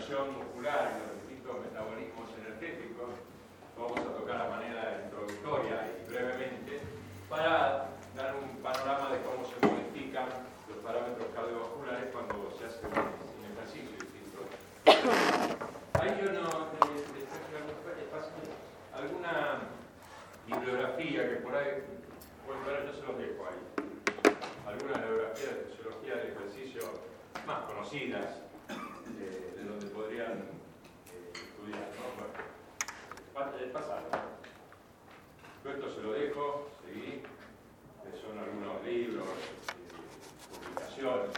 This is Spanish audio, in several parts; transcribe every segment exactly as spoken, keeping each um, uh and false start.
función muscular y los distintos metabolismos energéticos, vamos a tocar a manera introductoria y brevemente para dar un panorama de cómo se modifican los parámetros cardiovasculares cuando se hace un ejercicio distinto. Ahí yo no les paso alguna bibliografía que por ahí, bueno, pero yo se los dejo ahí. Algunas bibliografías de fisiología del ejercicio más conocidas, de, de donde podrían eh, estudiar, ¿no? Bueno, pasar. Yo esto se lo dejo, seguí, que son algunos libros, eh, publicaciones,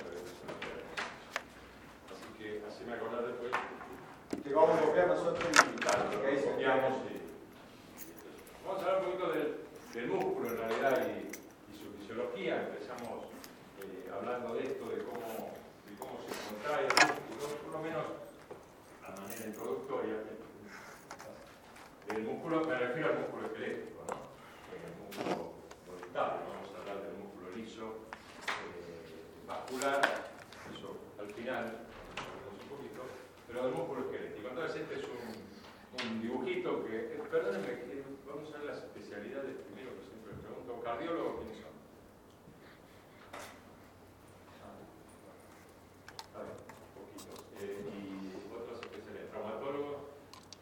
así que así me acordar después. Que vamos a copiar nosotros y claro, lo que copiamos y, y vamos a hablar un poquito del, del músculo en realidad y, y su fisiología. Empezamos eh, hablando de esto, de cómo, de cómo se contrae el músculo, por lo menos a manera introductoria. El músculo, me refiero al músculo esquelético, ¿no? El músculo voluntario, vamos a hablar del músculo liso, eh, vascular, eso al final, un poquito, pero del músculo esquelético. Entonces este es un, un dibujito que, eh, perdónenme, que vamos a ver las especialidades primero, que siempre les pregunto, ¿cardiólogos quiénes son? Ah, ver, poquitos. Eh, y otras especialidades, traumatólogos.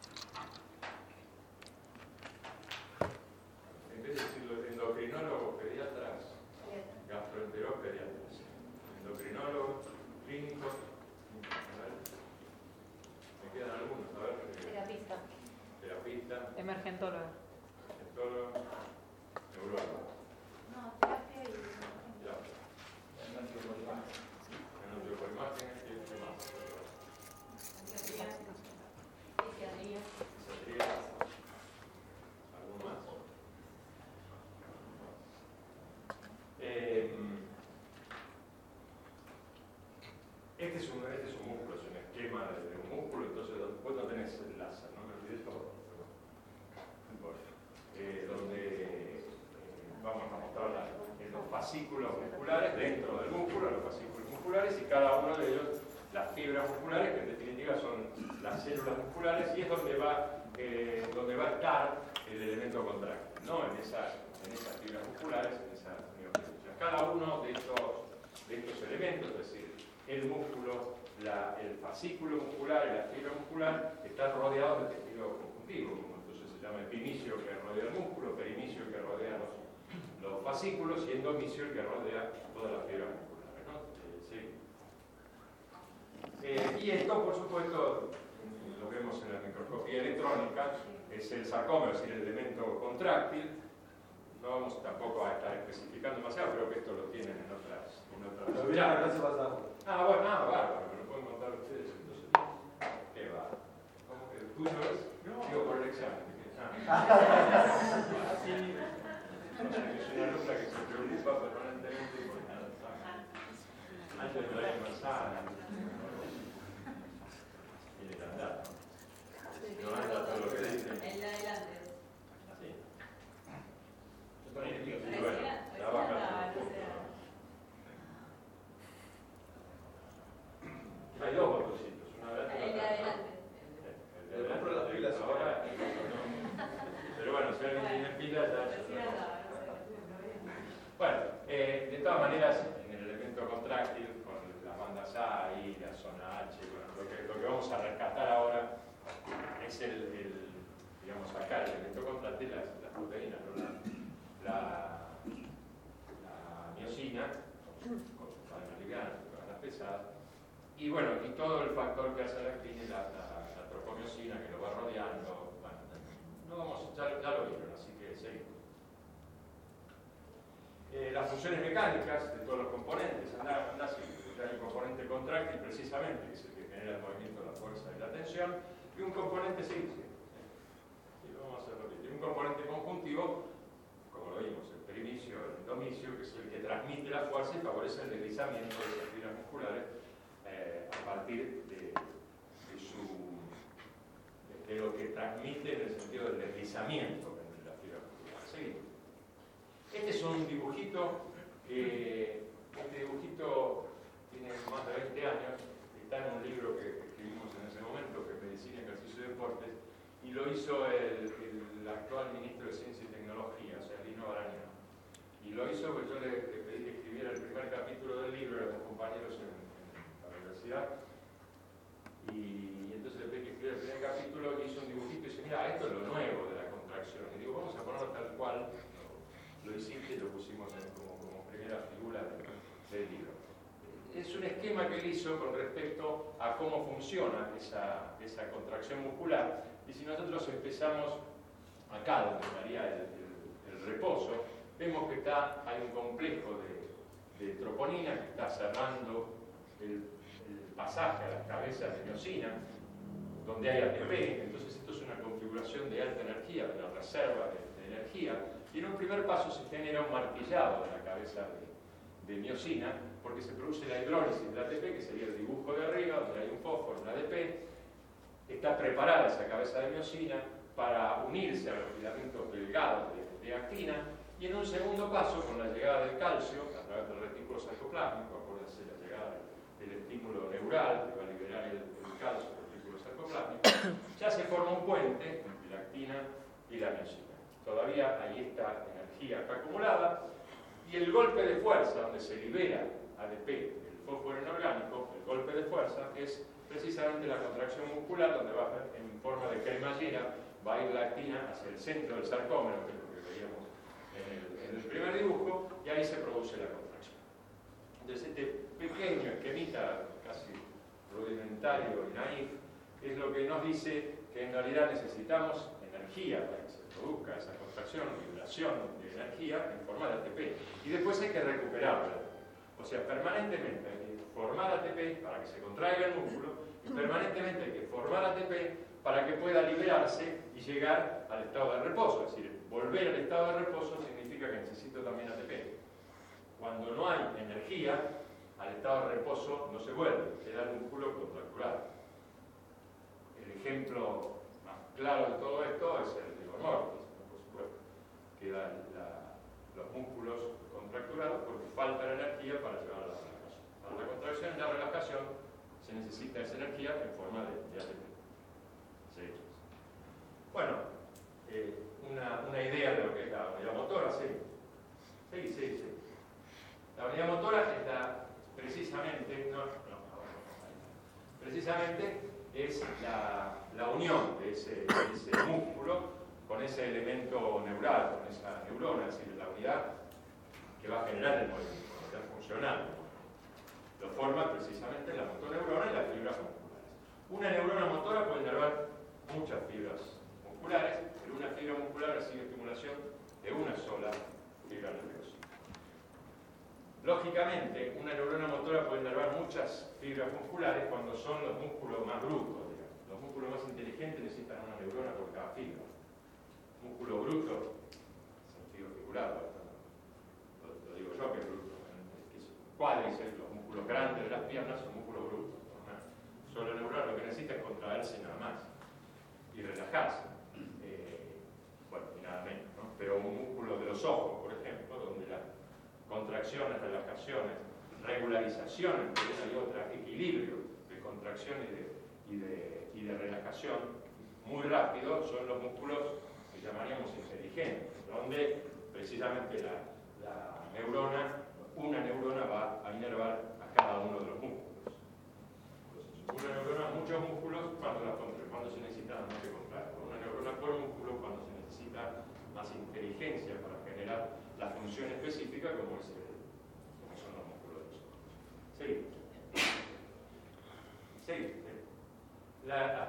En vez de decirlo, endocrinólogos, pediatras, gastroenterólogos, pediatras, endocrinólogos, clínicos, a ver, me quedan algunos, a ver. Terapista. Terapista. Emergentólogo. Emergentólogo, neurólogo. No, terapia y... Ya. Angiopoimágenes, ¿qué más? Psiquiatría. Psiquiatría. Psiquiatría. ¿Algo más? Eh, este, es un, este es un músculo, es un esquema de, de un músculo, entonces vos no tenés el láser, no me olvidé todo. No importa. Eh, donde eh, vamos a mostrar la, en los fascículos musculares, dentro del músculo, los fascículos musculares, y cada uno de ellos, las fibras musculares, que en definitiva son las células musculares, y es donde va, eh, donde va a estar el elemento contráctil, ¿no? En esas, en esas fibras musculares, en esas miofibras. Cada uno de estos, de estos elementos, es decir, el músculo, la, el fascículo muscular y la fibra muscular están rodeados de tejido conjuntivo, como entonces se llama epimicio que rodea el músculo, perimicio que rodea los, los fascículos y endomicio el que rodea toda la fibra muscular, ¿no? Eh, sí. eh, y esto, por supuesto, lo vemos en la microscopía electrónica, es el sarcómero, es decir, el elemento contráctil. No vamos tampoco a estar especificando demasiado, creo que esto lo tienen en otras... En otras Lo vi en la clase pasada. Ah, bueno, ah, bárbaro, me lo pueden contar ustedes entonces. ¿Qué va? ¿Cómo que el tuyo es? No. Digo por el examen. Ah. Sí. No sé, que soy una alumna que se preocupa permanentemente por nada. Antes de la manzana. Tiene que andar. No anda todo lo que dicen. El de adelante. Sí. Y bueno, la baja. Hay dos botoncitos, una adelante y El de otra atrás. adelante. El de adelante, las pilas ahora. Pero bueno, si alguien tiene pilas, ya es otra cosa. Bueno, eh, de todas maneras, en el elemento contráctil, con las bandas A y la zona H, bueno, lo, que, lo que vamos a rescatar ahora es el, el digamos, acá el elemento contráctil, las, las proteínas, ¿no? la, la, la miosina, con sus cadenas livianas, sus cadenas pesadas, y bueno, y todo el factor que hace la espina y la, la, la tropomiosina que lo va rodeando, bueno, no vamos, ya, ya lo vieron, así que seguimos. Eh, las funciones mecánicas de todos los componentes, anda, anda así, hay un componente contráctil precisamente, que es el que genera el movimiento, la fuerza y la tensión, y un componente, sí, sí, sí, vamos a hacerlo bien, y un componente conjuntivo, como lo vimos, el perimicio, el endomicio, que es el que transmite la fuerza y favorece el deslizamiento de las fibras musculares eh, a partir de, de, su, de, de lo que transmite en el sentido del deslizamiento de la fibra muscular. Seguimos. Este es un dibujito que, este dibujito tiene más de veinte años, está en un libro que escribimos en ese momento, que es Medicina, Ejercicio y Deportes, y lo hizo el, el actual ministro de Ciencia y Tecnología, o sea, Lino Barañano. Y lo hizo porque yo le, le pedí que escribiera el primer capítulo del libro a los compañeros en, en la universidad, y entonces le pedí que escribiera el primer capítulo y hizo un dibujito y dice, mira, esto es lo nuevo de la contracción. Y digo, vamos a ponerlo tal cual, lo, lo hiciste y lo pusimos en, como, como primera figura del, del libro. Es un esquema que él hizo con respecto a cómo funciona esa, esa contracción muscular, y si nosotros empezamos acá, donde estaría el, el, el reposo, vemos que está, hay un complejo de, de troponina que está cerrando el, el pasaje a las cabezas de miosina, donde hay A T P. Entonces esto es una configuración de alta energía, de la reserva de, de energía, y en un primer paso se genera un martillado de la cabeza de, de miosina, porque se produce la hidrólisis del A T P, que sería el dibujo de arriba, donde hay un fósforo, un A D P. Está preparada esa cabeza de miosina para unirse a los filamentos delgados de, de actina, y en un segundo paso, con la llegada del calcio, a través del retículo sarcoplásmico, acuérdense la llegada del estímulo neural, que va a liberar el, el calcio del retículo sarcoplásmico, ya se forma un puente entre la actina y la miosina. Todavía hay esta energía acá acumulada, y el golpe de fuerza, donde se libera A D P, el fósforo inorgánico, el golpe de fuerza, es precisamente la contracción muscular, donde va a, en forma de cremallera, va a ir la actina hacia el centro del sarcómero, que es lo que veíamos en el, en el primer dibujo, y ahí se produce la contracción. Entonces este pequeño esquemita, casi rudimentario y naif, es lo que nos dice que en realidad necesitamos energía para que se produzca esa contracción, vibración de energía en forma de A T P, y después hay que recuperarla. O sea, permanentemente hay que formar A T P para que se contraiga el músculo, y permanentemente hay que formar A T P para que pueda liberarse y llegar al estado de reposo. Es decir, volver al estado de reposo significa que necesito también A T P. Cuando no hay energía, al estado de reposo no se vuelve, queda el músculo contracturado. El ejemplo más claro de todo esto es el rigor mortis, por supuesto. Queda la, los músculos contracturados porque falta la energía para llevar a la relajación. Para la contracción y la relajación se necesita esa energía en forma de, de A T P. ¿Sí? Bueno, eh, una, una idea de lo que es la unidad motora, sí. Sí, sí, sí. La unidad motora es la, precisamente, no, no, no, precisamente es la, la unión de ese, de ese músculo con ese elemento neural, con esa neurona, es decir, la unidad que va a generar el movimiento, la unidad funcional. Lo forma precisamente la motoneurona y las fibras musculares. Una neurona motora puede inervar muchas fibras musculares, pero una fibra muscular recibe estimulación de una sola fibra nerviosa. Lógicamente, una neurona motora puede inervar muchas fibras musculares cuando son los músculos más brutos, digamos. Los músculos más inteligentes necesitan una neurona por cada fibra. Músculo bruto, sentido figurado, lo, lo digo yo que es bruto, es que cuádriceps, los músculos grandes de las piernas son músculos brutos. ¿No? Solo el neurona lo que necesita es contraerse nada más y relajarse. Eh, bueno, y nada menos, ¿no? Pero un músculo de los ojos, por ejemplo, donde las contracciones, relajaciones, regularización entre una y otra, equilibrio de contracción y de, y de, y de relajación muy rápido, son los músculos que llamaríamos inteligentes, donde precisamente la, la neurona, una neurona va a inervar a cada uno de los músculos. Entonces, una neurona, muchos músculos cuando, la, cuando se necesita más que contraer. Una neurona por músculo cuando se necesita más inteligencia para generar la función específica como, es el, como son los músculos de los ojos. Sí. Sí. La,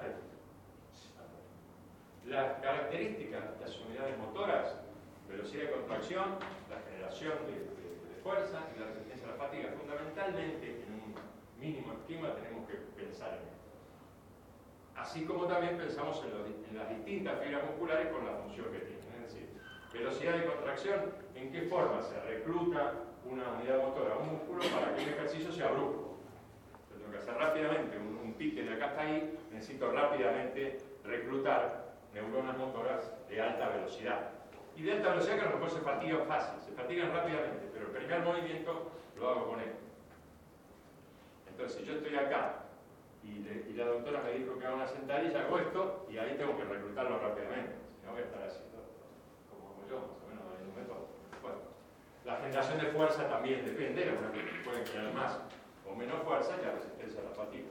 las características de las unidades motoras, velocidad de contracción, la generación de, de, de fuerza y la resistencia a la fatiga, fundamentalmente en un mínimo esquema tenemos que pensar en esto. Así como también pensamos en, lo, en las distintas fibras musculares con la función que tienen. Es decir, velocidad de contracción, en qué forma se recluta una unidad motora, un músculo, para que el ejercicio sea brusco. Yo tengo que hacer rápidamente un, un pique de acá hasta ahí, necesito rápidamente reclutar neuronas motoras de alta velocidad. Y de alta velocidad que a lo mejor se fatigan fácil, se fatigan rápidamente, pero el primer movimiento lo hago con él. Entonces, si yo estoy acá y, le, y la doctora me dijo que haga una sentadilla, hago esto y ahí tengo que reclutarlo rápidamente, si no voy a estar haciendo como hago yo, más o menos hay un método. Bueno, la generación de fuerza también depende, algunas pueden generar más o menos fuerza y la resistencia a la fatiga.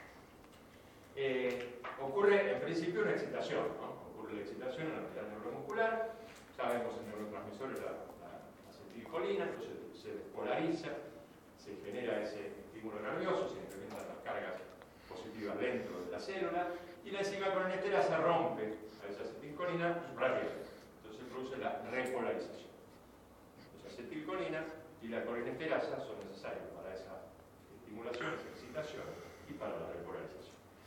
Eh, ocurre en principio una excitación, ¿no? Ocurre la excitación en la actividad neuromuscular, sabemos el neurotransmisor es la, la acetilcolina, entonces se despolariza, se genera ese estímulo nervioso, se incrementan las cargas positivas dentro de la célula y la enzima colinesterasa rompe a esa acetilcolina rápidamente. Entonces se produce la repolarización. Entonces acetilcolina y la colinesterasa son necesarios para esa estimulación, esa excitación y para la repolarización.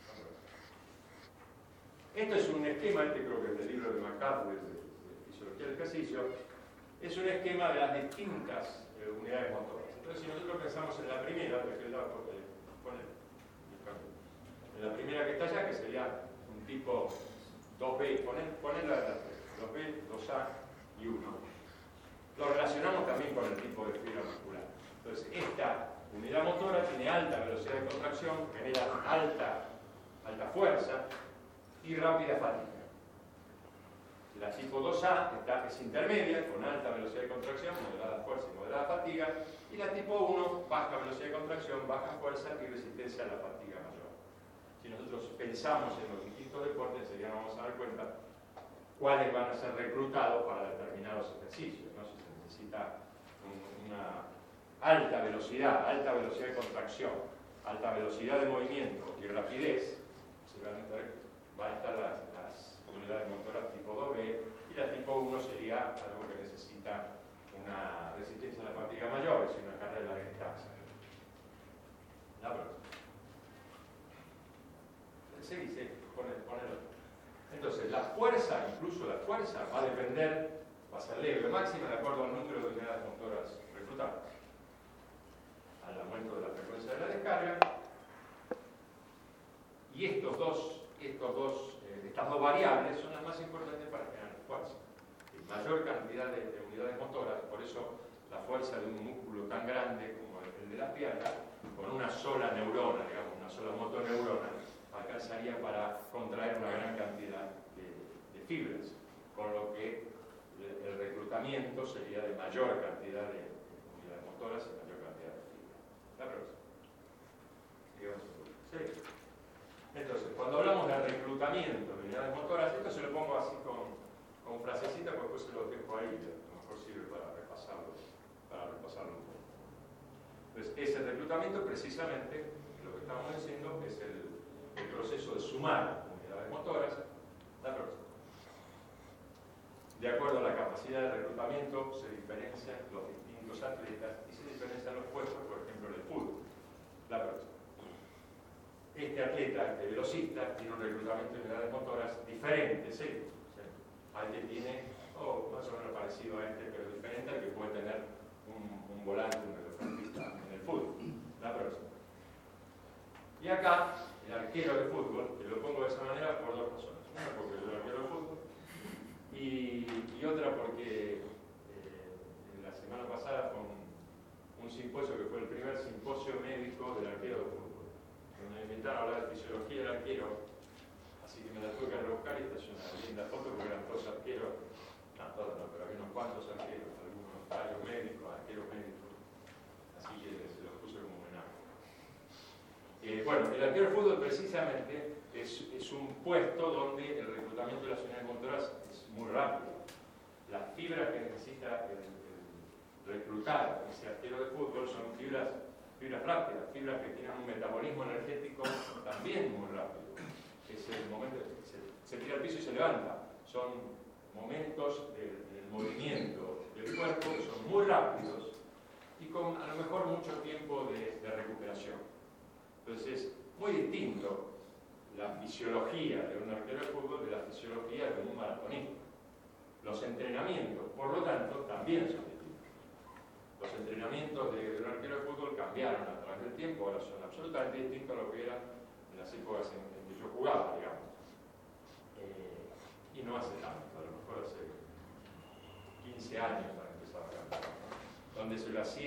Esto es un esquema, este creo que es del libro de McCarthy, de, de Fisiología del Ejercicio, es un esquema de las distintas eh, unidades motoras. Entonces, si nosotros pensamos en la primera, que la, pone, en la primera que está allá, que sería un tipo dos B, ponen, ponen la, la dos B, dos A y uno. Lo relacionamos también con el tipo de fibra muscular. Entonces, esta unidad motora tiene alta velocidad de contracción, genera alta, alta fuerza y rápida fatiga. La tipo dos A está, es intermedia, con alta velocidad de contracción, moderada fuerza y moderada fatiga, y la tipo uno, baja velocidad de contracción, baja fuerza y resistencia a la fatiga mayor. Si nosotros pensamos en los distintos deportes, enseguida nos vamos a dar cuenta cuáles van a ser reclutados para determinados ejercicios, ¿no? Si se necesita un, una alta velocidad, alta velocidad de contracción, alta velocidad de movimiento y rapidez, se van a estar van a estar las, las unidades motoras tipo dos B y la tipo uno sería algo que necesita una resistencia a la fatiga mayor, es una carrera de larga distancia. La próxima. Seguí, seguí, ponelo. Entonces, la fuerza, incluso la fuerza, va a depender, va a ser leve o máxima de acuerdo al número de unidades motoras reclutadas. Al aumento de la frecuencia de la descarga. Y estos dos Estos dos, eh, estas dos variables son las más importantes para generar fuerza. Mayor cantidad de, de unidades motoras, por eso la fuerza de un músculo tan grande como el, el de la pierna, con una sola neurona, digamos, una sola motoneurona, alcanzaría para contraer una gran cantidad de, de fibras, con lo que el, el reclutamiento sería de mayor cantidad de, de unidades motoras y mayor cantidad de fibras. La próxima. Sí. Entonces, cuando hablamos de reclutamiento de unidades motoras, esto se lo pongo así con, con frasecita, porque después se lo dejo ahí, a lo mejor sirve para repasarlo, para repasarlo un poco. Entonces, ese reclutamiento, precisamente, lo que estamos diciendo es el, el proceso de sumar unidades motoras. La próxima. De acuerdo a la capacidad de reclutamiento, se diferencian los distintos atletas y se diferencian los puestos, por ejemplo, en el fútbol. La próxima. Este atleta, este velocista, tiene un reclutamiento de unidades motoras diferente, ¿sí? Hay que tiene, oh, más o menos parecido a este, pero diferente al que puede tener un, un volante, un mediocampista en el fútbol. La próxima. Y acá, el arquero de fútbol, que lo pongo de esa manera por dos razones. Una, porque soy arquero de fútbol, y, y otra porque eh, la semana pasada fue un, un simposio que fue el primer simposio médico del arquero de fútbol. Me invitaron a hablar de fisiología del arquero, así que me la tuve que rebuscar y esta es una linda foto porque eran todos arqueros, no todos no, pero había unos cuantos arqueros, algunos varios médicos, arqueros médicos, así que se los puse como homenaje. Eh, bueno, el arquero de fútbol precisamente es, es un puesto donde el reclutamiento de las unidades motoras es muy rápido. Las fibras que necesita el, el reclutar ese arquero de fútbol son fibras fibras rápidas, fibras que tienen un metabolismo energético también muy rápido. Es el momento que se, se tira al piso y se levanta. Son momentos del, del movimiento del cuerpo que son muy rápidos y con a lo mejor mucho tiempo de, de recuperación. Entonces es muy distinto la fisiología de un arquero de fútbol de la fisiología de un maratonista. Los entrenamientos, por lo tanto, también son distintos. Los entrenamientos de, de un arquero de fútbol cambiaron a través del tiempo, ahora son absolutamente distintos a lo que eran en las épocas en, en que yo jugaba, digamos. Eh, y no hace tanto, a lo mejor hace quince años para empezar a cambiar, ¿no? Donde se lo hacía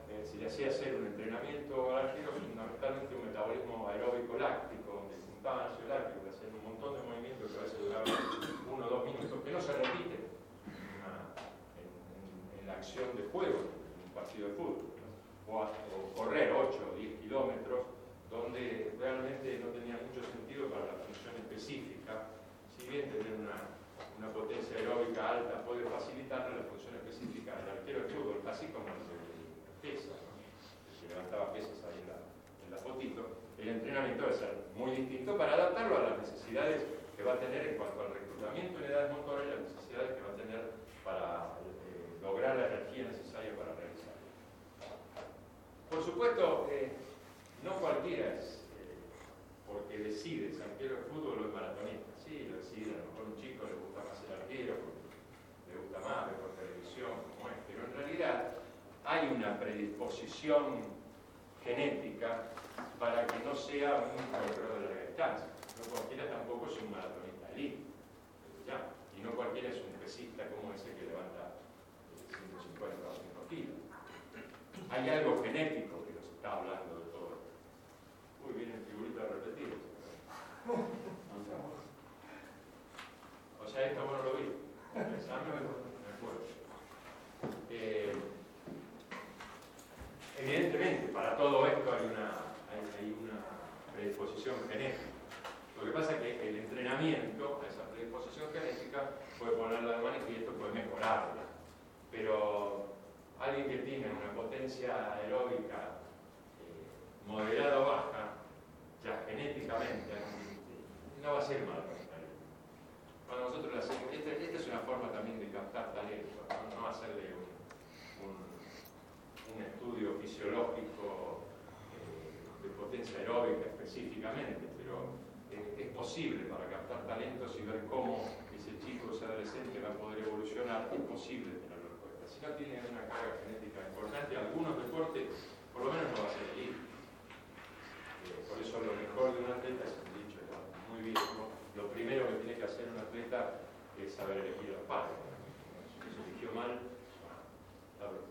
eh, se le hacía hacer un entrenamiento al arquero, fundamentalmente un metabolismo aeróbico láctico, donde juntaban ácido láctico, que hacían un montón de movimientos que a veces duraban uno o dos minutos, que no se repiten en, una, en, en, en la acción de juego, en un partido de fútbol, ¿no? o, a, o correr ocho o diez kilómetros, donde realmente no tenía mucho sentido para la función específica, si bien tener una una potencia aeróbica alta puede facilitarle la función específica del arquero de fútbol, así como el de pesas, ¿no? El que levantaba pesas ahí en la, en la fotito. El entrenamiento debe ser muy distinto para adaptarlo a las necesidades que va a tener en cuanto al reclutamiento en edades motoras y las necesidades que va a tener para eh, lograr la energía necesaria para realizarlo. Por supuesto, eh, no cualquiera es eh, porque decide, es arquero de fútbol o es maratonista. Sí, lo decide, a lo mejor un chico le gusta más el arquero, le gusta más ver por televisión, como es, pero en realidad hay una predisposición genética para que no sea un corredor de larga distancia. No cualquiera tampoco es un maratonista elite, ya, y no cualquiera es un pesista como ese que levanta ciento cincuenta o doscientos kilos. Hay algo genético que nos está hablando de todo esto. Uy, viene el figurito a repetir. O sea, esto vos no lo vi. Me acuerdo. Eh, evidentemente, para todo esto hay una, hay, hay una predisposición genética. Lo que pasa es que el entrenamiento a esa predisposición genética puede ponerla de manifiesto, puede mejorarla. Pero alguien que tiene una potencia aeróbica eh, moderada o baja, ya genéticamente, no va a ser malo. Cuando nosotros le hacemos, esta, esta es una forma también de captar talento, no, no hacerle un, un, un estudio fisiológico eh, de potencia aeróbica específicamente, pero eh, es posible para captar talentos y ver cómo ese chico, ese adolescente va a poder evolucionar, es posible tenerlo en cuenta. Si no tiene una carga genética importante, algunos deportes por lo menos no va a ser elite. Eh, por eso lo mejor de un atleta es un dicho muy viejo. Lo primero que tiene que hacer un atleta es saber elegir los pares. Si se eligió mal, está bien.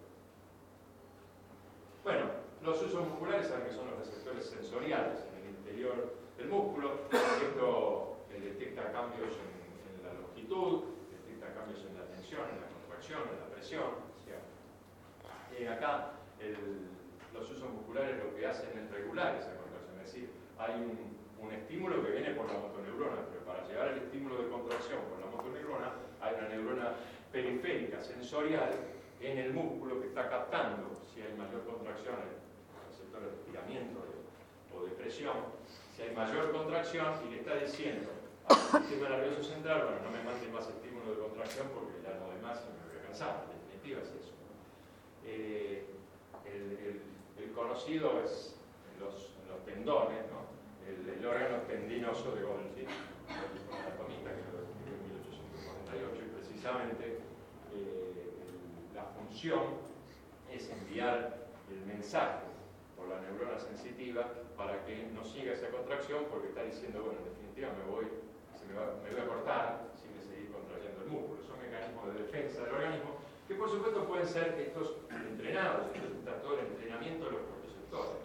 Bueno, los usos musculares saben que son los receptores sensoriales en el interior del músculo. Esto eh, detecta cambios en, en la longitud, detecta cambios en la tensión, en la contracción, en la presión. Eh, acá el, los usos musculares lo que hacen es regular esa contracción, es decir, hay un un estímulo que viene por la motoneurona, pero para llegar al estímulo de contracción por la motoneurona hay una neurona periférica sensorial en el músculo que está captando si hay mayor contracción en el receptor de estiramiento o de presión, si hay mayor contracción y le está diciendo al sistema nervioso central, bueno, no me manden más estímulo de contracción porque ya no hay más y me voy a cansar. En definitiva es eso. Eh, el, el, el conocido es en los, en los tendones, ¿no? El, el órgano tendinoso de Golgi, un anatomista que lo describió en mil ochocientos cuarenta y ocho, y precisamente eh, el, la función es enviar el mensaje por la neurona sensitiva para que no siga esa contracción, porque está diciendo, bueno, en definitiva me voy, se me, va, me voy a cortar si me seguir contrayendo el músculo. Son mecanismos de defensa del organismo que por supuesto pueden ser estos entrenados. Esto está todo el entrenamiento de los propios sectores.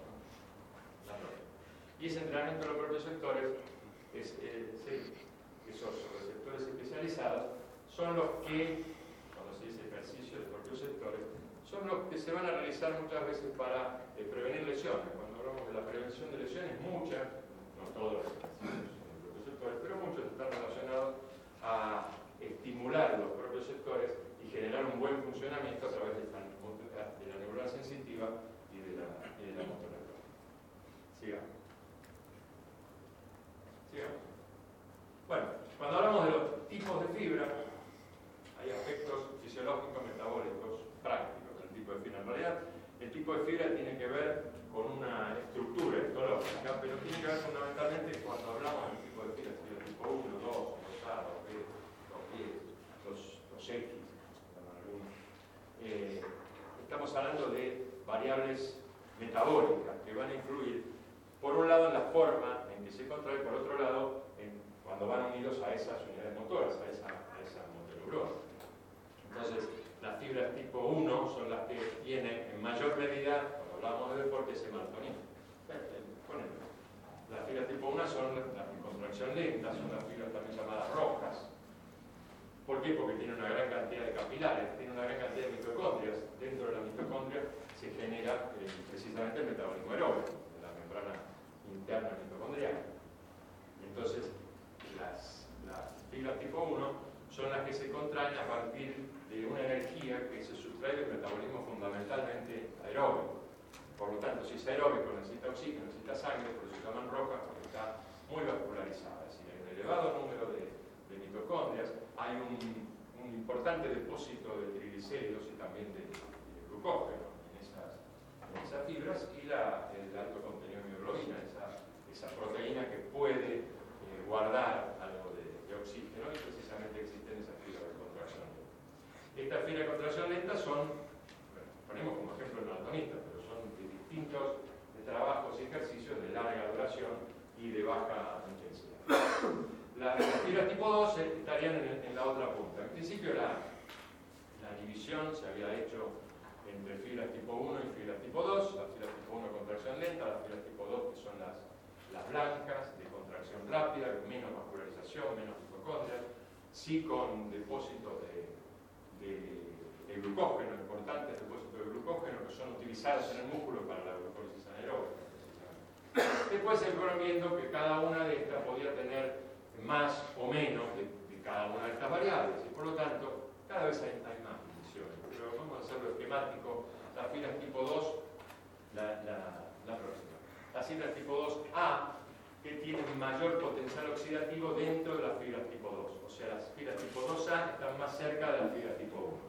Y ese entrenamiento de los propios sectores, es, eh, sí, esos receptores especializados, son los que, cuando se dice ejercicio de los propios sectores, son los que se van a realizar muchas veces para eh, prevenir lesiones. Cuando hablamos de la prevención de lesiones, muchas, no todos los ejercicios son los propios sectores, pero muchos están relacionados a estimular los propios sectores y generar un buen funcionamiento a través de la, de la neurona sensitiva y de la, y de la motoneurona. Sigamos. Sigamos. Bueno, cuando hablamos de los tipos de fibra, hay aspectos fisiológicos, metabólicos, prácticos del tipo de fibra. En realidad, el tipo de fibra tiene que ver con una estructura histológica, pero tiene que ver fundamentalmente cuando hablamos del tipo de fibra, si el tipo uno, dos, los A, los B, los Y, los, los X, eh, estamos hablando de variables metabólicas que van a influir, por un lado, en la forma en que se contrae, por otro lado, en, cuando van unidos a esas unidades motoras, a esa, a esa motoneurona. Entonces, las fibras tipo uno son las que tienen en mayor medida que se maltonía. Ponelo. Las fibras tipo uno son las de contracción lenta, son las fibras también llamadas rojas. ¿Por qué? Porque tienen una gran cantidad de capilares, tienen una gran cantidad de mitocondrias. Dentro de la mitocondria se genera eh, precisamente el metabolismo aeróbico, de la membrana interna mitocondrial. Entonces, las, las fibras tipo uno son las que se contraen a partir de una energía que se sustrae del metabolismo fundamentalmente aeróbico. Por lo tanto, si es aeróbico, necesita oxígeno, necesita sangre, por eso se llaman rojas, porque está muy vascularizada. Es decir, hay un elevado número de, de mitocondrias, hay un, un importante depósito de triglicéridos y también de, de glucógeno en esas, en esas fibras, y la, el alto contenido de mioglobina, esa, esa proteína que puede eh, guardar algo de, de oxígeno, y precisamente existen esas fibras de contracción lenta. Estas fibras de contracción lenta son, bueno, ponemos como ejemplo el maratonista, pero son de distintos de trabajos y ejercicios de larga duración y de baja intensidad. Las fibras tipo dos estarían en, en la otra punta. En principio la, la división se había hecho entre fibras tipo uno y fibras tipo dos. Las fibras tipo uno contracción lenta, las fibras tipo dos que son las, las blancas de contracción rápida, con menos vascularización, menos mitocondrias, sí con depósitos de, de, de glucógeno, importantes depósitos de glucógeno que son utilizados en el músculo para la glucólisis anaeróbica. Después se fueron viendo que cada una de estas podía tener más o menos de, de cada una de estas variables, y por lo tanto cada vez hay, hay más divisiones. Pero vamos a hacerlo esquemático. Las fibras tipo dos, la, la, la próxima. Las fibras tipo dos A, que tienen mayor potencial oxidativo dentro de las fibras tipo dos. O sea, las fibras tipo dos A están más cerca de las fibras tipo uno.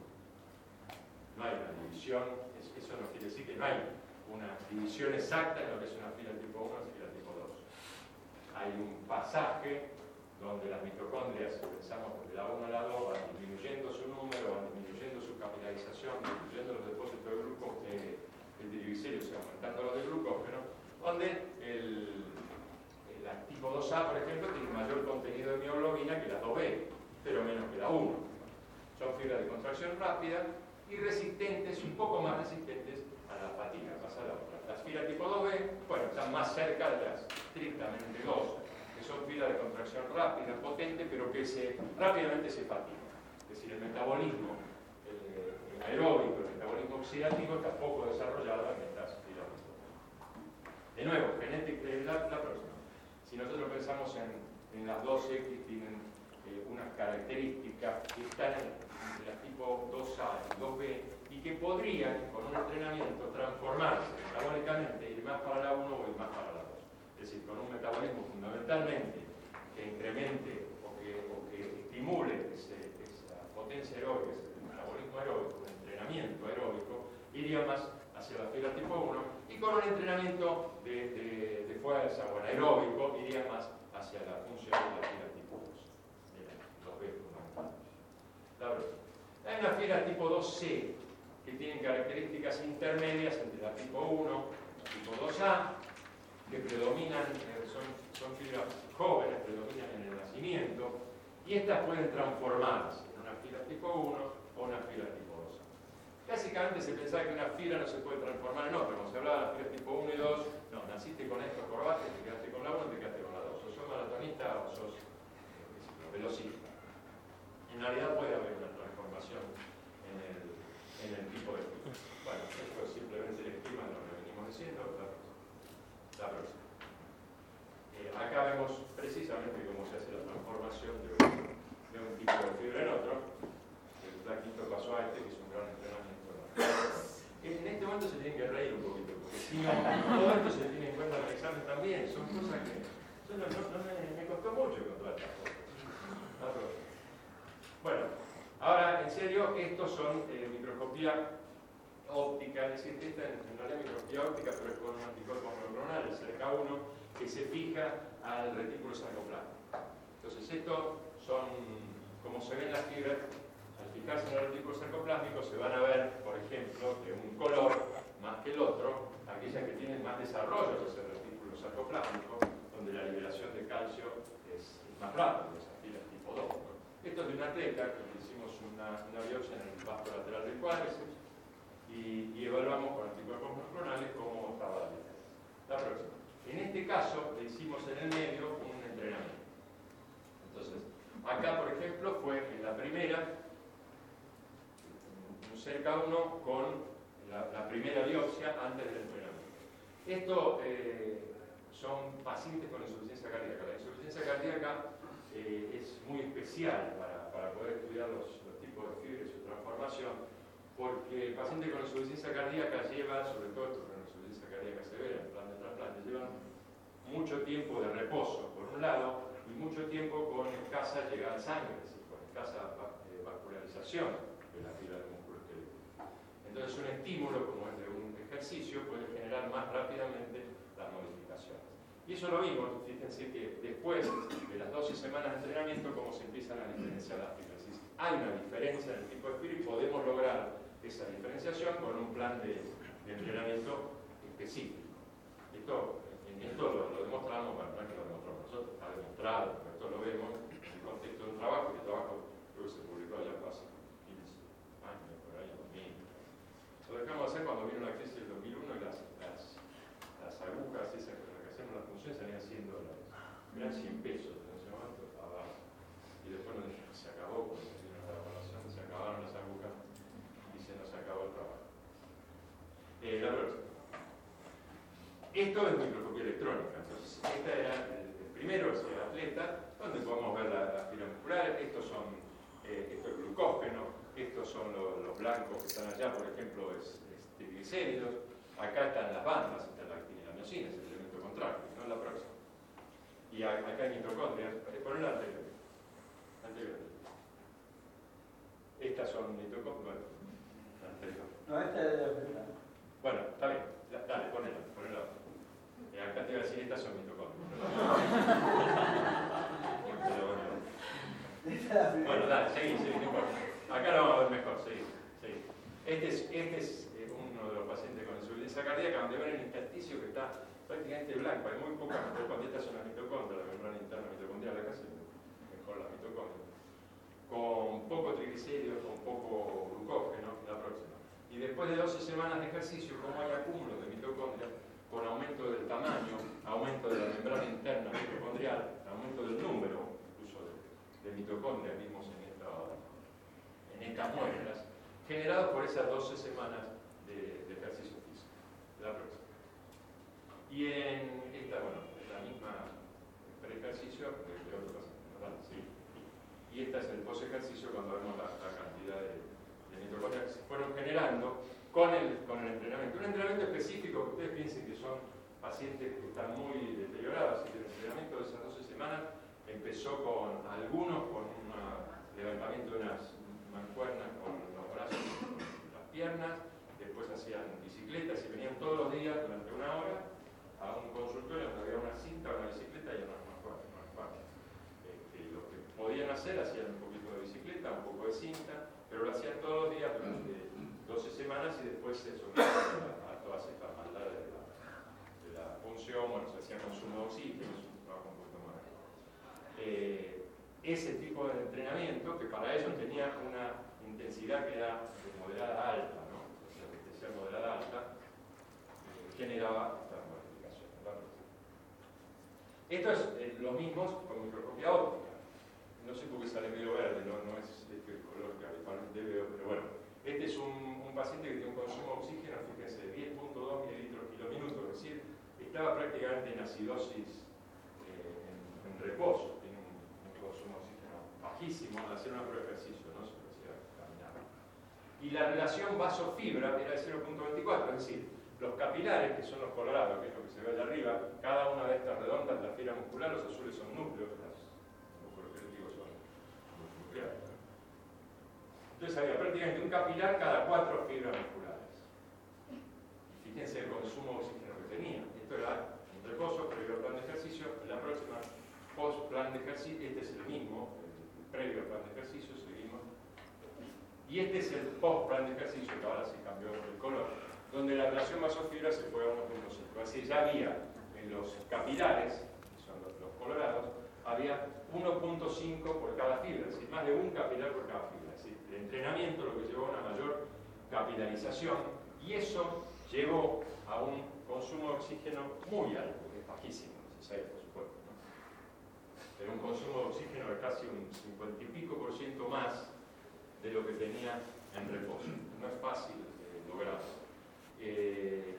No hay una división, eso no quiere decir que no hay una división exacta en lo que es una fibra tipo uno y fibra tipo dos. Hay un pasaje donde las mitocondrias, pensamos que de la uno a la dos, van disminuyendo su número, van disminuyendo su capilarización, disminuyendo los depósitos de glucógeno, eh, el triglicéridos, y aumentando los de glucógeno, donde el, el tipo dos A, por ejemplo, tiene mayor contenido de mioglobina que la dos B, pero menos que la uno. Son fibras de contracción rápida y resistentes, un poco más resistentes a la fatiga, pasa la otra. Las fibras tipo dos B, bueno, están más cerca de las estrictamente dos, que son fibras de contracción rápida, potente, pero que se, rápidamente se fatigan. Es decir, el metabolismo el, el aeróbico, el metabolismo oxidativo está poco desarrollado en estas fibras. De nuevo, genética, la, la próxima. Si nosotros pensamos en, en las dos X, tienen eh, unas características que están entre las tipo dos A y dos B, y que podrían, con un entrenamiento, transformarse metabólicamente, ir más para la uno o ir más para la dos. Es decir, con un metabolismo fundamentalmente que incremente o que, o que estimule ese, esa potencia aeróbica, ese metabolismo aeróbico, un entrenamiento aeróbico, iría más hacia la fibra tipo uno, y con un entrenamiento de, de, de fuerza o anaeróbico iría más hacia la función de la fibra tipo dos, de los B fundamentales. La verdad. Hay una fibra tipo dos C que tienen características intermedias entre la tipo uno y la tipo dos A, que predominan, eh, son, son fibras jóvenes, predominan en el nacimiento, y estas pueden transformarse en una fibra tipo uno o una fibra tipo dos A. Básicamente se pensaba que una fibra no se puede transformar en otra. Cuando se hablaba de las fibras tipo uno y dos, no, naciste con estos corbates, te quedaste con la uno, te quedaste con la dos. O sos maratonista o sos eh, velocista. En realidad puede haber una transformación en el, en el tipo de fibra. Bueno, esto es simplemente el esquema de lo que venimos diciendo. La, la próxima. Eh, acá vemos precisamente cómo se hace la transformación de un, de un tipo de fibra en otro. El flaquito pasó a este, que es un gran entrenamiento. En este momento se tienen que reír un poquito, porque si no, todo esto se tiene en cuenta en el examen también. Son cosas que yo no, no, no me, me costó mucho con todas estas cosas. Bueno, ahora en serio, estos son eh, microscopía óptica, es decir, esta en, en realidad microscopía óptica, pero es con un anticuerpo monoclonal, el C D K uno, que se fija al retículo sarcoplástico. Entonces, estos son, como se ven las fibras, al fijarse en el retículo sarcoplástico se van a ver, por ejemplo, de un color más que el otro, aquellas que tienen más desarrollo de ese retículo sarcoplástico, donde la liberación de calcio es más rápida, esas fibras tipo dos. Esto es de un atleta que le hicimos una, una biopsia en el vasto lateral del cuádriceps, y, y evaluamos con anticuerpos monoclonales cómo estaba la defensa. La próxima. En este caso, le hicimos en el medio un entrenamiento. Entonces, acá, por ejemplo, fue en la primera, un cerca uno con la, la primera biopsia antes del entrenamiento. Esto eh, son pacientes con insuficiencia cardíaca. La insuficiencia cardíaca eh, es muy especial para, para poder estudiar los, los tipos de fibra y su transformación, porque el paciente con insuficiencia cardíaca lleva, sobre todo con insuficiencia cardíaca severa, en plan de trasplante, llevan mucho tiempo de reposo, por un lado, y mucho tiempo con escasa llegada de sangre, es decir, con escasa eh, vascularización de la fibra del músculo esquelético. Entonces, un estímulo como el de un ejercicio puede generar más rápidamente las modificaciones. Y eso lo vimos, fíjense que después de las doce semanas de entrenamiento, cómo se empiezan a diferenciar las fibras. Es decir, hay una diferencia en el tipo de fibra y podemos lograr esa diferenciación con un plan de, de entrenamiento específico. Esto, en esto lo, lo demostramos, bueno, no es que lo demostramos nosotros, está demostrado, pero esto lo vemos en el contexto de un trabajo, que el trabajo creo que se publicó ya hace quince años, por ahí, dos mil. Lo dejamos hacer cuando vino la crisis del dos mil uno y las, las, las agujas esas con las que hacemos las funciones salían siendo las, eran cien pesos en ese momento, estaba, y después nos dijeron, se acabó, cuando vino la evaluación, se acabaron las agujas y se nos acabó el trabajo. Eh, la próxima. Esto es microscopía electrónica, entonces este era el, el primero, es el atleta, donde podemos ver las la fibras musculares. Estos son, eh, esto es glucógeno, estos son los, los blancos que están allá, por ejemplo, es, es triglicéridos. Acá están las bandas, está la actinilamiosina, es el elemento contrario, no la próxima. Y a, acá hay mitocondrias, poner la anterior. anterior. Estas son mitocondrias, bueno, la anterior. No, esta es la primera. Bueno, está bien, dale, ponela, ponela. Eh, acá te iba a decir, estas son mitocondrias. Bueno, dale, seguí, seguí, no importa. Acá lo vamos a ver mejor, seguí, seguí. Este es, este es eh, uno de los pacientes con insuficiencia cardíaca, donde ven el intersticio que está prácticamente blanco. Hay muy pocas mitocondrias, estas son las mitocondrias, la membrana interna mitocondrial, acá se mejor las mitocondrias. Con poco triglicéridos, con poco glucógeno, la próxima. Y después de doce semanas de ejercicio, como hay acúmulos de mitocondrias, con aumento del tamaño, aumento de la membrana interna mitocondrial, aumento del número, incluso de, de mitocondrias mismos en, esta, en estas muestras, generados por esas doce semanas de, de ejercicio físico. La próxima. Y en esta, bueno, es la misma pre-ejercicio de, de otro paciente, ¿verdad? Sí. Y esta es el post-ejercicio cuando vemos la, la cantidad de, de mitocondrias que se fueron generando con el, con el entrenamiento. Un entrenamiento específico que ustedes piensen que son pacientes que están muy deteriorados, así que el entrenamiento de esas doce semanas empezó con algunos con un levantamiento de unas mancuernas con los brazos y las piernas, después hacían bicicletas y venían todos los días durante una hora a un consultorio donde había una cinta, una bicicleta y unas mancuernas. Este, lo que podían hacer, hacían un poquito de bicicleta, un poco de cinta, pero lo hacían todos los días durante doce semanas y después se sometían a, a todas estas maldades de la, de la función, bueno, se hacía consumo de oxígeno, es un trabajo un poquito más. Eh, ese tipo de entrenamiento, que para ellos tenía una intensidad que era de moderada a alta, ¿no? O sea, de ser moderada a alta, eh, generaba estas modificaciones, ¿verdad? Esto es eh, lo mismo con microscopía óptica. No sé por qué sale medio verde, no, no es este el color que habitualmente veo, pero bueno. Este es un, un paciente que tiene un consumo de oxígeno, fíjense, de diez punto dos mililitros kilómetros, es decir, estaba prácticamente en acidosis eh, en, en reposo, tiene un, un consumo de oxígeno bajísimo al hacer una prueba de ejercicio, no se hacía caminar. Y la relación vaso-fibra era de cero punto veinticuatro, es decir, los capilares, que son los colorados, que es lo que se ve allá arriba, cada una de estas redondas, la fibra muscular, los azules son núcleos, los músculos esqueléticos son nucleares. Entonces había prácticamente un capilar cada cuatro fibras musculares. Fíjense el consumo de oxígeno que tenía. Esto era un reposo, previo al plan de ejercicio. La próxima, post plan de ejercicio, este es el mismo, el previo al plan de ejercicio, seguimos. Y este es el post plan de ejercicio, que ahora se cambió el color, donde la relación vaso-fibra se fue a uno punto cinco. Así ya había en los capilares, que son los, los colorados, había uno punto cinco por cada fibra, es decir, más de un capilar por cada fibra. Es decir, el entrenamiento lo que llevó a una mayor capilarización, y eso llevó a un consumo de oxígeno muy alto, que es bajísimo, dieciséis por supuesto, ¿no? Pero un consumo de oxígeno de casi un cincuenta y pico por ciento más de lo que tenía en reposo. No es fácil eh, lograrlo. Eh,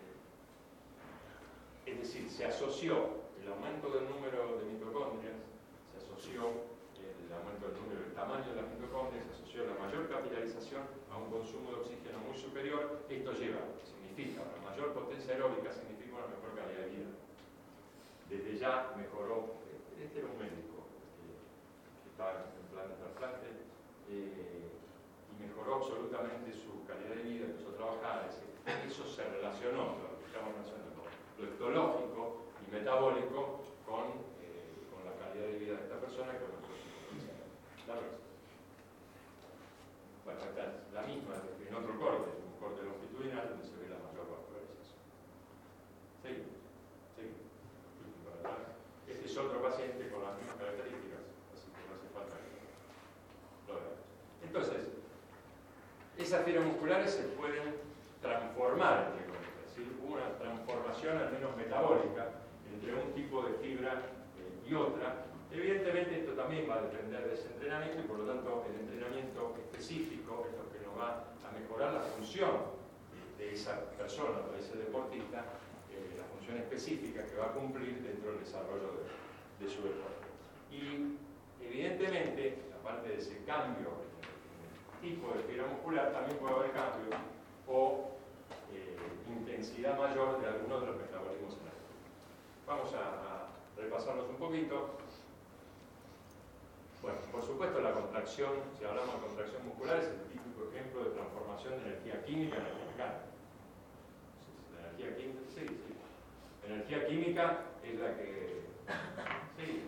es decir, se asoció el aumento del número de mitocondrias, se asoció el aumento del número, el tamaño de las mitocondrias, se asoció la mayor capilarización a un consumo de oxígeno muy superior. Esto lleva, significa, una mayor potencia aeróbica significa una mejor calidad de vida. Desde ya mejoró, este era un médico que, que estaba en plan de trasplante, eh, y mejoró absolutamente su calidad de vida, empezó a trabajar, eso se relacionó, lo que estamos mencionando, lo histológico y metabólico con, eh, con la calidad de vida de esta persona que aumentó su potencia. La verdad. Bueno, esta es la misma en otro corte, un corte longitudinal donde se ve la mayor vascularización. Seguimos, seguimos. Este es otro paciente con las mismas características, así que no hace falta que lo veamos. Entonces, esas fibras musculares se pueden transformar, entre comillas, es decir, una transformación al menos metabólica entre un tipo de fibra eh, y otra. Evidentemente esto también va a depender de ese entrenamiento y por lo tanto el entrenamiento específico es lo que nos va a mejorar la función de esa persona, de ese deportista, eh, la función específica que va a cumplir dentro del desarrollo de, de su deporte. Y evidentemente, aparte de ese cambio en el tipo de fibra muscular, también puede haber cambios o eh, intensidad mayor de algunos de los metabolismos energéticos. Vamos a, a repasarlos un poquito. Bueno, por supuesto la contracción, si hablamos de contracción muscular, es el típico ejemplo de transformación de energía química en energía mecánica. La energía química, sí, sí. La energía química es la que... Sí.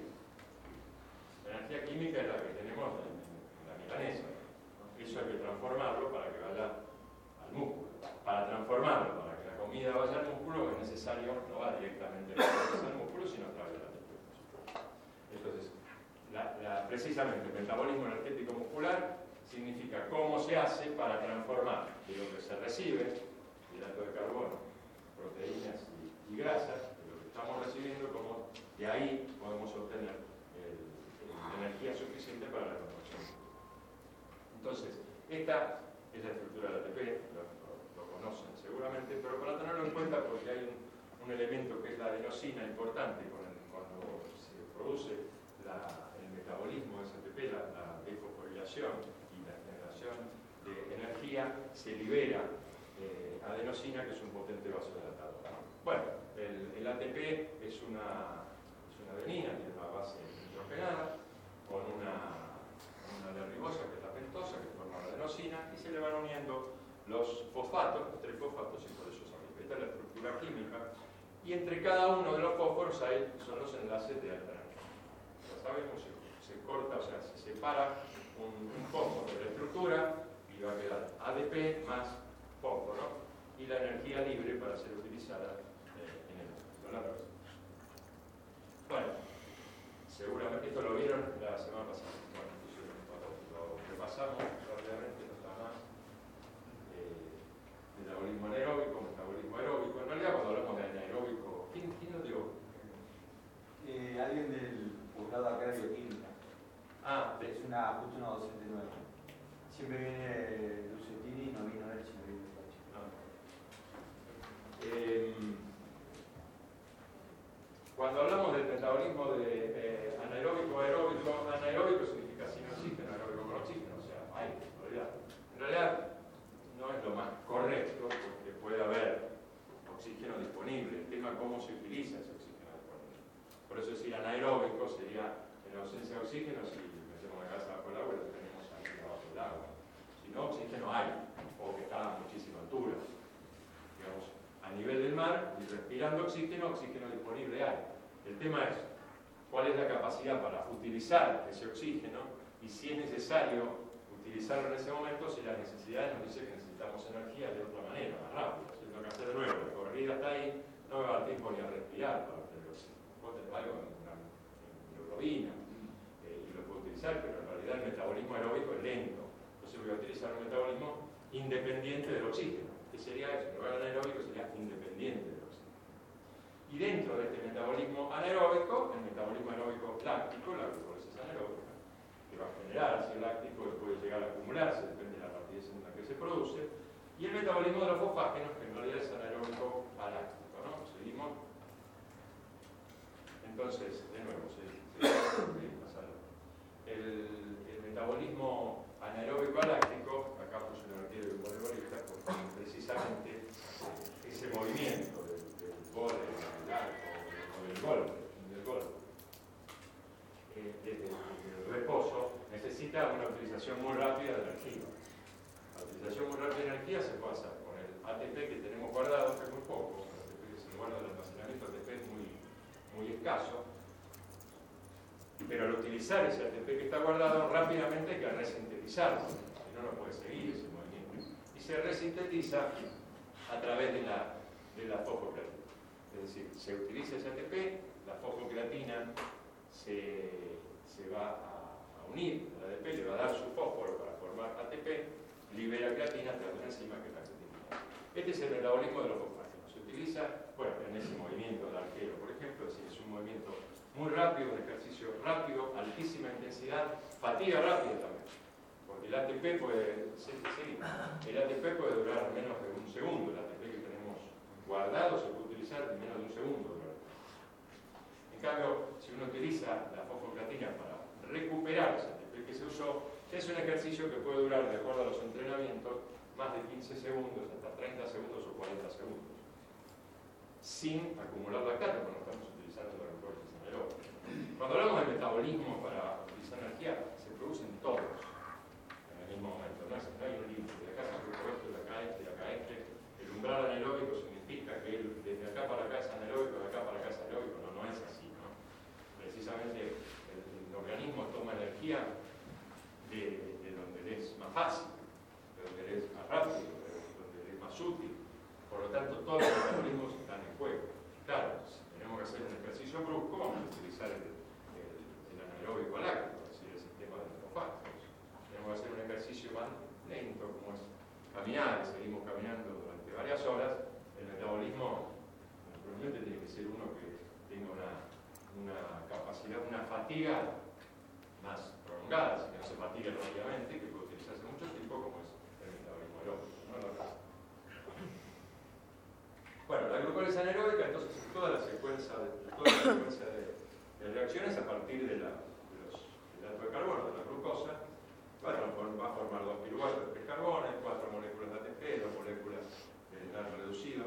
La energía química es la que tenemos en, en la milanesa. Eso hay que transformarlo para que vaya al músculo. Para transformarlo, para que la comida vaya al músculo, es necesario, no va directamente al músculo, sino a través de la textura. Entonces, la, la, precisamente el metabolismo energético muscular significa cómo se hace para transformar de lo que se recibe, hidrato de carbono, proteínas y, y grasas, de lo que estamos recibiendo, como de ahí podemos obtener el, el, la energía suficiente para la construcción. Entonces, esta es la estructura del A T P, lo, lo, lo conocen seguramente, pero para tenerlo en cuenta porque hay un, un elemento que es la adenosina importante con el, cuando se produce la, el metabolismo de ese A T P, la, la desfosforilación y la generación de energía, se libera eh, adenosina, que es un potente vasodilatador. Bueno, el, el A T P es una, es una adenina, tiene una base nitrogenada, con una una de ribosa, que es la pentosa, que forma la adenosina, y se le van uniendo los fosfatos, los tres fosfatos, y por eso se repite la estructura química. Y entre cada uno de los fósforos hay, son los enlaces de alta energía. Ya sabemos, se, se corta, o sea, se separa un, un fósforo de la estructura y va a quedar A D P más fósforo y la energía libre para ser utilizada eh, en el mundo. Bueno, seguramente esto lo vieron la semana pasada. Pasamos rápidamente, no está más. Eh, metabolismo anaeróbico, metabolismo aeróbico. En realidad, cuando hablamos de anaeróbico, ¿quién, quién lo dio? Eh, alguien del posgrado acá de bioquímica. Ah, de... es una, justo una docente nueva. Siempre viene Lucettini y no vino él, sino vino el chico. No. Eh, cuando hablamos del metabolismo de eh, anaeróbico, aeróbico, anaeróbico significa sin oxígeno, aeróbico con oxígeno. En realidad, en realidad no es lo más correcto porque puede haber oxígeno disponible. El tema es cómo se utiliza ese oxígeno disponible. Por eso decir anaeróbico sería en ausencia de oxígeno, si metemos la casa bajo el agua, lo tenemos ahí debajo del agua. Si no, oxígeno hay, o que está a muchísima altura. Digamos, a nivel del mar, y respirando oxígeno, oxígeno disponible hay. El tema es cuál es la capacidad para utilizar ese oxígeno y si es necesario utilizarlo en ese momento, si las necesidades nos dicen que necesitamos energía de otra manera, más rápido. Si tengo que hacer de nuevo, la corrida está ahí, no me va a dar tiempo ni a respirar para obtener oxígeno. Puedo tener algo en una hemoglobina eh, y lo puedo utilizar, pero en realidad el metabolismo aeróbico es lento. Entonces voy a utilizar un metabolismo independiente del oxígeno. ¿Qué sería eso? En lugar de anaeróbico sería independiente del oxígeno. Y dentro de este metabolismo anaeróbico, el metabolismo anaeróbico láctico, la glucólisis anaeróbica, que va a generar ácido láctico y puede llegar a acumularse, depende de la rapidez en la que se produce, y el metabolismo de los fosfágenos, que en realidad es anaeróbico aláctico, ¿no? Seguimos. Entonces, de nuevo, se, se, pasando. El, el metabolismo anaeróbico aláctico, acá puse una arquero de voleibolista, porque precisamente ese movimiento del, del vóley, del arco, o del golpe, del golpe, eh, desde el reposo, necesita una utilización muy rápida de energía. La utilización muy rápida de energía se pasa con el A T P que tenemos guardado, que es muy poco, el A T P que se guarda en el almacenamiento A T P es muy, muy escaso, pero al utilizar ese A T P que está guardado, rápidamente hay que resintetizarlo, si no, no puede seguir ese movimiento. Y se resintetiza a través de la, de la fosfocreatina. Es decir, se utiliza ese A T P, la fosfocreatina se, se va a, a unir al A T P, le va a dar su fósforo para formar A T P, libera creatina a través de una enzima que es la creatinina. Este es el metabolismo de los fosfágenos. Se utiliza, bueno, en ese movimiento del arquero, por ejemplo, es, decir, es un movimiento muy rápido, un ejercicio rápido, altísima intensidad, fatiga rápida también. Porque el A T P puede, sí, sí, el A T P puede durar menos de un segundo. El A T P que tenemos guardado se puede utilizar en menos de un segundo. En cambio, si uno utiliza la fosfocreatina para recuperar ese A T P que se usó, es un ejercicio que puede durar, de acuerdo a los entrenamientos, más de quince segundos, hasta treinta segundos o cuarenta segundos, sin acumular lactato, cuando estamos utilizando la glucólisis anaeróbica. Cuando hablamos de metabolismo para utilizar energía, se producen todos en el mismo momento, no, es, no hay un límite, de acá se produce esto, de acá este, de acá este. El umbral anaeróbico significa que el, desde acá para acá es anaeróbico, de acá para acá es anaeróbico, no, no es así, ¿no? Precisamente el, el organismo toma energía de, de donde le es más fácil, de donde le es más rápido, de donde le es más útil. Por lo tanto, todos los metabolismos están en juego. Claro, si tenemos que hacer un ejercicio brusco, vamos a utilizar el, el, el anaeróbico láctico, es decir, el sistema de los fosfágenos. Tenemos que hacer un ejercicio más lento, como es caminar, y seguimos caminando durante varias horas. El metabolismo, naturalmente, tiene que ser uno que tenga una, una capacidad, una fatiga más prolongada, así que no se fatigue rápidamente, que puede utilizarse mucho tiempo, como es el metabolismo aeróbico, ¿no? Bueno, la glucólisis anaeróbica, entonces, es toda la secuencia de, toda la secuencia de, de reacciones a partir de la, de los hidratos de carbono, de la glucosa, va a, va a formar dos piruvatos de tres carbones, cuatro moléculas de A T P, dos moléculas de NAD reducido.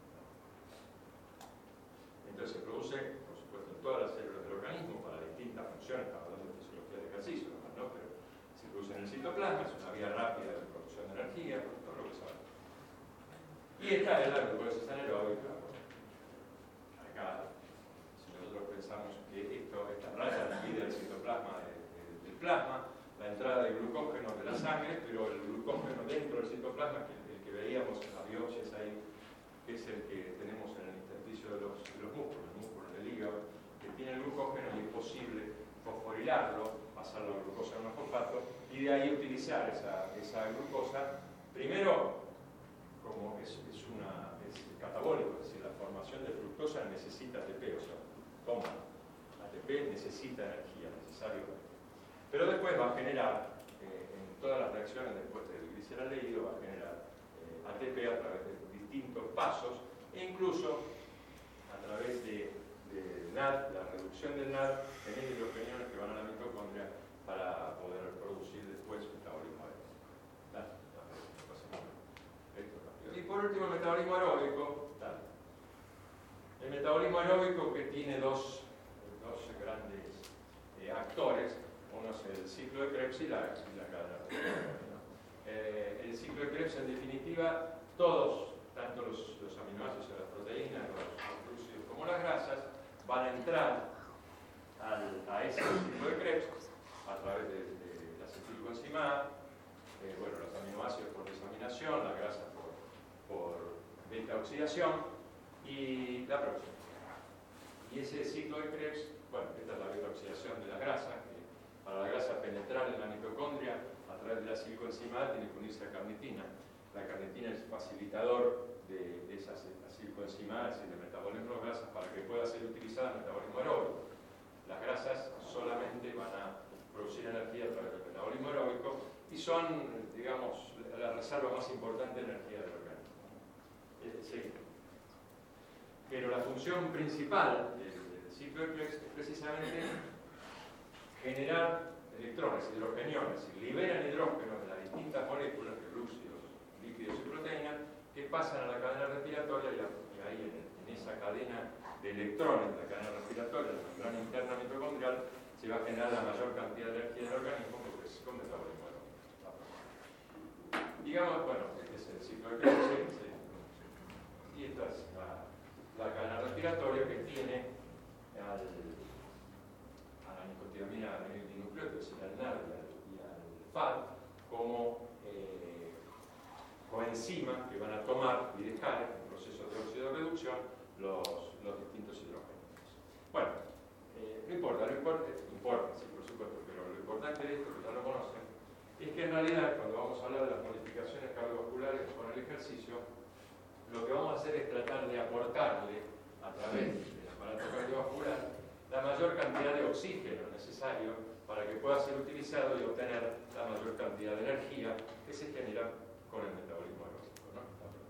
Entonces se produce, por supuesto, en todas las células del organismo para distintas funciones, estamos hablando de fisiología de ejercicio, ¿no? Pero se produce en el citoplasma, es una vía rápida de producción de energía, todo lo que sabemos. Y esta es la glucólisis anaeróbica. Acá, si nosotros pensamos que esto, esta raya divide el citoplasma de, de, del plasma, la entrada de glucógeno de la sangre, pero el glucógeno dentro del citoplasma, que el que veíamos en las biopsias ahí, que es el que tenemos en el intersticio de los, de los músculos, el músculo del hígado, que tiene el glucógeno y es posible fosforilarlo, pasar la glucosa a un fosfato, y de ahí utilizar esa, esa glucosa, primero, como es, es, una, es catabólico, es decir, la formación de fructosa necesita A T P, o sea, toma A T P, necesita energía, necesario. Pero después va a generar, eh, en todas las reacciones después del gliceraldehído, va a generar eh, A T P a través de distintos pasos, e incluso a través de, de NAD, la reducción del NAD, tener hidrogeniones que van a la mitocondria para poder producir después metabolismo aeróbico. Y por último, el metabolismo aeróbico. Tal. El metabolismo aeróbico que tiene dos, dos grandes eh, actores. Uno es el ciclo de Krebs y la, y la cadena. Eh, el ciclo de Krebs, en definitiva, todos, tanto los, los aminoácidos y las proteínas, los glúcidos como las grasas, van a entrar al, a ese ciclo de Krebs a través de, de la acetilcoenzima, eh, bueno, los aminoácidos por desaminación, las grasas por, por beta oxidación y la próxima. Y ese ciclo de Krebs, bueno, esta es la beta oxidación de la grasa, que para la grasa penetrar en la mitocondria a través de la acetilcoenzima tiene que unirse a carnitina. la carnitina es facilitador de, de esas acilcoenzimas y de metabolismo de grasas para que pueda ser utilizada en el metabolismo aeróbico. Las grasas solamente van a producir energía a través del metabolismo aeróbico y son, digamos, la reserva más importante de energía del organismo. Eh, sí. Pero la función principal del, del ciclo de Krebs es precisamente generar electrones, hidrogeniones, y liberan hidrógenos de las distintas moléculas de glúcidos, lípidos y proteínas que pasan a la cadena respiratoria y, a, y ahí en, en esa cadena de electrones de la cadena respiratoria, la membrana interna mitocondrial, se va a generar la mayor cantidad de energía del organismo porque es con metabolismo aeróbico. Digamos, bueno, este es el ciclo de Krebs, y esta es la, la cadena respiratoria que tiene al, a la nicotinamida dinucleótido, es el N A D y al, y al F A D como eh, coenzimas que van a tomar y dejar en procesos de oxidorreducción los, los distintos hidrógenos. Bueno, eh, no importa, no importa, importa, sí, por supuesto, pero lo importante de esto, que ya lo conocen, es que en realidad cuando vamos a hablar de las modificaciones cardiovasculares con el ejercicio, lo que vamos a hacer es tratar de aportarle a través del aparato cardiovascular la mayor cantidad de oxígeno necesario para que pueda ser utilizado y obtener la mayor cantidad de energía que se genera con el metabolismo aeróbico, ¿no?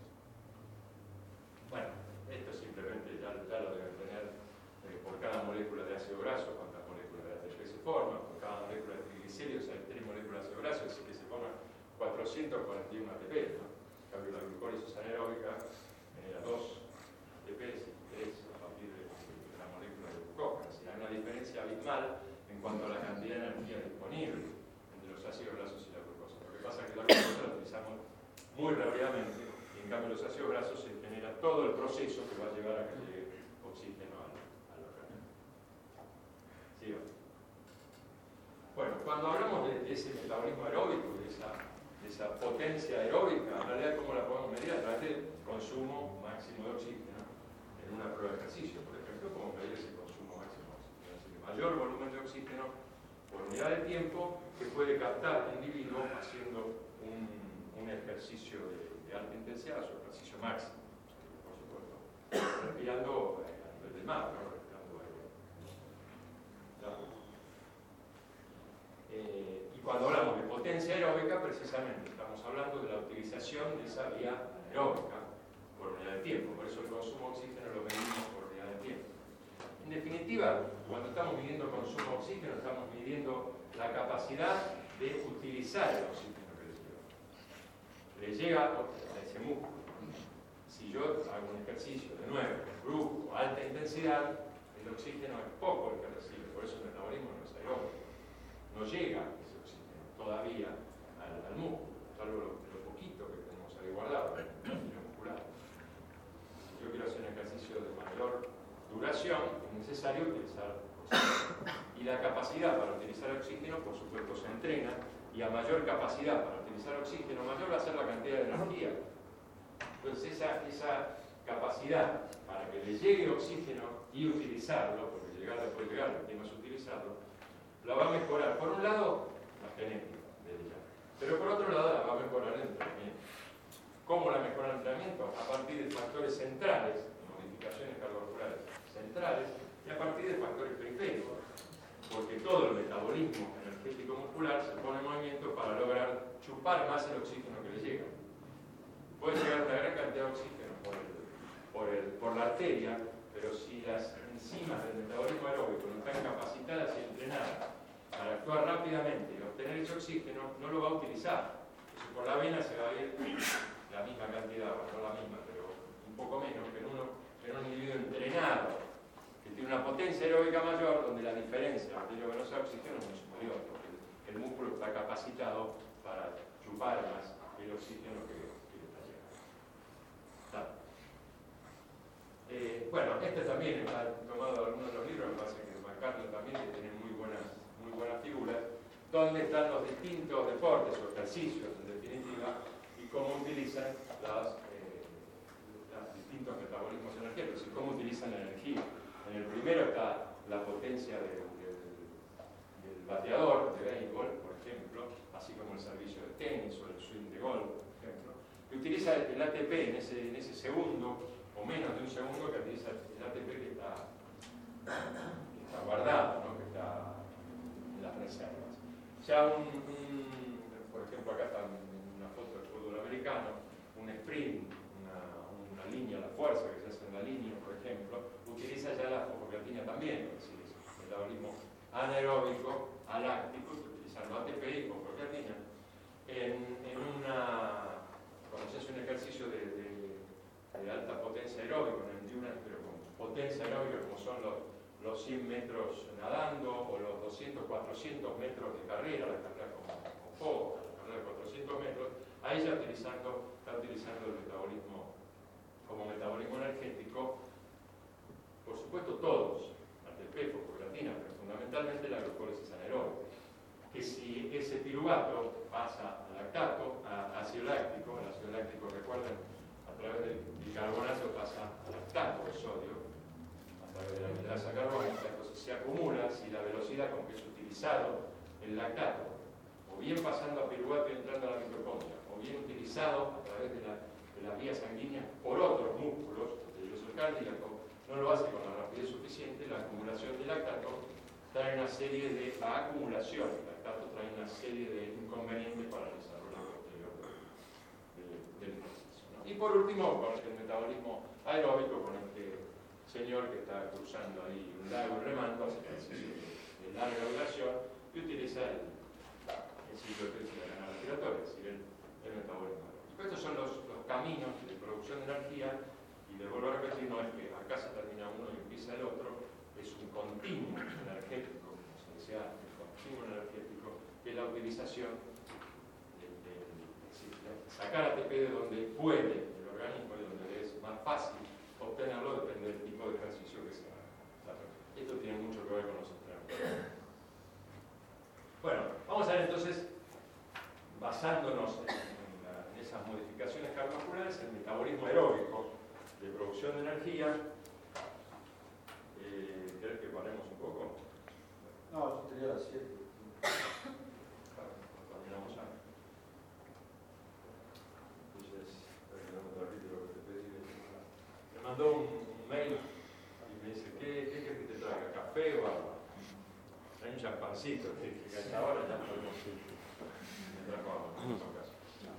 Bueno, esto simplemente ya, ya lo deben tener eh, por cada molécula de ácido graso, cuántas moléculas de A T P se forman, por cada molécula de triglicéridos hay tres moléculas de ácido graso, es decir, que se forman cuatrocientos cuarenta y uno A T P, ¿no? En cambio, la glucólisis anaeróbica genera dos A T P y tres a partir de la molécula de glucógeno. Es decir, hay una diferencia abismal en cuanto a la cantidad de energía disponible entre los ácidos grasos y la glucosa. Lo que pasa es que la glucosa la utilizamos muy rápidamente y en cambio los ácidos grasos se genera todo el proceso que va a llevar a que llegue oxígeno al, al organismo. ¿Sí? Bueno, cuando hablamos de, de ese metabolismo aeróbico, de esa, de esa potencia aeróbica, en realidad, ¿cómo la podemos medir? A través del consumo máximo de oxígeno en una prueba de ejercicio, por ejemplo, podemos medir ese consumo máximo de oxígeno. Es decir, mayor volumen de oxígeno por unidad de tiempo que puede captar el individuo haciendo un, un ejercicio de, de alta intensidad, su ejercicio máximo, por supuesto, respirando a nivel del mar, ¿no? Respirando aire. Eh, y cuando hablamos de potencia aeróbica, precisamente estamos hablando de la utilización de esa vía aeróbica por unidad de tiempo, por eso el consumo de oxígeno lo medimos por unidad de tiempo. En definitiva, cuando estamos midiendo consumo de oxígeno, estamos midiendo la capacidad de utilizar el oxígeno que les llega. Le llega a ese músculo. Si yo hago un ejercicio de nuevo, brusco, alta intensidad, el oxígeno es poco el que recibe, por eso el metabolismo no es aeróbico. No llega ese oxígeno todavía al, al músculo, salvo lo, lo poquito que tenemos ahí guardado, el muscular. Si yo quiero hacer un ejercicio de mayor duración, es necesario utilizar oxígeno. Y la capacidad para utilizar oxígeno, por supuesto, se entrena, y a mayor capacidad para utilizar oxígeno, mayor va a ser la cantidad de energía. Entonces, esa, esa capacidad para que le llegue oxígeno y utilizarlo, porque llegar después de llegar, el tema es utilizarlo, la va a mejorar. Por un lado, la genética de ella, pero por otro lado, la va a mejorar el entrenamiento. ¿Cómo la mejora el entrenamiento? A partir de factores centrales, modificaciones cardiovasculares centrales, y a partir de factores periféricos, porque todo el metabolismo energético muscular se pone en movimiento para lograr chupar más el oxígeno que le llega. Puede llegar una gran cantidad de oxígeno por, el, por, el, por la arteria, pero si las enzimas del metabolismo aeróbico no están capacitadas y entrenadas para actuar rápidamente y obtener ese oxígeno, no lo va a utilizar. Entonces, por la vena se va a ir la misma cantidad, no la misma, pero un poco menos que en, uno, en un individuo entrenado, que tiene una potencia aeróbica mayor, donde la diferencia arteriovenosa de oxígeno es muy superior, porque el, el músculo está capacitado para chupar más el oxígeno que, que le está llegando. ¿Está? Eh, bueno, este también está tomado de algunos de los libros, me parece que McCartney también, que tiene muy buenas, muy buenas figuras, donde están los distintos deportes o ejercicios, en definitiva, y cómo utilizan las, eh, los distintos metabolismos energéticos y cómo utilizan la energía. En el primero está la potencia del, del, del bateador de béisbol, por ejemplo, así como el servicio de tenis o el swing de golf, por ejemplo. Y utiliza el A T P en ese, en ese segundo, o menos de un segundo, que utiliza el A T P que está, que está guardado, ¿no? Que está en las reservas. Ya un, un, por ejemplo, acá está una foto del fútbol americano, un sprint, una, una línea, la fuerza que se hace en la línea, por ejemplo, utiliza ya la fosfocreatina también, es decir, es un metabolismo anaeróbico, aláctico, utilizando A T P y fosfocreatina, en, en una, cuando se hace un ejercicio de, de, de alta potencia aeróbica, en endurance, pero con potencia aeróbica como son los, los cien metros nadando o los doscientos, cuatrocientos metros de carrera, la carrera con, con fuego, la carrera de cuatrocientos metros, ahí ya utilizando, está utilizando el metabolismo como metabolismo energético, por supuesto todos, A T P, fosfocreatina, pero fundamentalmente la glucólisis anaeróbica, que si ese piruvato pasa al lactato, a ácido láctico, el ácido láctico, recuerden, a través del bicarbonato pasa al lactato, el sodio, a través de la amilasa carbónica, entonces se acumula si la velocidad con que es utilizado el lactato, o bien pasando a piruvato y entrando a la mitocondria, o bien utilizado a través de, la, de las vías sanguíneas por otros músculos, entre ellos el cardíaco, no lo hace con la rapidez suficiente, la acumulación de lactato trae una serie de, la acumulación del lactato trae una serie de inconvenientes para el desarrollo posterior del, del proceso, ¿no? Y por último, con el metabolismo aeróbico, con este señor que está cruzando ahí un lago y remando, hace ejercicio de, de larga duración y utiliza el, el ciclo de la cadena respiratoria, es decir, el, el metabolismo aeróbico. Estos son los, los caminos de producción de energía, y les vuelvo a repetir, no es que acá se termina uno y empieza el otro, es un continuo energético, como se decía, el continuo energético, que es la utilización de, de, de, de sacar A T P de donde puede el organismo y donde es más fácil obtenerlo, depende del tipo de ejercicio que se haga. Esto tiene mucho que ver con los entrenamientos. Bueno, vamos a ver entonces, basándonos en, en, la, en esas modificaciones cardiovasculares, el metabolismo aeróbico de producción de energía. Eh, ¿Querés que paremos un poco? No, yo tenía las siete. Terminamos ya. Entonces, para que no me repite lo que te pedí. Me mandó un, un mail y me dice, ¿qué, qué querés que te traiga? ¿Café o agua? Hay un champancito, que, que a esta hora ya podemos ir. Me trajo agua, en todo caso.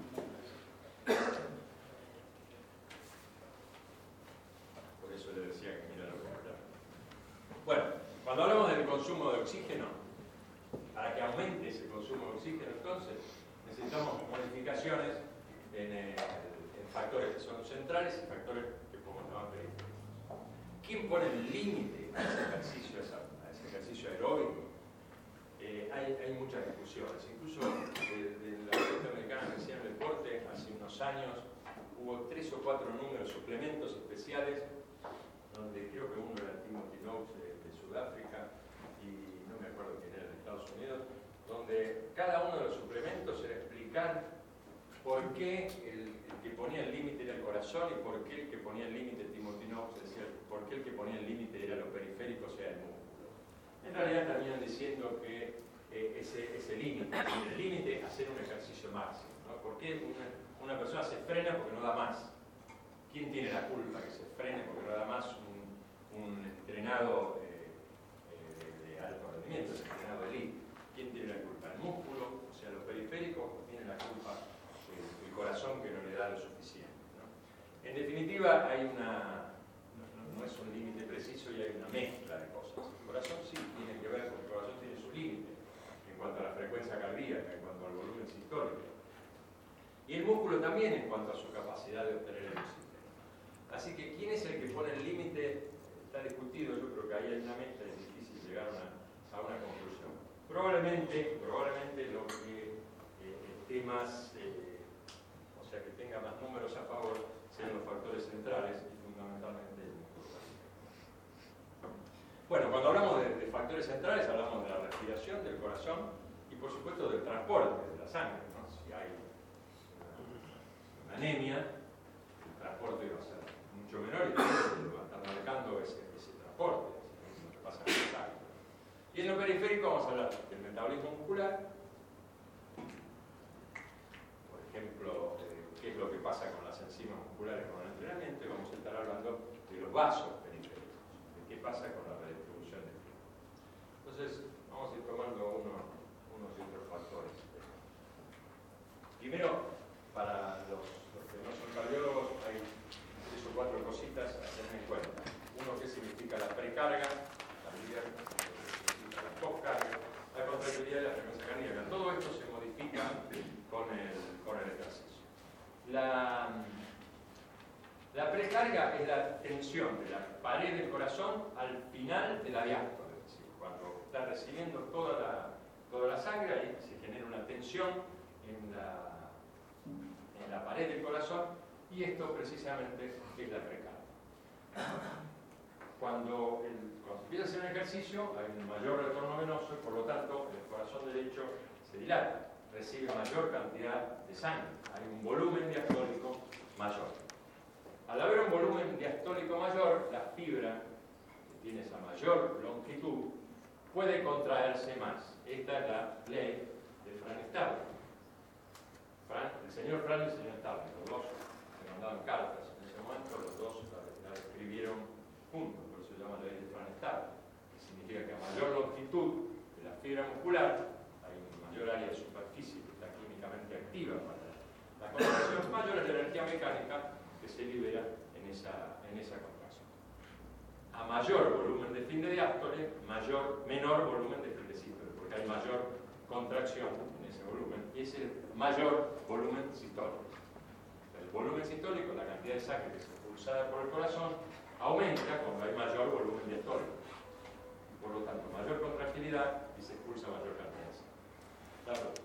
Por eso le decía que mira lo que era. Bueno, cuando hablamos del consumo de oxígeno, para que aumente ese consumo de oxígeno, entonces, necesitamos modificaciones en, el, en factores que son centrales y factores que podemos llamar periféricos. ¿Quién pone el límite a ese ejercicio, a ese ejercicio aeróbico? Eh, hay, hay muchas discusiones. Incluso de, de la Asociación Americana de Medicina del Deporte, hace unos años, hubo tres o cuatro números, suplementos especiales, donde creo que uno era Timothy Noakes de, de Sudáfrica y no me acuerdo quién era de Estados Unidos, donde cada uno de los suplementos era explicar por qué el, el que ponía el límite era el corazón y por qué el que ponía el límite, Timothy Noakes decía, por qué el que ponía el límite era lo periférico, o sea, el músculo. En realidad terminan diciendo que eh, ese, ese límite, el límite es hacer un ejercicio máximo, ¿no? ¿Por qué una, una persona se frena porque no da más? ¿Quién tiene la culpa que se frene porque no da más un, un entrenado eh, eh, de alto rendimiento, un entrenado elite? ¿Quién tiene la culpa? ¿El músculo? O sea, los periféricos tienen la culpa el, el corazón que no le da lo suficiente, ¿no? En definitiva, hay una, no, no, no es un límite preciso y hay una mezcla de cosas. El corazón sí tiene que ver, porque el corazón tiene su límite en cuanto a la frecuencia cardíaca, en cuanto al volumen sistólico. Y el músculo también en cuanto a su capacidad de obtener el oxígeno. Así que, ¿quién es el que pone el límite? Está discutido, yo creo que ahí hay una mezcla, es difícil llegar a una, a una conclusión. Probablemente, probablemente lo que eh, esté más, eh, o sea, que tenga más números a favor, sean los factores centrales y fundamentalmente el músculo. Bueno, cuando hablamos de, de factores centrales, hablamos de la respiración, del corazón y, por supuesto, del transporte de la sangre, ¿no? Si hay una, una anemia, el transporte va a ser mucho menor y va a estar marcando ese, ese transporte, es lo que pasa en la sangre. Y en lo periférico vamos a hablar del metabolismo muscular, por ejemplo, eh, qué es lo que pasa con vasos periféricos, de qué pasa con la redistribución de flujo. Entonces, vamos a ir tomando uno, unos y otros factores. Primero, para los, los que no son cardiólogos, hay tres o cuatro cositas a tener en cuenta. Uno, qué significa la precarga, también qué significa la postcarga, la contractilidad y la frecuencia cardíaca. Todo esto se modifica con el, con el ejercicio. La, la precarga es la tensión de la pared del corazón al final de la diástole, es decir, cuando está recibiendo toda la, toda la sangre, ahí se genera una tensión en la, en la pared del corazón, y esto precisamente es la precarga. Cuando, el, cuando empieza a hacer un ejercicio, hay un mayor retorno venoso y por lo tanto el corazón derecho se dilata, recibe mayor cantidad de sangre, hay un volumen diastólico mayor. Al haber un volumen diastólico mayor, la fibra, que tiene esa mayor longitud, puede contraerse más. Esta es la ley de Frank-Starling. El señor Frank y el señor Starling, los dos se mandaban cartas en ese momento, los dos la, la escribieron juntos, por eso se llama ley de Frank-Starling, que significa que a mayor longitud de la fibra muscular hay un mayor área de superficie que está químicamente activa para la contracción, mayor es la energía mecánica que se libera en esa, en esa contracción. A mayor volumen de fin de diástole, mayor, menor volumen de fin de sístole, porque hay mayor contracción en ese volumen, y es el mayor volumen sistólico. El volumen sistólico, la cantidad de sangre que es expulsada por el corazón, aumenta cuando hay mayor volumen diastólico. Y por lo tanto, mayor contractilidad y se expulsa mayor cantidad de sangre.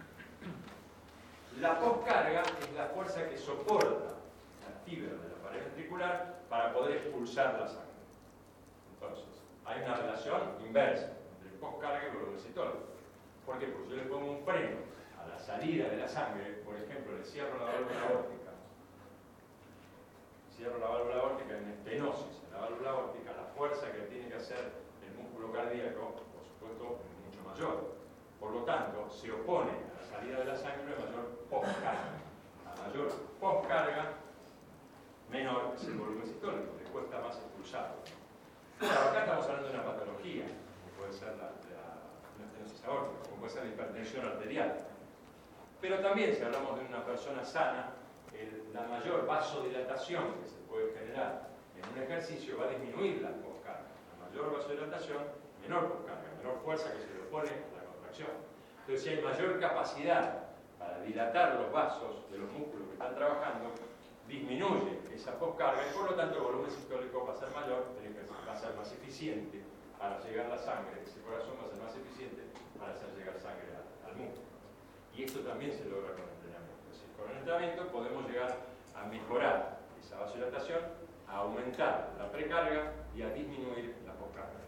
La postcarga es la fuerza que soporta la fibra de la pared ventricular para poder expulsar la sangre. Entonces, hay una relación inversa entre postcarga y volumen sistólico. ¿Por qué? Porque yo le pongo un freno a la salida de la sangre, por ejemplo, le cierro la válvula aórtica, cierro la válvula aórtica en estenosis, en la válvula aórtica, la fuerza que tiene que hacer el músculo cardíaco, por supuesto, es mucho mayor. Por lo tanto, se opone a la salida de la sangre a mayor postcarga. A mayor postcarga, menor es el volumen sistólico, le cuesta más expulsarlo. Claro, acá estamos hablando de una patología, como puede ser la, la, la estenosis aórtica, como puede ser la hipertensión arterial. Pero también, si hablamos de una persona sana, el, la mayor vasodilatación que se puede generar en un ejercicio va a disminuir la postcarga. La mayor vasodilatación, menor postcarga, menor fuerza que se le opone a la contracción. Entonces, si hay mayor capacidad para dilatar los vasos de los músculos que están trabajando, disminuye esa postcarga y por lo tanto el volumen sistólico va a ser mayor, va a ser más eficiente para llegar la sangre, ese corazón va a ser más eficiente para hacer llegar sangre al, al músculo. Y esto también se logra con el entrenamiento. Es decir, con el entrenamiento podemos llegar a mejorar esa vasodilatación, a aumentar la precarga y a disminuir la postcarga.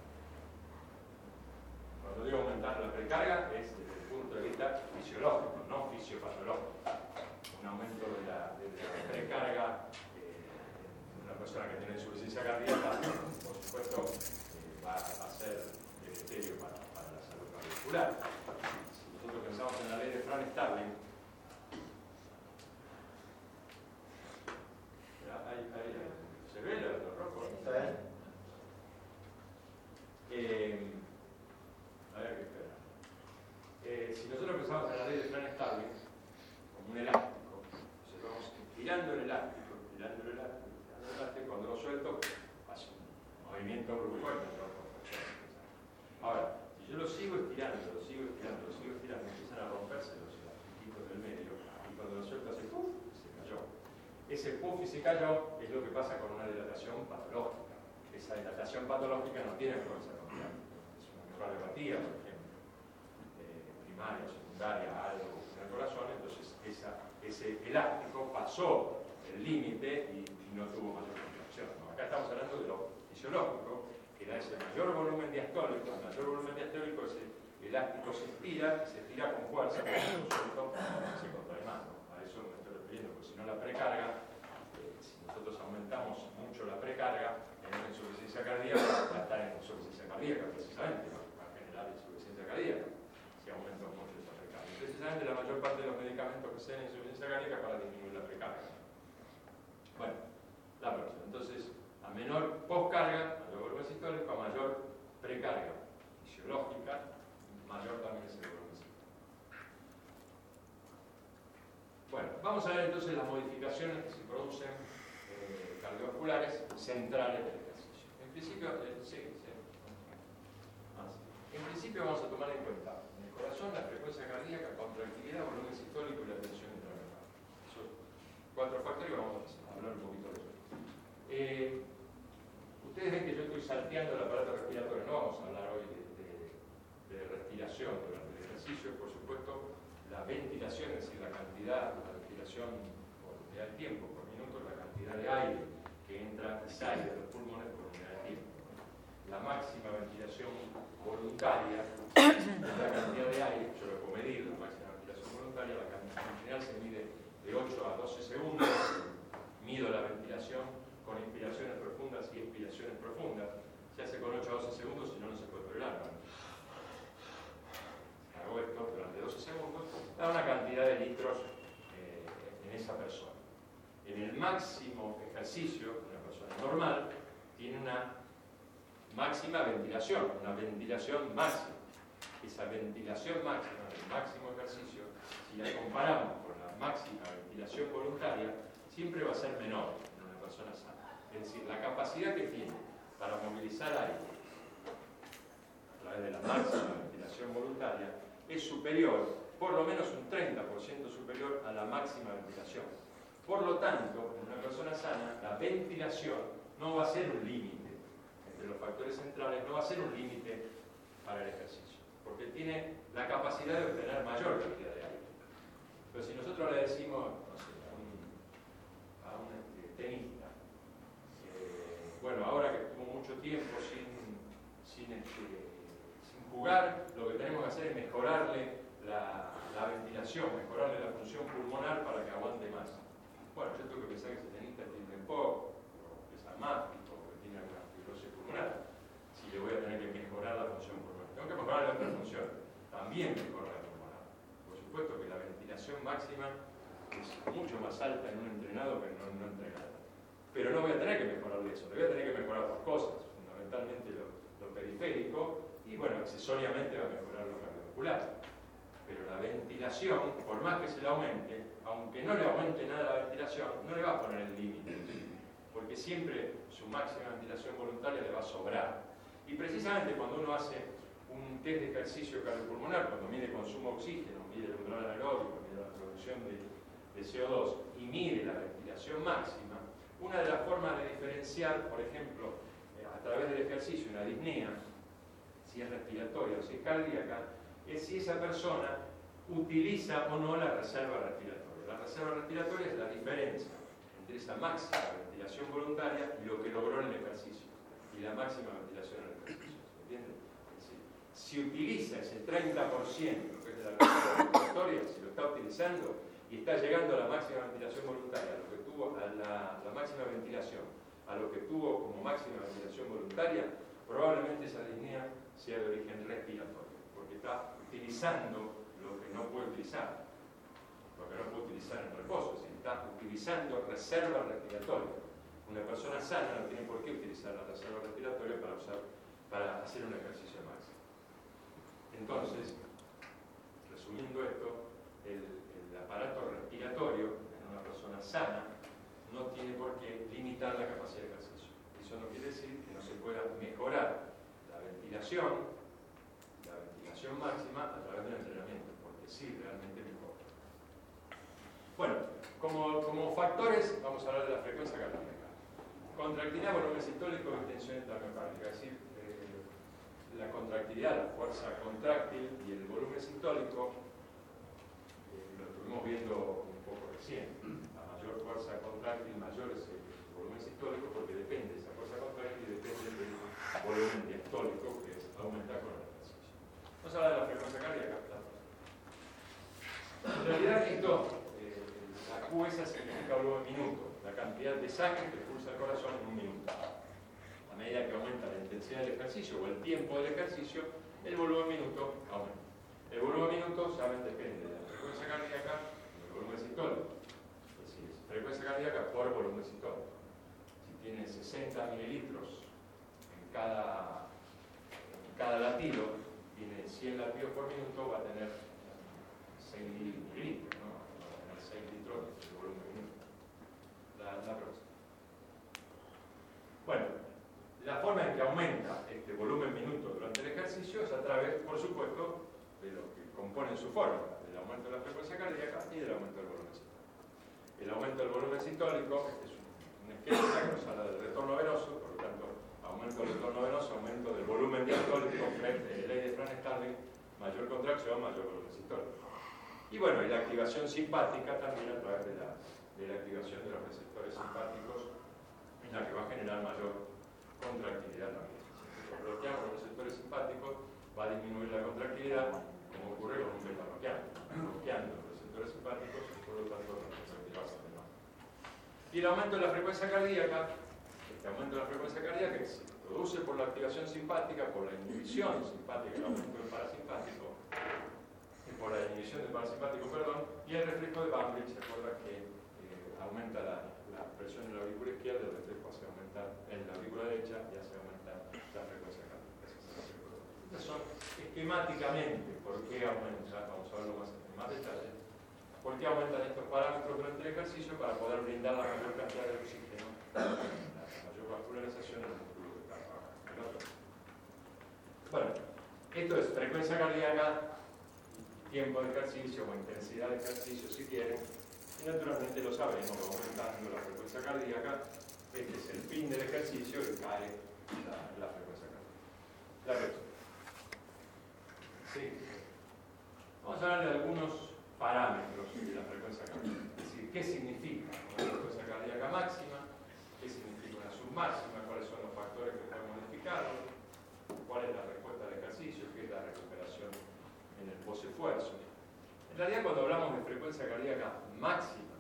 Cuando digo aumentar la precarga es desde el punto de vista fisiológico, no fisiopatológico. Un aumento de la, de la precarga eh, en una persona que tiene insuficiencia cardíaca, por supuesto, eh, va, va a ser deleterio para, para la salud cardiovascular. Si nosotros pensamos en la ley de Frank-Starling, ¿se ve lo rojo? ¿Está bien? Eh, a ver qué espera. Eh, si nosotros pensamos en la ley de Frank-Starling como un elástico, entonces vamos estirando el elástico, estirando el elástico, estirando el elástico, cuando lo suelto, hace un movimiento brusco y mayor contracción. Ahora, si yo lo sigo estirando, lo sigo estirando, lo sigo estirando, empiezan a romperse los elastiquitos del medio, y cuando lo suelto hace ¡puf! Se cayó. Ese puff y se cayó es lo que pasa con una dilatación patológica. Esa dilatación patológica no tiene fuerza contraria. Es una neuropatía, por ejemplo, eh, primaria, secundaria, algo en el corazón, entonces esa, ese elástico pasó el límite y, y no tuvo mayor contracción. ¿No? Acá estamos hablando de lo fisiológico, que da ese mayor volumen diastólico. El mayor volumen diastólico, ese elástico se estira, se estira con fuerza, pero suelto se contrae más. ¿No? A eso me estoy refiriendo, porque si no la precarga, eh, si nosotros aumentamos mucho la precarga en una insuficiencia cardíaca, va a estar en insuficiencia cardíaca precisamente, ¿no? Va a generar insuficiencia cardíaca si aumentamos mucho esa precarga. Precisamente la mayor parte de los medicamentos que se dan en insuficiencia cardíaca para disminuir la precarga. Bueno, la próxima. Entonces, A menor poscarga, mayor volumen sistólico, a mayor precarga fisiológica, mayor también es el volumen sistólico. Bueno, vamos a ver entonces las modificaciones que se producen eh, cardiovasculares centrales del ejercicio. En principio, eh, sí, sí. Ah, sí. En principio vamos a tomar en cuenta en el corazón la frecuencia cardíaca, contractilidad, volumen sistólico y la tensión intraventricular. Esos cuatro factores y vamos a hablar un poquito de eso. Eh, ustedes ven que yo estoy salteando el aparato respiratorio, no vamos a hablar hoy de, de, de respiración durante el ejercicio, por supuesto, la ventilación, es decir, la cantidad, la ventilación por unidad de tiempo, por minuto, la cantidad de aire que entra y sale de los pulmones por unidad de tiempo. La máxima ventilación voluntaria, la cantidad de aire, yo lo puedo medir, la máxima ventilación voluntaria, la cantidad en general se mide de ocho a doce segundos, mido la ventilación con inspiraciones profundas y expiraciones profundas, se hace con ocho a doce segundos, si no, no se puede tolerar, ¿no? Hago esto durante doce segundos, da una cantidad de litros eh, en esa persona. En el máximo ejercicio, una persona normal tiene una máxima ventilación, una ventilación máxima. Esa ventilación máxima del máximo ejercicio, si la comparamos con la máxima ventilación voluntaria, siempre va a ser menor en una persona sana. Es decir, la capacidad que tiene para movilizar aire a través de la máxima ventilación voluntaria es superior, por lo menos un treinta por ciento superior a la máxima ventilación. Por lo tanto, en una persona sana, la ventilación no va a ser un límite entre los factores centrales, no va a ser un límite para el ejercicio, porque tiene la capacidad de obtener mayor cantidad de aire. Pero si nosotros le decimos, no sé, a un, a un este, tenista, eh, bueno, ahora que estuvo mucho tiempo sin, sin, este, sin jugar, lo que tenemos que hacer es mejorarle la, la ventilación, mejorarle la función pulmonar para que aguante más. Bueno, yo tengo que pensar que ese tenista tiene poco, o que es asmático, o que tiene alguna fibrosis pulmonar. Si le voy a tener que mejorar la función pulmonar. Tengo que mejorar la otra función, también mejorar la pulmonar. Por supuesto que la ventilación máxima es mucho más alta en un entrenado que en un no entrenado. Pero no voy a tener que mejorarle eso, le voy a tener que mejorar otras cosas, fundamentalmente lo, lo periférico, y bueno, accesoriamente va a mejorar lo cardiovascular. Pero la ventilación, por más que se le aumente, aunque no le aumente nada la ventilación, no le va a poner el límite, porque siempre su máxima ventilación voluntaria le va a sobrar. Y precisamente cuando uno hace un test de ejercicio cardiopulmonar, cuando mide consumo de oxígeno, mide el umbral anaeróbico, mide la producción de, de C O dos y mide la ventilación máxima, una de las formas de diferenciar, por ejemplo, a través del ejercicio, una disnea, si es respiratoria o si es cardíaca, es si esa persona utiliza o no la reserva respiratoria. La reserva respiratoria es la diferencia entre esa máxima ventilación voluntaria y lo que logró en el ejercicio, y la máxima ventilación en el ejercicio. ¿Entienden? Es decir, si utiliza ese treinta por ciento que es de la reserva respiratoria, si lo está utilizando y está llegando a la máxima ventilación voluntaria, a lo que tuvo a la, la máxima ventilación, a lo que tuvo como máxima ventilación voluntaria, probablemente esa disnea sea de origen respiratorio, porque está utilizando lo que no puede utilizar, lo que no puede utilizar en reposo, es decir, está utilizando reserva respiratoria. Una persona sana no tiene por qué utilizar la reserva respiratoria para, usar, para hacer un ejercicio máximo. Entonces, resumiendo esto, el, el aparato respiratorio en una persona sana no tiene por qué limitar la capacidad de ejercicio. Eso no quiere decir que no se pueda mejorar la ventilación, la ventilación máxima a través del entrenamiento, porque sí, realmente mejora. Bueno, como, como factores, vamos a hablar de la frecuencia cardíaca. Contractilidad, volumen sistólico y tensión intracardiaca, es decir, eh, la contractilidad, la fuerza contráctil y el volumen sistólico, eh, lo estuvimos viendo un poco recién. A mayor fuerza contráctil, mayor es el volumen sistólico, porque depende de esa fuerza contráctil y depende del volumen diastólico, que es aumentar con el ejercicio. Vamos a hablar de la frecuencia cardíaca. En realidad, esto, eh, la Q esa significa volumen minuto, la cantidad de sangre que pulsa el corazón en un minuto. A medida que aumenta la intensidad del ejercicio o el tiempo del ejercicio, el volumen minuto aumenta. El volumen minuto, saben, depende de la frecuencia cardíaca y del volumen sistólico. Es decir, es frecuencia cardíaca por volumen sistólico. Si tiene sesenta mililitros en cada, en cada latido, tiene cien latidos por minuto, va a tener seis mililitros, ¿no? Va a tener seis litros de volumen minuto. La, la próxima. Bueno, la forma en que aumenta este volumen minuto durante el ejercicio es a través, por supuesto, de lo que componen su fórmula, del aumento de la frecuencia cardíaca y del aumento del volumen sistólico. El aumento del volumen sistólico, este es un, un esquema que nos habla del retorno venoso, por lo tanto, aumento del retorno venoso, aumento del volumen diastólico, eh, ley de Franz-Starling, mayor contracción, mayor volumen sistólico. Y bueno, y la activación simpática también a través de la, de la activación de los receptores simpáticos, en la que va a generar mayor contractilidad también. Si bloqueamos los receptores simpáticos, va a disminuir la contractilidad, como ocurre con un beta bloqueante. Bloqueando los receptores simpáticos, por lo tanto, la contractilidad va a ser menor. Y el aumento de la frecuencia cardíaca, este aumento de la frecuencia cardíaca que se produce por la activación simpática, por la inhibición simpática, el aumento del parasimpático, y por la inhibición del parasimpático, perdón, y el reflejo de Bambridge, se acuerda que eh, aumenta la, la presión en la aurícula izquierda, el reflejo hace aumentar en la aurícula derecha y hace aumentar la frecuencia cardíaca. Estas son esquemáticamente por qué aumenta, vamos a verlo más en más detalle, por qué aumentan estos parámetros durante el ejercicio para poder brindar la mayor cantidad de oxígeno, la mayor vascularización en el músculo que está trabajando. Bueno, esto es frecuencia cardíaca, tiempo de ejercicio o intensidad de ejercicio si quieren, y naturalmente lo sabemos, va aumentando la frecuencia cardíaca, este es el fin del ejercicio y cae la, la frecuencia cardíaca. La próxima. Sí. Vamos a hablar de algunos parámetros de la frecuencia cardíaca. Es decir, qué significa una frecuencia cardíaca máxima, qué significa una submáxima, cuáles son los factores que pueden modificarlo, cuál es la respuesta al ejercicio, qué es la recuperación en el post-esfuerzo. En realidad, cuando hablamos de frecuencia cardíaca máxima,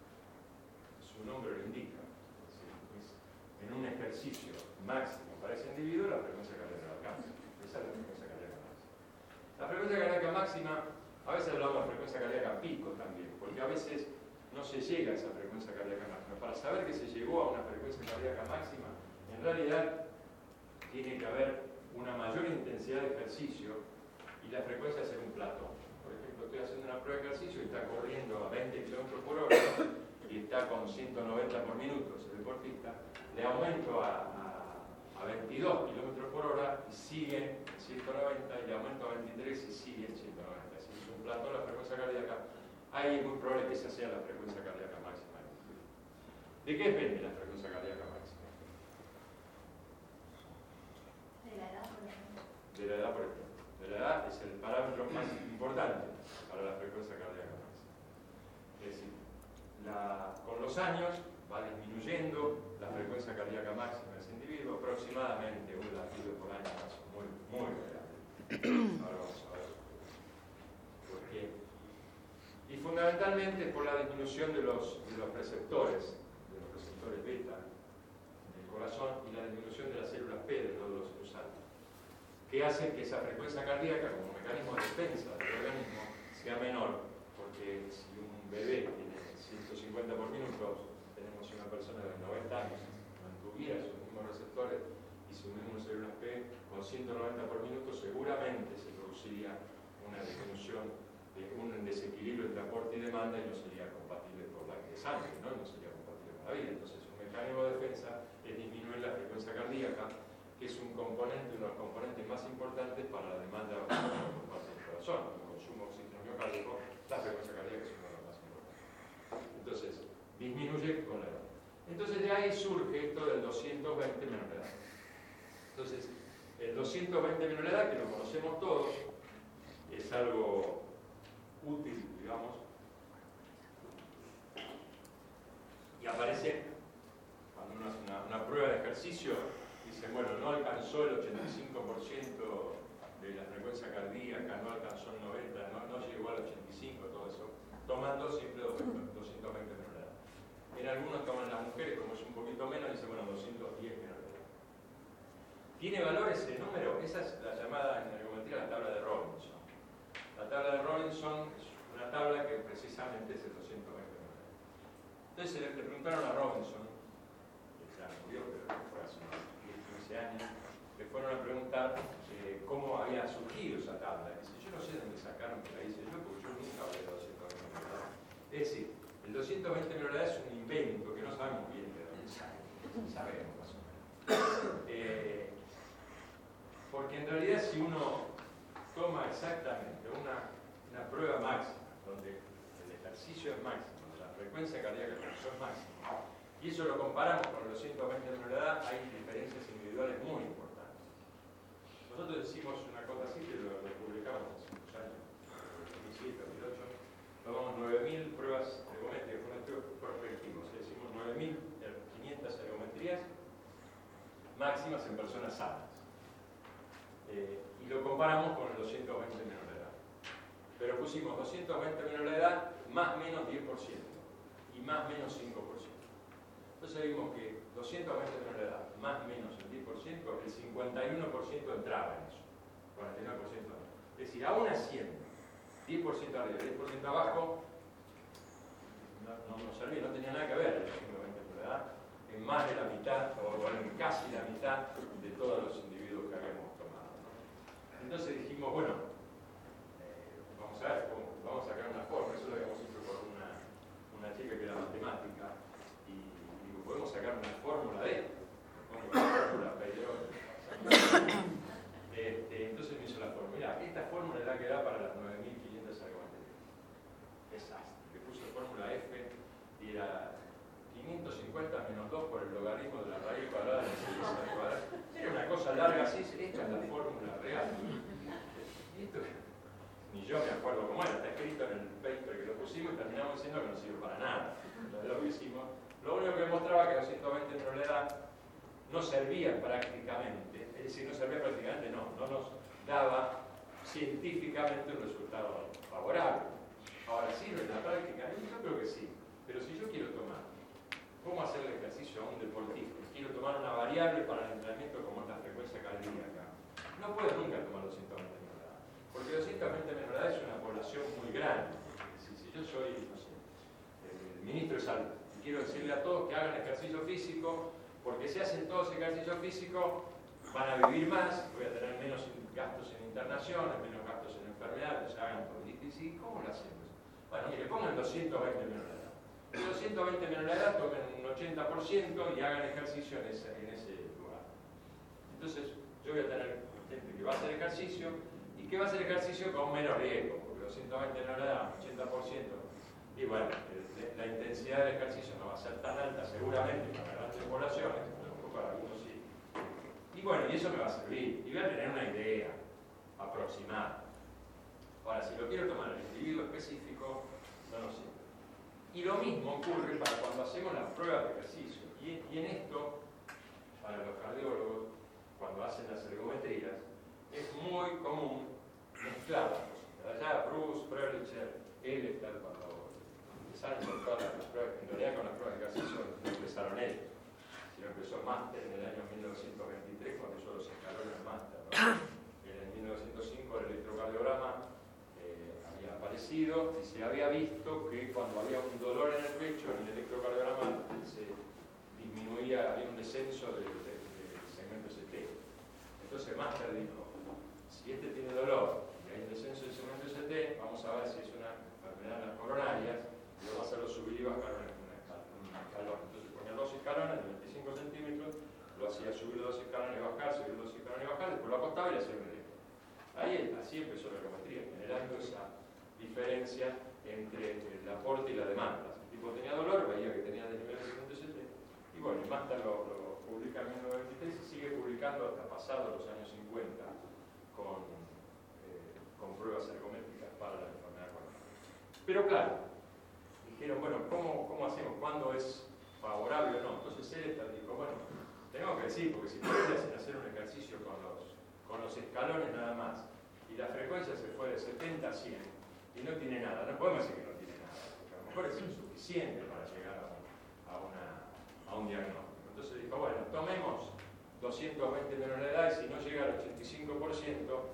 su nombre lo indica. Es decir, es en un ejercicio máximo para ese individuo, la frecuencia cardíaca alcanza. Esa es la frecuencia cardíaca máxima. La frecuencia cardíaca máxima, a veces hablamos de frecuencia cardíaca pico también, porque a veces no se llega a esa frecuencia cardíaca máxima. Para saber que se llegó a una frecuencia cardíaca máxima, en realidad tiene que haber una mayor intensidad de ejercicio y la frecuencia ser un platón. Por ejemplo, estoy haciendo una prueba de ejercicio y está corriendo a veinte kilómetros por hora y está con ciento noventa por minuto ese deportista, le aumento a, a, a veintidós kilómetros por hora y sigue en ciento noventa, y le aumento a veintitrés y sigue en ciento noventa. Si es un platón la frecuencia cardíaca, ahí es muy probable que esa sea la frecuencia cardíaca máxima. ¿De qué depende la frecuencia cardíaca máxima? De la edad, por ejemplo. De la edad, por ejemplo. De la edad es el parámetro más importante para la frecuencia cardíaca máxima. Es decir, la, con los años va disminuyendo la frecuencia cardíaca máxima de ese individuo, aproximadamente un latido por año, muy, muy variable. Ahora vamos a ver por qué. Y fundamentalmente por la disminución de los, de los receptores, de los receptores beta del corazón y la disminución de las células P del nódulo sinusal, que hace que esa frecuencia cardíaca, como mecanismo de defensa del organismo, sea menor, porque si un bebé tiene ciento cincuenta por minuto, tenemos una persona de noventa años, mantuviera sus mismos receptores y sus mismos células P con ciento noventa por minuto, seguramente se produciría una disminución de un desequilibrio entre aporte y demanda y no sería compatible con la de sangre, ¿no? no sería compatible con la vida. Entonces, un mecanismo de defensa es disminuir la frecuencia cardíaca, que es un componente, uno de los componentes más importantes para la demanda por parte del corazón. El consumo de oxígeno miocárdico, la frecuencia cardíaca es uno de los más importantes. Entonces, disminuye con la edad. Entonces, de ahí surge esto del doscientos veinte menos la edad. Entonces, el doscientos veinte menos la edad, que lo conocemos todos, es algo útil, digamos, y aparece cuando uno hace una, una prueba de ejercicio, dice, bueno, no alcanzó el ochenta y cinco por ciento de la frecuencia cardíaca, no alcanzó el noventa por ciento, no, no llegó al ochenta y cinco por ciento, todo eso, tomando siempre doscientos veinte menos la edad. En algunos toman las mujeres, como es un poquito menos, dice, bueno, doscientos diez menos la edad. ¿Tiene valor ese número? Esa es la llamada en ergometría la tabla de Robinson. La tabla de Robinson es una tabla que precisamente es el doscientos veinte. Entonces le, le preguntaron a Robinson, que ya murió, contar eh, cómo había surgido esa tabla. Dice, yo no sé dónde sacaron que la hice yo, porque yo nunca hablé de doscientos veinte menores de edad. Es decir, el doscientos veinte menores de edad es un invento que no sabemos bien de dónde sale. Sabemos más o menos. Eh, porque en realidad si uno toma exactamente una, una prueba máxima, donde el ejercicio es máximo, donde la frecuencia cardíaca es máxima, y eso lo comparamos con los doscientos veinte menores de edad, hay diferencias individuales muy importantes. Nosotros decimos una cosa así que lo, lo publicamos hace unos años, en dos mil siete, dos mil ocho, tomamos nueve mil pruebas ergométricas, un estudio prospectivo, o sea, decimos nueve mil quinientas ergometrías máximas en personas sanas. Eh, y lo comparamos con el doscientos veinte menor de edad. Pero pusimos doscientos veinte menor de edad más menos diez por ciento y más menos cinco por ciento. Entonces vimos que doscientos veinte menor de edad más menos el diez por ciento, el cincuenta y uno por ciento entraba en eso, cuarenta y nueve por ciento no. Es decir, aún haciendo diez por ciento arriba, diez por ciento abajo, no, no nos servía, no tenía nada que ver el doscientos veinte menor de edad, en más de la mitad, o bueno, en casi la mitad de todos los individuos que habíamos tomado. Entonces dijimos, bueno, eh, vamos a ver cómo, vamos a sacar una forma, eso lo habíamos hecho con una, una chica que era matemática, y digo, podemos sacar una fórmula de, pongo la fórmula P de ocho, este, entonces me hizo la fórmula, mirá, esta fórmula es la que da para las nueve mil quinientas ergometrías. Desastre, le puse fórmula F y era quinientos cincuenta menos dos por el logaritmo de la raíz cuadrada de la raíz cuadrada. Era una cosa larga así, esta es la fórmula real. Y esto, ni yo me acuerdo cómo era, está escrito en el paper que lo pusimos y terminamos diciendo que no sirve para nada. Entonces lo que hicimos, lo único que demostraba que doscientos veinte menor de edad no servía prácticamente, es decir, no servía prácticamente, no, no nos daba científicamente un resultado favorable. Ahora, ¿sirve en la práctica? Yo creo que sí, pero si yo quiero tomar cómo hacer el ejercicio a un deportista, quiero tomar una variable para el entrenamiento como es la frecuencia cardíaca, no puedo nunca tomar doscientos veinte menor de edad, porque doscientos veinte menor de edad es una población muy grande. Si, si yo soy, no sé, el ministro de Salud, y quiero decirle a todos que hagan ejercicio físico, porque si hacen todos ejercicio físico, van a vivir más, voy a tener menos gastos en internaciones, menos gastos en enfermedades, o sea, hagan todo. Y si, ¿cómo lo hacemos? Bueno, mire, pongan doscientos veinte menor de edad. De doscientos veinte menor de edad, tomen un ochenta por ciento y hagan ejercicio en ese, en ese lugar. Entonces, yo voy a tener gente que va a hacer ejercicio y que va a hacer ejercicio con menos riesgo, porque doscientos veinte menor de edad, ochenta por ciento. Y bueno, la intensidad del ejercicio no va a ser tan alta seguramente para grandes poblaciones, pero para algunos sí. Y bueno, y eso me va a servir. Y voy a tener una idea aproximada. Ahora, si lo quiero tomar en el individuo específico, no lo sé. Y lo mismo ocurre para cuando hacemos las pruebas de ejercicio. Y, y en esto, para los cardiólogos, cuando hacen las ergometrías, es muy común mezclar las cosas. Allá Bruce, Fröhlicher, Elefthal, cuando empezaron con todas las pruebas, en realidad con las pruebas de ejercicio no empezaron ellos, sino empezó máster en el año mil novecientos veintitrés, cuando yo los escalones en máster, ¿no? En mil novecientos cinco el electrocardiograma aparecido y se había visto que cuando había un dolor en el pecho, en el electrocardiograma se disminuía, había un descenso del, del, del segmento S T. Entonces Master dijo, si este tiene dolor y hay un descenso del segmento S T, vamos a ver si es una enfermedad en las coronarias y lo va a hacerlo subir y bajar un escalón. Entonces ponía dos escalones de veinticinco centímetros, lo hacía subir dos escalones y bajar, subir dos escalones y bajar, después lo acostaba y le hacía un electro. Ahí, así empezó la ergometría, generando esa diferencia entre el aporte y la demanda. Si el tipo tenía dolor, veía que tenía desnivel de segmento S T, y bueno, y Master lo, lo publica en mil novecientos veintitrés y sigue publicando hasta pasados los años cincuenta con, eh, con pruebas ergométricas para la enfermedad coronaria. Pero claro, dijeron, bueno, ¿cómo, cómo hacemos? ¿Cuándo es favorable o no? Entonces Elefthal dijo, bueno, tenemos que decir, porque si ustedes hacen hacer un ejercicio con los, con los escalones nada más, y la frecuencia se fue de setenta a cien, y no tiene nada, no podemos decir que no tiene nada, porque a lo mejor es insuficiente para llegar a un, a una, a un diagnóstico. Entonces dijo, bueno, tomemos doscientos veinte menor de edad y si no llega al ochenta y cinco por ciento,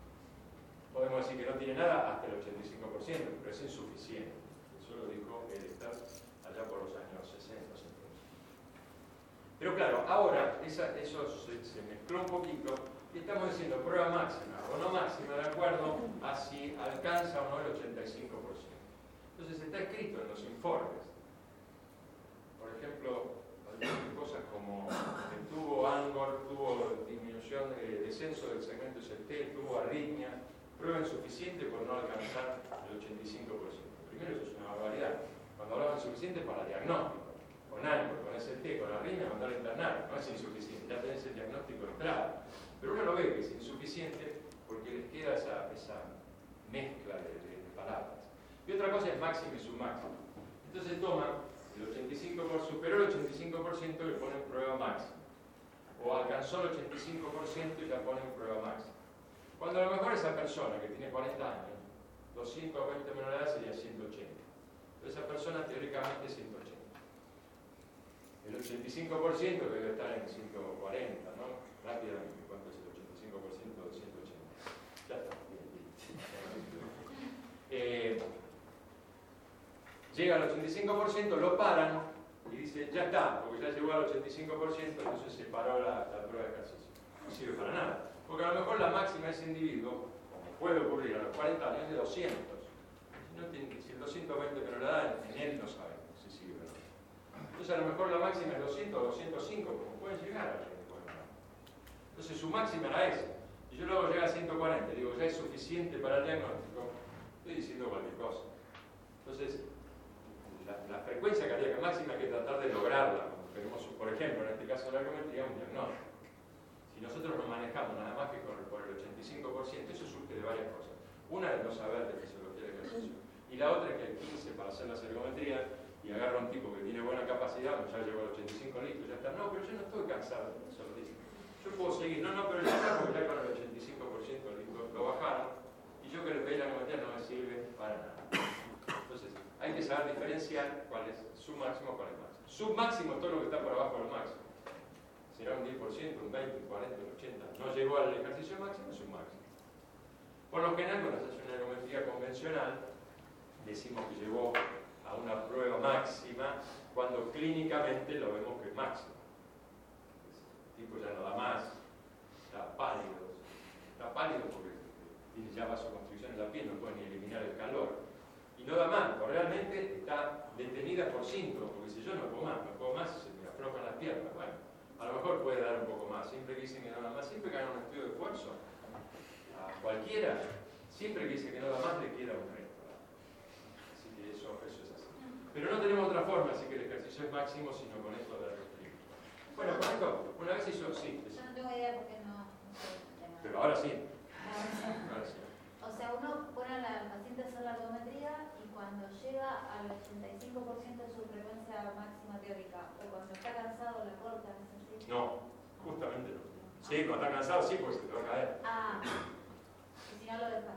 podemos decir que no tiene nada hasta el ochenta y cinco por ciento, pero es insuficiente. Eso lo dijo Elefthal allá por los años sesenta, setenta. Pero claro, ahora esa, eso se, se mezcló un poquito Y estamos diciendo prueba máxima o no máxima de acuerdo a si alcanza o no el ochenta y cinco por ciento. Entonces está escrito en los informes. Por ejemplo, algunas cosas como el tubo Angor, tuvo disminución, de descenso del segmento S T, tuvo arritmia, prueba insuficiente por no alcanzar el ochenta y cinco por ciento. Primero, eso es una barbaridad. Cuando hablaba insuficiente para diagnóstico, con Angor, con S T, con arritmia, mandar a internar, no es insuficiente, ya tenés el diagnóstico entrado. Pero uno lo ve que es insuficiente porque les queda esa, esa mezcla de, de, de palabras. Y otra cosa es máximo y submáximo. Entonces toma el ochenta y cinco por ciento, superó el ochenta y cinco por ciento y le ponen prueba máxima. O alcanzó el ochenta y cinco por ciento y la ponen prueba máxima. Cuando a lo mejor esa persona que tiene cuarenta años, doscientos veinte menos la edad sería ciento ochenta. Entonces esa persona teóricamente es ciento ochenta. El ochenta y cinco por ciento que debe estar en ciento cuarenta, ¿no? Rápidamente, ¿cuánto es el ochenta y cinco por ciento de ciento ochenta? Ya está, bien, bien. Eh, llega al ochenta y cinco por ciento, lo paran y dice, ya está, porque ya llegó al ochenta y cinco por ciento, entonces se paró la, la prueba de ejercicio. No sirve para nada. Porque a lo mejor la máxima de ese individuo, como puede ocurrir a los cuarenta años, es de doscientos. Si, no tiene, si el doscientos veinte que no le da, en él no sabemos si sirve o no. Entonces a lo mejor la máxima es doscientos o doscientos cinco, como pueden llegar a alguien. Entonces su máxima era esa. Y yo luego llegué a ciento cuarenta, digo, ya es suficiente para el diagnóstico. Estoy diciendo cualquier cosa. Entonces, la, la frecuencia cardíaca máxima hay que tratar de lograrla. Como queremos, por ejemplo, en este caso de la ergometría, un diagnóstico. Si nosotros nos manejamos nada más que con el, por el ochenta y cinco por ciento, eso surge de varias cosas. Una es no saber de fisiología de ejercicio. Y la otra es que el quince para hacer las ergometrías y agarra un tipo que tiene buena capacidad, ya llegó al ochenta y cinco litros, ya está. No, pero yo no estoy cansado, eso lo dice. Yo puedo seguir, no, no, pero ya está, porque ya con el ochenta y cinco por ciento lo, lo bajaron, y yo que le pedí la ergometría no me sirve para nada. Entonces, hay que saber diferenciar cuál es su máximo con el máximo. Submáximo es todo lo que está por abajo del máximo. Será un diez por ciento, un veinte, un cuarenta, un ochenta. No llegó al ejercicio máximo, es un máximo. Por lo general, cuando se hace una ergometría convencional, decimos que llegó a una prueba máxima cuando clínicamente lo vemos que es máximo. El tipo ya no da más, está pálido, está pálido porque tiene ya vasoconstricción en la piel, no puede ni eliminar el calor. Y no da más, porque realmente está detenida por síntomas, porque si yo no puedo más, no puedo más, se me aflojan las piernas. Bueno, a lo mejor puede dar un poco más, siempre que dicen que no da más, siempre que hagan un estudio de esfuerzo, a cualquiera, siempre que dice que no da más, le queda un resto. Así que eso, eso es así. Pero no tenemos otra forma, así que el ejercicio es máximo, sino con esto de restringir. Bueno, con esto, una vez hizo, sí. Yo no tengo idea porque no, no sé el tema. Pero ahora sí. Ahora sí. O sea, uno pone al paciente a hacer la ergometría y cuando llega al ochenta y cinco por ciento de su frecuencia máxima teórica, o cuando está cansado la corta, ¿es así? No, justamente no. Sí, cuando está cansado sí, porque se te va a caer. Ah, y si no lo dejas.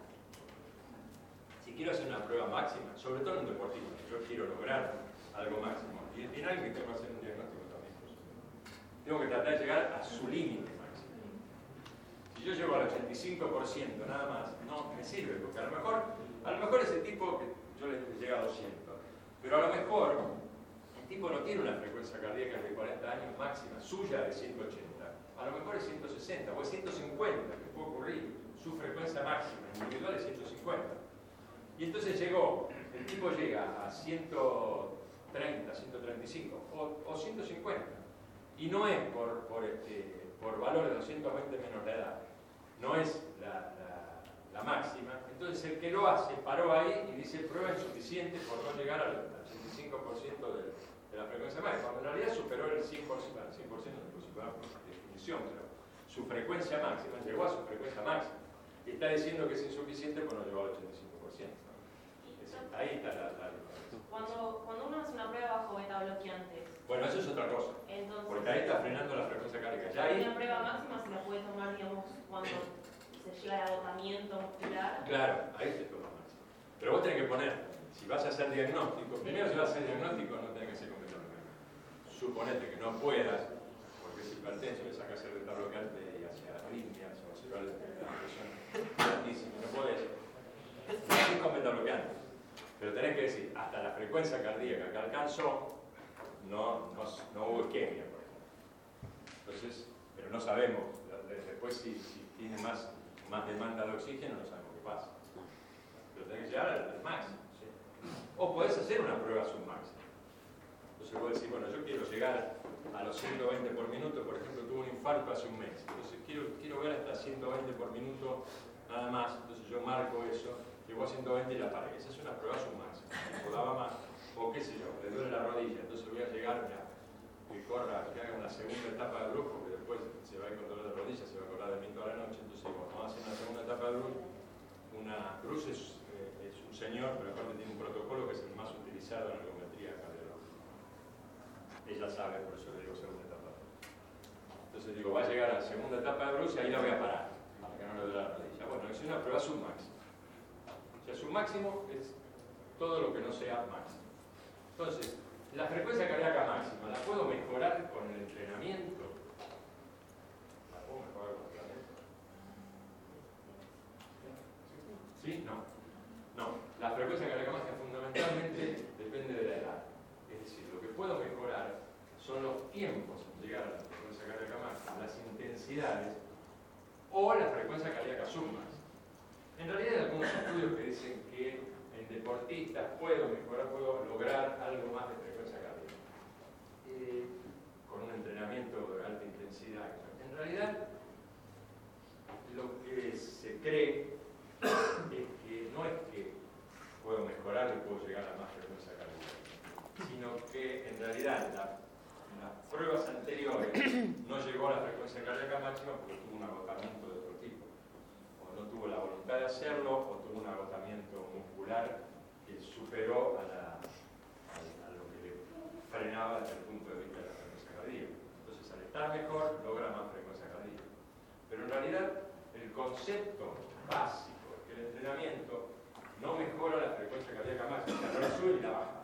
Si quiero hacer una prueba máxima, sobre todo en un deportista, yo quiero lograr algo máximo. Y en alguien que tengo que hacer un diagnóstico también. Tengo que tratar de llegar a su límite máximo. Si yo llego al ochenta y cinco por ciento nada más, no me sirve, porque a lo mejor, a lo mejor ese tipo, que yo le llega a doscientos, pero a lo mejor el tipo no tiene una frecuencia cardíaca de cuarenta años máxima, suya de ciento ochenta, a lo mejor es ciento sesenta o es ciento cincuenta, que puede ocurrir, su frecuencia máxima individual es ciento cincuenta. Y entonces llegó, el tipo llega a ciento treinta, ciento treinta y cinco o, o ciento cincuenta. Y no es por, por, este, por valor de doscientos veinte menos la edad, no es la, la, la máxima. Entonces el que lo hace paró ahí y dice prueba insuficiente por no llegar al ochenta y cinco por ciento de, de la frecuencia máxima. Cuando en realidad superó el cien por ciento, el cien por ciento no por definición, pero su frecuencia máxima llegó a su frecuencia máxima. Y está diciendo que es insuficiente porque no llegó al ochenta y cinco por ciento. ¿No? Ahí está la, la diferencia. Cuando, cuando uno hace una prueba bajo beta bloqueantes. Bueno, eso es otra cosa. Entonces, porque ahí está frenando la frecuencia cardíaca. Ya ahí, una prueba máxima se la puede tomar, digamos, cuando se llega al agotamiento muscular. Claro, ahí se toma máximo. Pero vos tenés que poner, si vas a hacer diagnóstico, primero si vas a hacer diagnóstico no tenés que ser completamente. Suponete que no puedas, porque es hipertenso, le sacas el beta bloqueante y hace arritmias o se va a la presión altísima, no podés. No es con beta bloqueante. Pero tenés que decir, hasta la frecuencia cardíaca que alcanzó, no, no, no hubo isquemia, por ejemplo. Entonces, pero no sabemos, después si, si tiene más, más demanda de oxígeno, no sabemos qué pasa. Pero tenés que llegar al, al máximo. ¿Sí? O podés hacer una prueba submáxima. Entonces vos decís, bueno, yo quiero llegar a los ciento veinte por minuto, por ejemplo, tuve un infarto hace un mes. Entonces quiero, quiero ver hasta ciento veinte por minuto nada más. Entonces yo marco eso, llego a ciento veinte y la paré. Esa es una prueba submáxima. O daba más, o qué sé yo, le duele la rodilla. Entonces voy a llegar, ya, que corra, que haga una segunda etapa de grupo, que después se va a ir con dolor de rodilla, se va a acordar de mí toda la noche. Entonces digo, vamos a hacer una segunda etapa de grupo. Una cruz es, eh, es un señor, pero aparte tiene un protocolo que es el más utilizado en la ergometría cardiológica. Ella sabe, por eso le digo segunda etapa. Entonces digo, va a llegar a la segunda etapa de Bruce y ahí la voy a parar, para que no le duele la rodilla. Bueno, es una prueba submáxima. O sea, submáximo es todo lo que no sea máximo. Entonces, la frecuencia cardíaca máxima, ¿la puedo mejorar con el entrenamiento? ¿La puedo mejorar con el entrenamiento? ¿Sí? No. No. La frecuencia cardíaca máxima fundamentalmente depende de la edad. Es decir, lo que puedo mejorar son los tiempos en llegar a la frecuencia cardíaca máxima, las intensidades o la frecuencia cardíaca submáxima. En realidad hay algunos estudios que dicen que en deportistas puedo mejorar, puedo lograr algo más de frecuencia cardíaca eh, con un entrenamiento de alta intensidad. En realidad lo que se cree es que no es que puedo mejorar y puedo llegar a más frecuencia cardíaca, sino que en realidad la, las pruebas anteriores no llegó a la frecuencia cardíaca máxima porque tuvo un agotamiento de otro tipo, o no tuvo la voluntad de hacerlo, o tuvo un agotamiento muscular que superó a, la, a, a lo que le frenaba desde el punto de vista de la frecuencia cardíaca. Entonces, al estar mejor, logra más frecuencia cardíaca. Pero en realidad, el concepto básico es que el entrenamiento no mejora la frecuencia cardíaca máxima, no la sube ni la baja.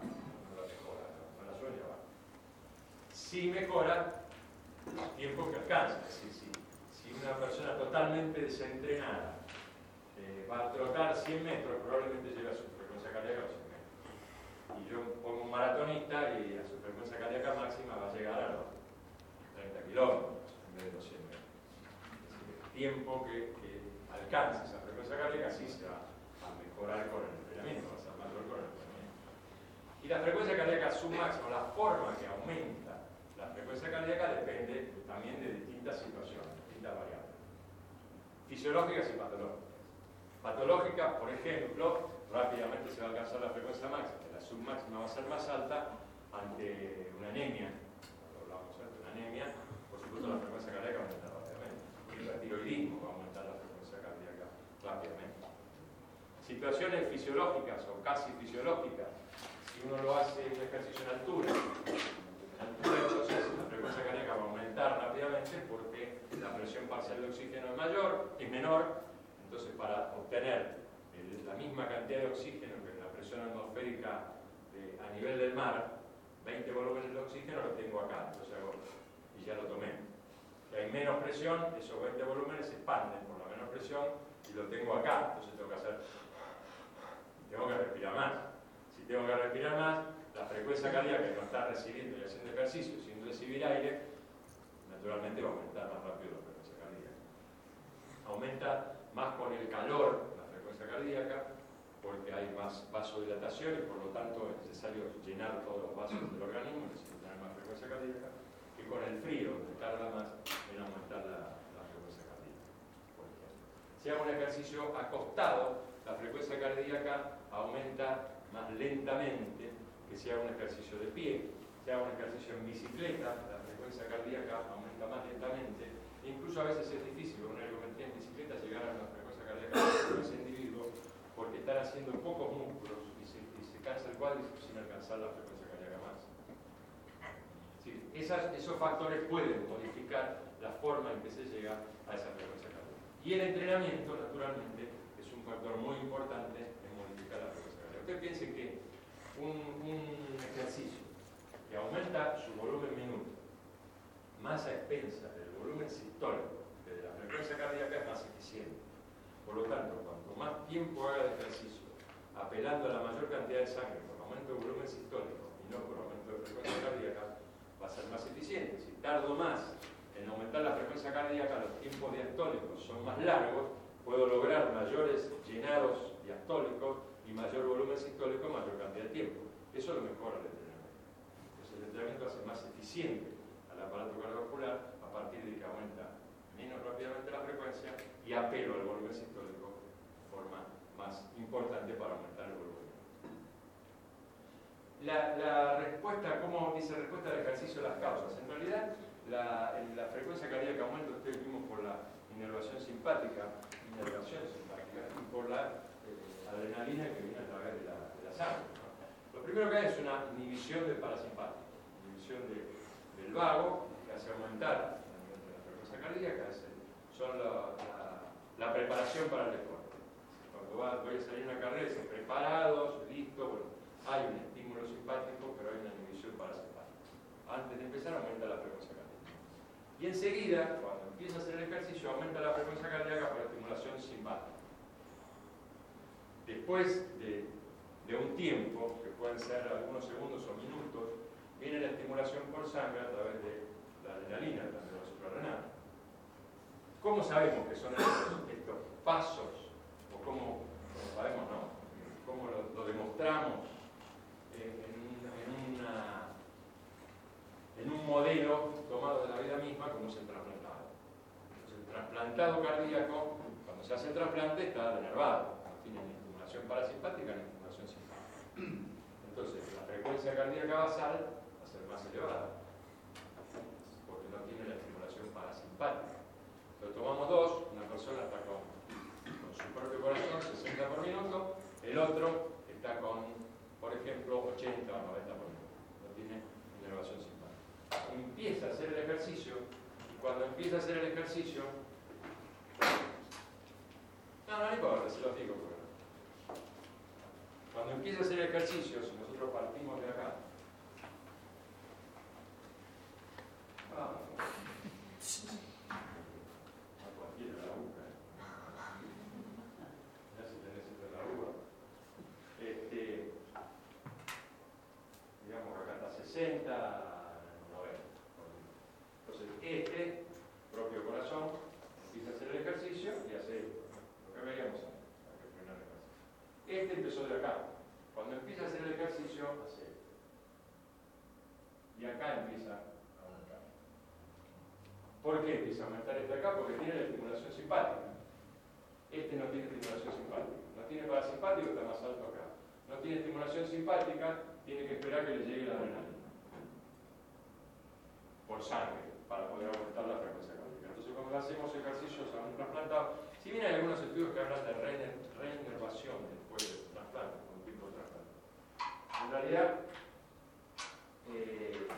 Sí mejora los tiempos que alcanza. Es decir, si, si una persona totalmente desentrenada eh, va a trotar cien metros, probablemente llegue a su frecuencia cardíaca a los cien metros. Y yo pongo un maratonista y a su frecuencia cardíaca máxima va a llegar a los treinta kilómetros en vez de los cien metros. Es decir, el tiempo que, que alcanza esa frecuencia cardíaca sí se va a mejorar con el entrenamiento, va a ser mayor con el entrenamiento. Y la frecuencia cardíaca submáxima, la forma que aumenta la frecuencia cardíaca, depende también de distintas situaciones, distintas variables, fisiológicas y patológicas. Patológicas, por ejemplo, rápidamente se va a alcanzar la frecuencia máxima, la submáxima va a ser más alta ante una anemia, cuando hablamos de una anemia, por supuesto la frecuencia cardíaca va a aumentar rápidamente, y el tiroidismo va a aumentar la frecuencia cardíaca rápidamente. Situaciones fisiológicas o casi fisiológicas, si uno lo hace en un ejercicio en altura, entonces la frecuencia cardíaca va a aumentar rápidamente porque la presión parcial de oxígeno es mayor, es menor. Entonces, para obtener el, la misma cantidad de oxígeno que la presión atmosférica de, a nivel del mar, veinte volúmenes de oxígeno los tengo acá, entonces hago, y ya lo tomé. Si hay menos presión, esos veinte volúmenes se expanden por la menor presión y lo tengo acá, entonces tengo que hacer, tengo que respirar más. Si tengo que respirar más, la frecuencia cardíaca que no está recibiendo y haciendo ejercicio sin recibir aire, naturalmente va a aumentar más rápido la frecuencia cardíaca. Aumenta más con el calor la frecuencia cardíaca porque hay más vasodilatación y por lo tanto es necesario llenar todos los vasos del organismo, necesita tener más frecuencia cardíaca, que con el frío, que tarda más en aumentar la, la frecuencia cardíaca. Por ejemplo, si hago un ejercicio acostado, la frecuencia cardíaca aumenta más lentamente que si hago un ejercicio de pie. Si hago un ejercicio en bicicleta, la frecuencia cardíaca aumenta más lentamente. E incluso a veces es difícil con una ergometría en bicicleta llegar a una frecuencia cardíaca de ese individuo porque están haciendo pocos músculos y se, y se cansa el cuádriceps sin alcanzar la frecuencia cardíaca máxima. Sí, esas, esos factores pueden modificar la forma en que se llega a esa frecuencia cardíaca. Y el entrenamiento, naturalmente, es un factor muy importante en modificar la frecuencia cardíaca. Usted piense que Un, un ejercicio que aumenta su volumen minuto más a expensas del volumen sistólico que de la frecuencia cardíaca es más eficiente. Por lo tanto, cuanto más tiempo haga de ejercicio apelando a la mayor cantidad de sangre por aumento del volumen sistólico y no por aumento de frecuencia cardíaca, va a ser más eficiente. Si tardo más en aumentar la frecuencia frecuencia cardíaca, los tiempos diastólicos son más largos, puedo lograr mayores llenados diastólicos y mayor volumen sistólico en mayor cantidad de tiempo. Eso lo mejora el entrenamiento. Entonces el entrenamiento hace más eficiente al aparato cardiovascular a partir de que aumenta menos rápidamente la frecuencia y apelo al volumen sistólico de forma más importante para aumentar el volumen. La, la respuesta, ¿cómo dice respuesta al ejercicio de las causas? En realidad, la, la frecuencia cardíaca aumenta, ustedes vimos por la inervación simpática, inervación simpática y por la eh, adrenalina que viene a través de la, de la sangre, ¿no? Lo primero que hay es una inhibición del parasimpático, inhibición de, del vago, que hace aumentar la frecuencia cardíaca, es el, son la, la, la preparación para el deporte. Cuando va, voy a salir a una carrera, dicen preparados, listo, bueno, hay un estímulo simpático, pero hay una inhibición parasimpática. Antes de empezar aumenta la frecuencia cardíaca. Y enseguida, cuando empieza a hacer el ejercicio, aumenta la frecuencia cardíaca por estimulación simpática. Después de, de un tiempo, que pueden ser algunos segundos o minutos, viene la estimulación por sangre a través de la adrenalina, la adrenalina suprarrenal. ¿Cómo sabemos que son estos, estos pasos? ¿O cómo, cómo sabemos, no? ¿Cómo lo, lo demostramos en, en, una, en un modelo tomado de la vida misma como es el trasplantado? Entonces, el trasplantado cardíaco, cuando se hace el trasplante, está denervado, no tiene ni estimulación parasimpática ni estimulación simpática. Entonces, la frecuencia cardíaca basal va a ser más elevada, porque no tiene la estimulación parasimpática. Entonces, tomamos dos, una persona está con, con su propio corazón, sesenta por minuto, el otro está con, por ejemplo, ochenta o noventa por minuto, no tiene inervación simpática. Empieza a hacer el ejercicio, y cuando empieza a hacer el ejercicio, no, no importa, se los digo, pero cuando empieza a hacer el ejercicio, si nosotros partimos de acá, vamos, a cualquiera la uca, ya si tenés esto en la uva, este, digamos que acá está sesenta, noventa. Entonces, este, propio corazón, empieza a hacer el ejercicio y hace lo que veíamos antes, para que frenar el ejercicio. Este empezó de acá. Cuando empieza a hacer el ejercicio, hace. Y acá empieza a aumentar. ¿Por qué empieza a aumentar este acá? Porque tiene la estimulación simpática. Este no tiene estimulación simpática. No tiene parasimpático, está más alto acá. No tiene estimulación simpática, tiene que esperar que le llegue la adrenalina. Por sangre, para poder aumentar la frecuencia cardíaca. Entonces, cuando hacemos ejercicios a un trasplantado, si bien hay algunos estudios que hablan de reinervación después del trasplante, con un tipo de trasplante, en realidad, eh,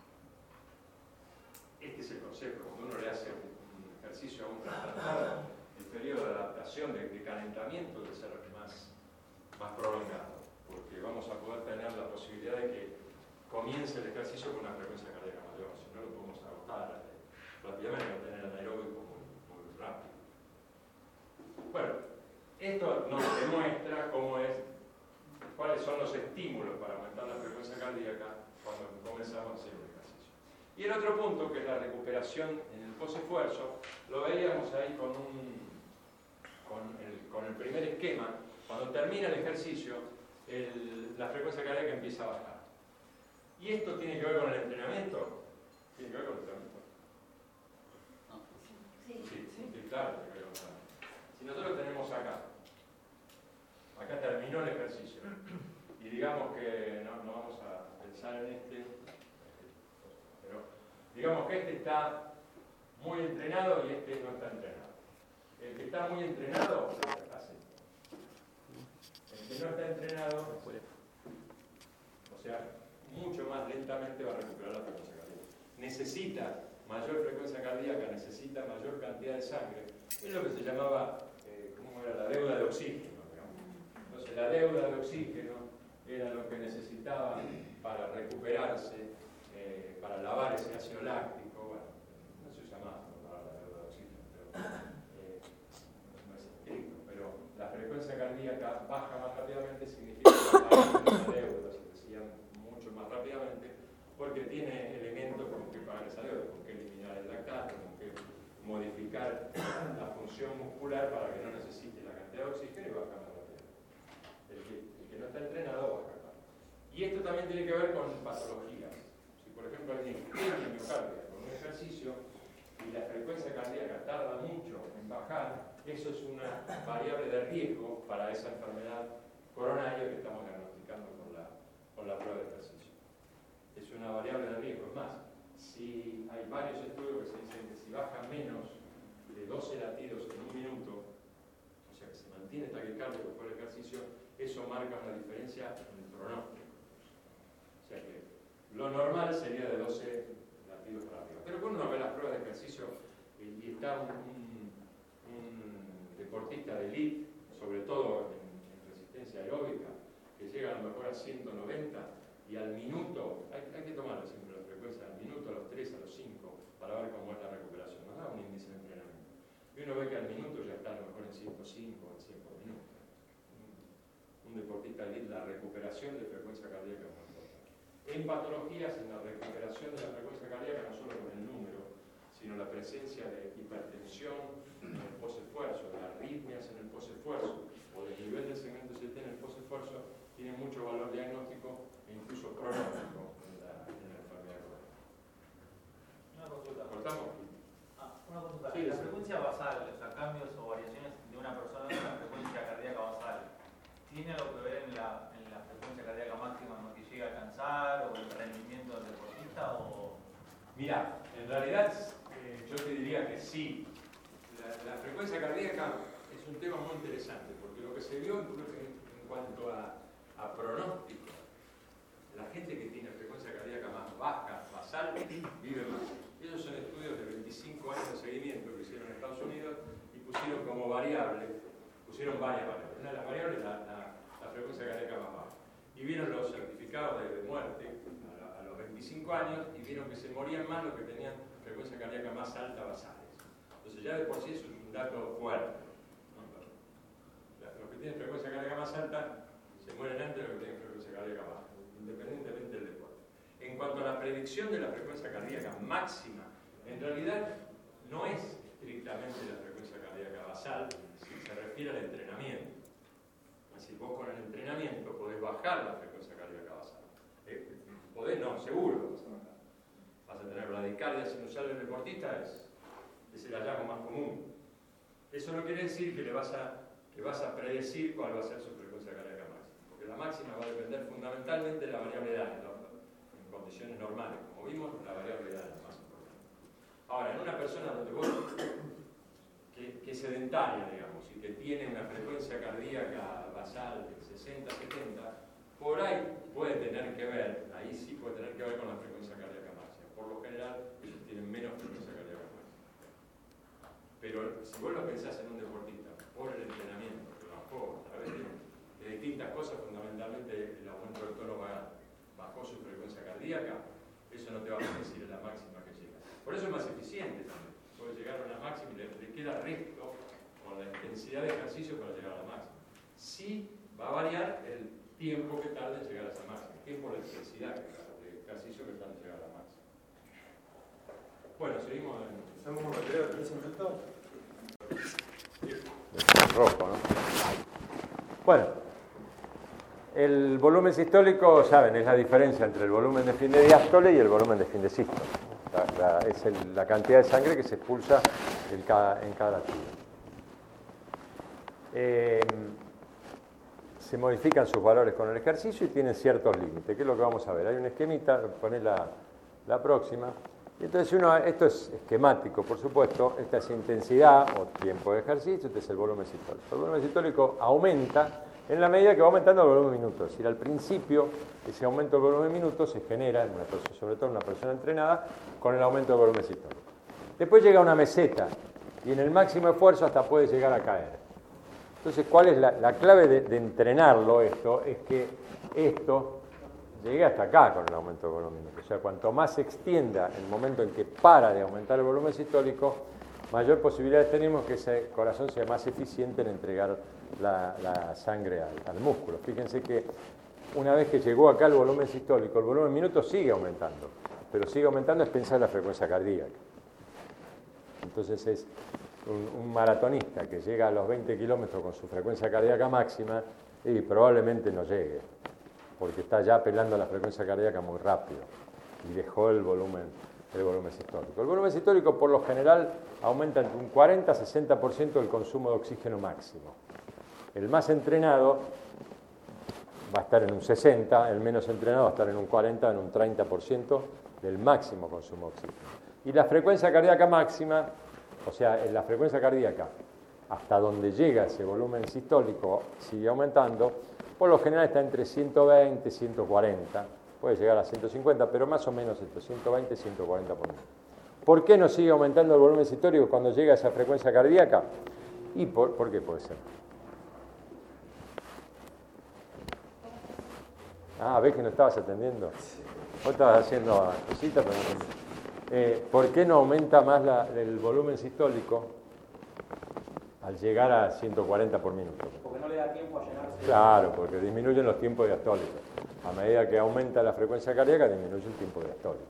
este es el concepto. Cuando uno le hace un ejercicio a un trasplantado, el periodo de adaptación, de, de calentamiento, debe ser más, más prolongado, porque vamos a poder tener la posibilidad de que comience el ejercicio con una frecuencia cardíaca mayor, si no lo podemos agotar eh, rápidamente, va a tener anaeróbico muy, muy rápido. Bueno, esto nos demuestra cómo es, cuáles son los estímulos para aumentar la frecuencia cardíaca cuando comenzamos a hacer un ejercicio. Y el otro punto, que es la recuperación en el posesfuerzo, lo veíamos ahí con, un, con, el, con el primer esquema. Cuando termina el ejercicio, el, la frecuencia cardíaca empieza a bajar. ¿Y esto tiene que ver con el entrenamiento? ¿Tiene que ver con el entrenamiento? Sí. Sí, sí, claro, tiene que ver con el entrenamiento. Si nosotros tenemos acá, acá terminó el ejercicio, y digamos que no, no vamos a pensar en este, pero digamos que este está muy entrenado y este no está entrenado. El que está muy entrenado hace. El que no está entrenado, o sea, mucho más lentamente va a recuperar la frecuencia cardíaca. Necesita mayor frecuencia cardíaca, necesita mayor cantidad de sangre. Es lo que se llamaba, eh, ¿cómo era? La deuda de oxígeno, digamos. Entonces, la deuda de oxígeno era lo que necesitaba para recuperarse, eh, para lavar ese ácido láctico. Bueno, no se llama para la deuda de oxígeno, pero eh, no es estricto. Pero la frecuencia cardíaca baja más rápidamente, significa que la deuda se decía mucho más rápidamente, porque tiene elementos con que pagar esa deuda, con que eliminar el lactato, con que modificar la función muscular para que no necesite la cantidad de oxígeno y baja más rápido. El que, el que no está entrenado baja más. Y esto también tiene que ver con patologías. Si por ejemplo hay una isquemia miocardia con un ejercicio y la frecuencia cardíaca tarda mucho en bajar, eso es una variable de riesgo para esa enfermedad coronaria que estamos diagnosticando con la, con la prueba de ejercicio. Es una variable de riesgo. Es más, si hay varios estudios que se dicen que si baja menos de doce latidos en un minuto, o sea que se mantiene taquicárdico por el ejercicio, eso marca una diferencia en el pronóstico. O sea que lo normal sería de doce latidos para arriba. Pero cuando uno ve las pruebas de ejercicio y, y está un, un, un deportista de elite, sobre todo en, en resistencia aeróbica, que llega a lo mejor a ciento noventa y al minuto, hay, hay que tomar siempre la frecuencia, al minuto, a los tres, a los cinco, para ver cómo es la recuperación. Nos da un índice de entrenamiento. Y uno ve que al minuto ya está a lo mejor en ciento cinco, en cien por minuto. Un deportista de elite, la recuperación de frecuencia cardíaca es muy importante. En patologías, en la recuperación de la frecuencia cardíaca, no solo con el número, sino la presencia de hipertensión en el posesfuerzo, de arritmias en el posesfuerzo, o del nivel del segmento C T en el posesfuerzo, tiene mucho valor diagnóstico e incluso pronóstico en la, en la enfermedad crónica. Una consulta. ¿Cortamos? Ah, una consulta. Sí, la sí. frecuencia basal, o sea, cambios o variaciones de una persona con la frecuencia cardíaca basal, ¿tiene algo que ver en la, en la frecuencia cardíaca máxima en lo que llega a alcanzar o el rendimiento del deportista? O... Mira, en realidad eh, yo te diría que sí. La, la frecuencia cardíaca es un tema muy interesante, porque lo que se vio en, en cuanto a, a pronóstico, la gente que tiene frecuencia cardíaca más baja, basal, vive más. Esos son estudios de veinticinco años de seguimiento que hicieron en Estados Unidos y pusieron como variable, pusieron varias variables. Una de las variables es la, la, la frecuencia cardíaca más baja. Y vieron los certificados de, de muerte a, la, a los veinticinco años y vieron que se morían más los que tenían frecuencia cardíaca más alta basales. Entonces ya de por sí eso es un dato fuerte, ¿no? Los que tienen frecuencia cardíaca más alta se mueren antes de los que tienen frecuencia cardíaca baja, independientemente del deporte. En cuanto a la predicción de la frecuencia cardíaca máxima, en realidad no es estrictamente la frecuencia cardíaca basal, si se refiere al entrenamiento. Es decir, vos con el entrenamiento podés bajar la frecuencia cardíaca basal. Eh, podés, no, seguro vas a bajar. Vas a tener bradicardia sinusal del deportista, es, es el hallazgo más común. Eso no quiere decir que, le vas a, que vas a predecir cuál va a ser su frecuencia cardíaca máxima, porque la máxima va a depender fundamentalmente de la variable edad, ¿no? En condiciones normales, como vimos, la variable edad es la más importante. Ahora, en una persona donde vos, que, que es sedentaria, digamos, y que tiene una frecuencia cardíaca basal de sesenta, setenta, por ahí puede tener que ver, ahí sí puede tener que ver con la frecuencia cardíaca máxima. Por lo general, ellos tienen menos frecuencia cardíaca máxima. Pero si vos lo pensás en un deportista, por el entrenamiento, que bajó a través de, de distintas cosas, fundamentalmente el aumento del tono vagal, bajó su frecuencia cardíaca, eso no te va a decir la máxima que llega. Por eso es más eficiente también. Puede llegar a una máxima y le, le queda recto con la intensidad de ejercicio para llegar a la máxima. Sí va a variar el tiempo que tarda en llegar a esa máxima, el tiempo de intensidad de ejercicio que tarda en llegar a la máxima. Bueno, seguimos en... ¿Estamos con material de quince minutos? Rojo, ¿no? Bueno, el volumen sistólico, saben, es la diferencia entre el volumen de fin de diástole y el volumen de fin de sístole. La, la, es el, la cantidad de sangre que se expulsa en cada, en cada latido. Eh, se modifican sus valores con el ejercicio y tienen ciertos límites, que es lo que vamos a ver. Hay un esquemita, poné la, la próxima. Y entonces uno, esto es esquemático, por supuesto, esta es intensidad o tiempo de ejercicio, este es el volumen sistólico. El volumen sistólico aumenta en la medida que va aumentando el volumen de minutos. Es decir, al principio, ese aumento del volumen de minutos se genera, en una persona, sobre todo en una persona entrenada, con el aumento del volumen sistólico. Después llega una meseta y en el máximo esfuerzo hasta puede llegar a caer. Entonces, ¿cuál es la, la clave de, de entrenarlo esto? Es que esto llegue hasta acá con el aumento del volumen de minutos. O sea, cuanto más se extienda el momento en que para de aumentar el volumen sistólico, mayor posibilidad tenemos que ese corazón sea más eficiente en entregar la, la sangre al, al músculo. Fíjense que una vez que llegó acá el volumen sistólico, el volumen de minutos sigue aumentando, pero sigue aumentando a expensas de la frecuencia cardíaca. Entonces es un, un maratonista que llega a los veinte kilómetros con su frecuencia cardíaca máxima y probablemente no llegue, porque está ya apelando a la frecuencia cardíaca muy rápido y dejó el volumen, el volumen sistólico. El volumen sistólico por lo general aumenta entre un cuarenta a sesenta por ciento del consumo de oxígeno máximo. El más entrenado va a estar en un sesenta, el menos entrenado va a estar en un cuarenta, en un treinta por ciento del máximo consumo de oxígeno. Y la frecuencia cardíaca máxima, o sea, en la frecuencia cardíaca hasta donde llega ese volumen sistólico sigue aumentando, por lo general está entre ciento veinte y ciento cuarenta, puede llegar a ciento cincuenta, pero más o menos entre ciento veinte y ciento cuarenta por minuto. ¿Por qué no sigue aumentando el volumen sistólico cuando llega a esa frecuencia cardíaca? ¿Y por, por qué puede ser? Ah, ¿ves que no estabas atendiendo? Vos estabas haciendo cositas, pero no. Eh, ¿Por qué no aumenta más la, el volumen sistólico al llegar a ciento cuarenta por minuto? Porque no le da tiempo a llenarse. Claro, porque disminuyen los tiempos diastólicos. A medida que aumenta la frecuencia cardíaca, disminuye el tiempo diastólico.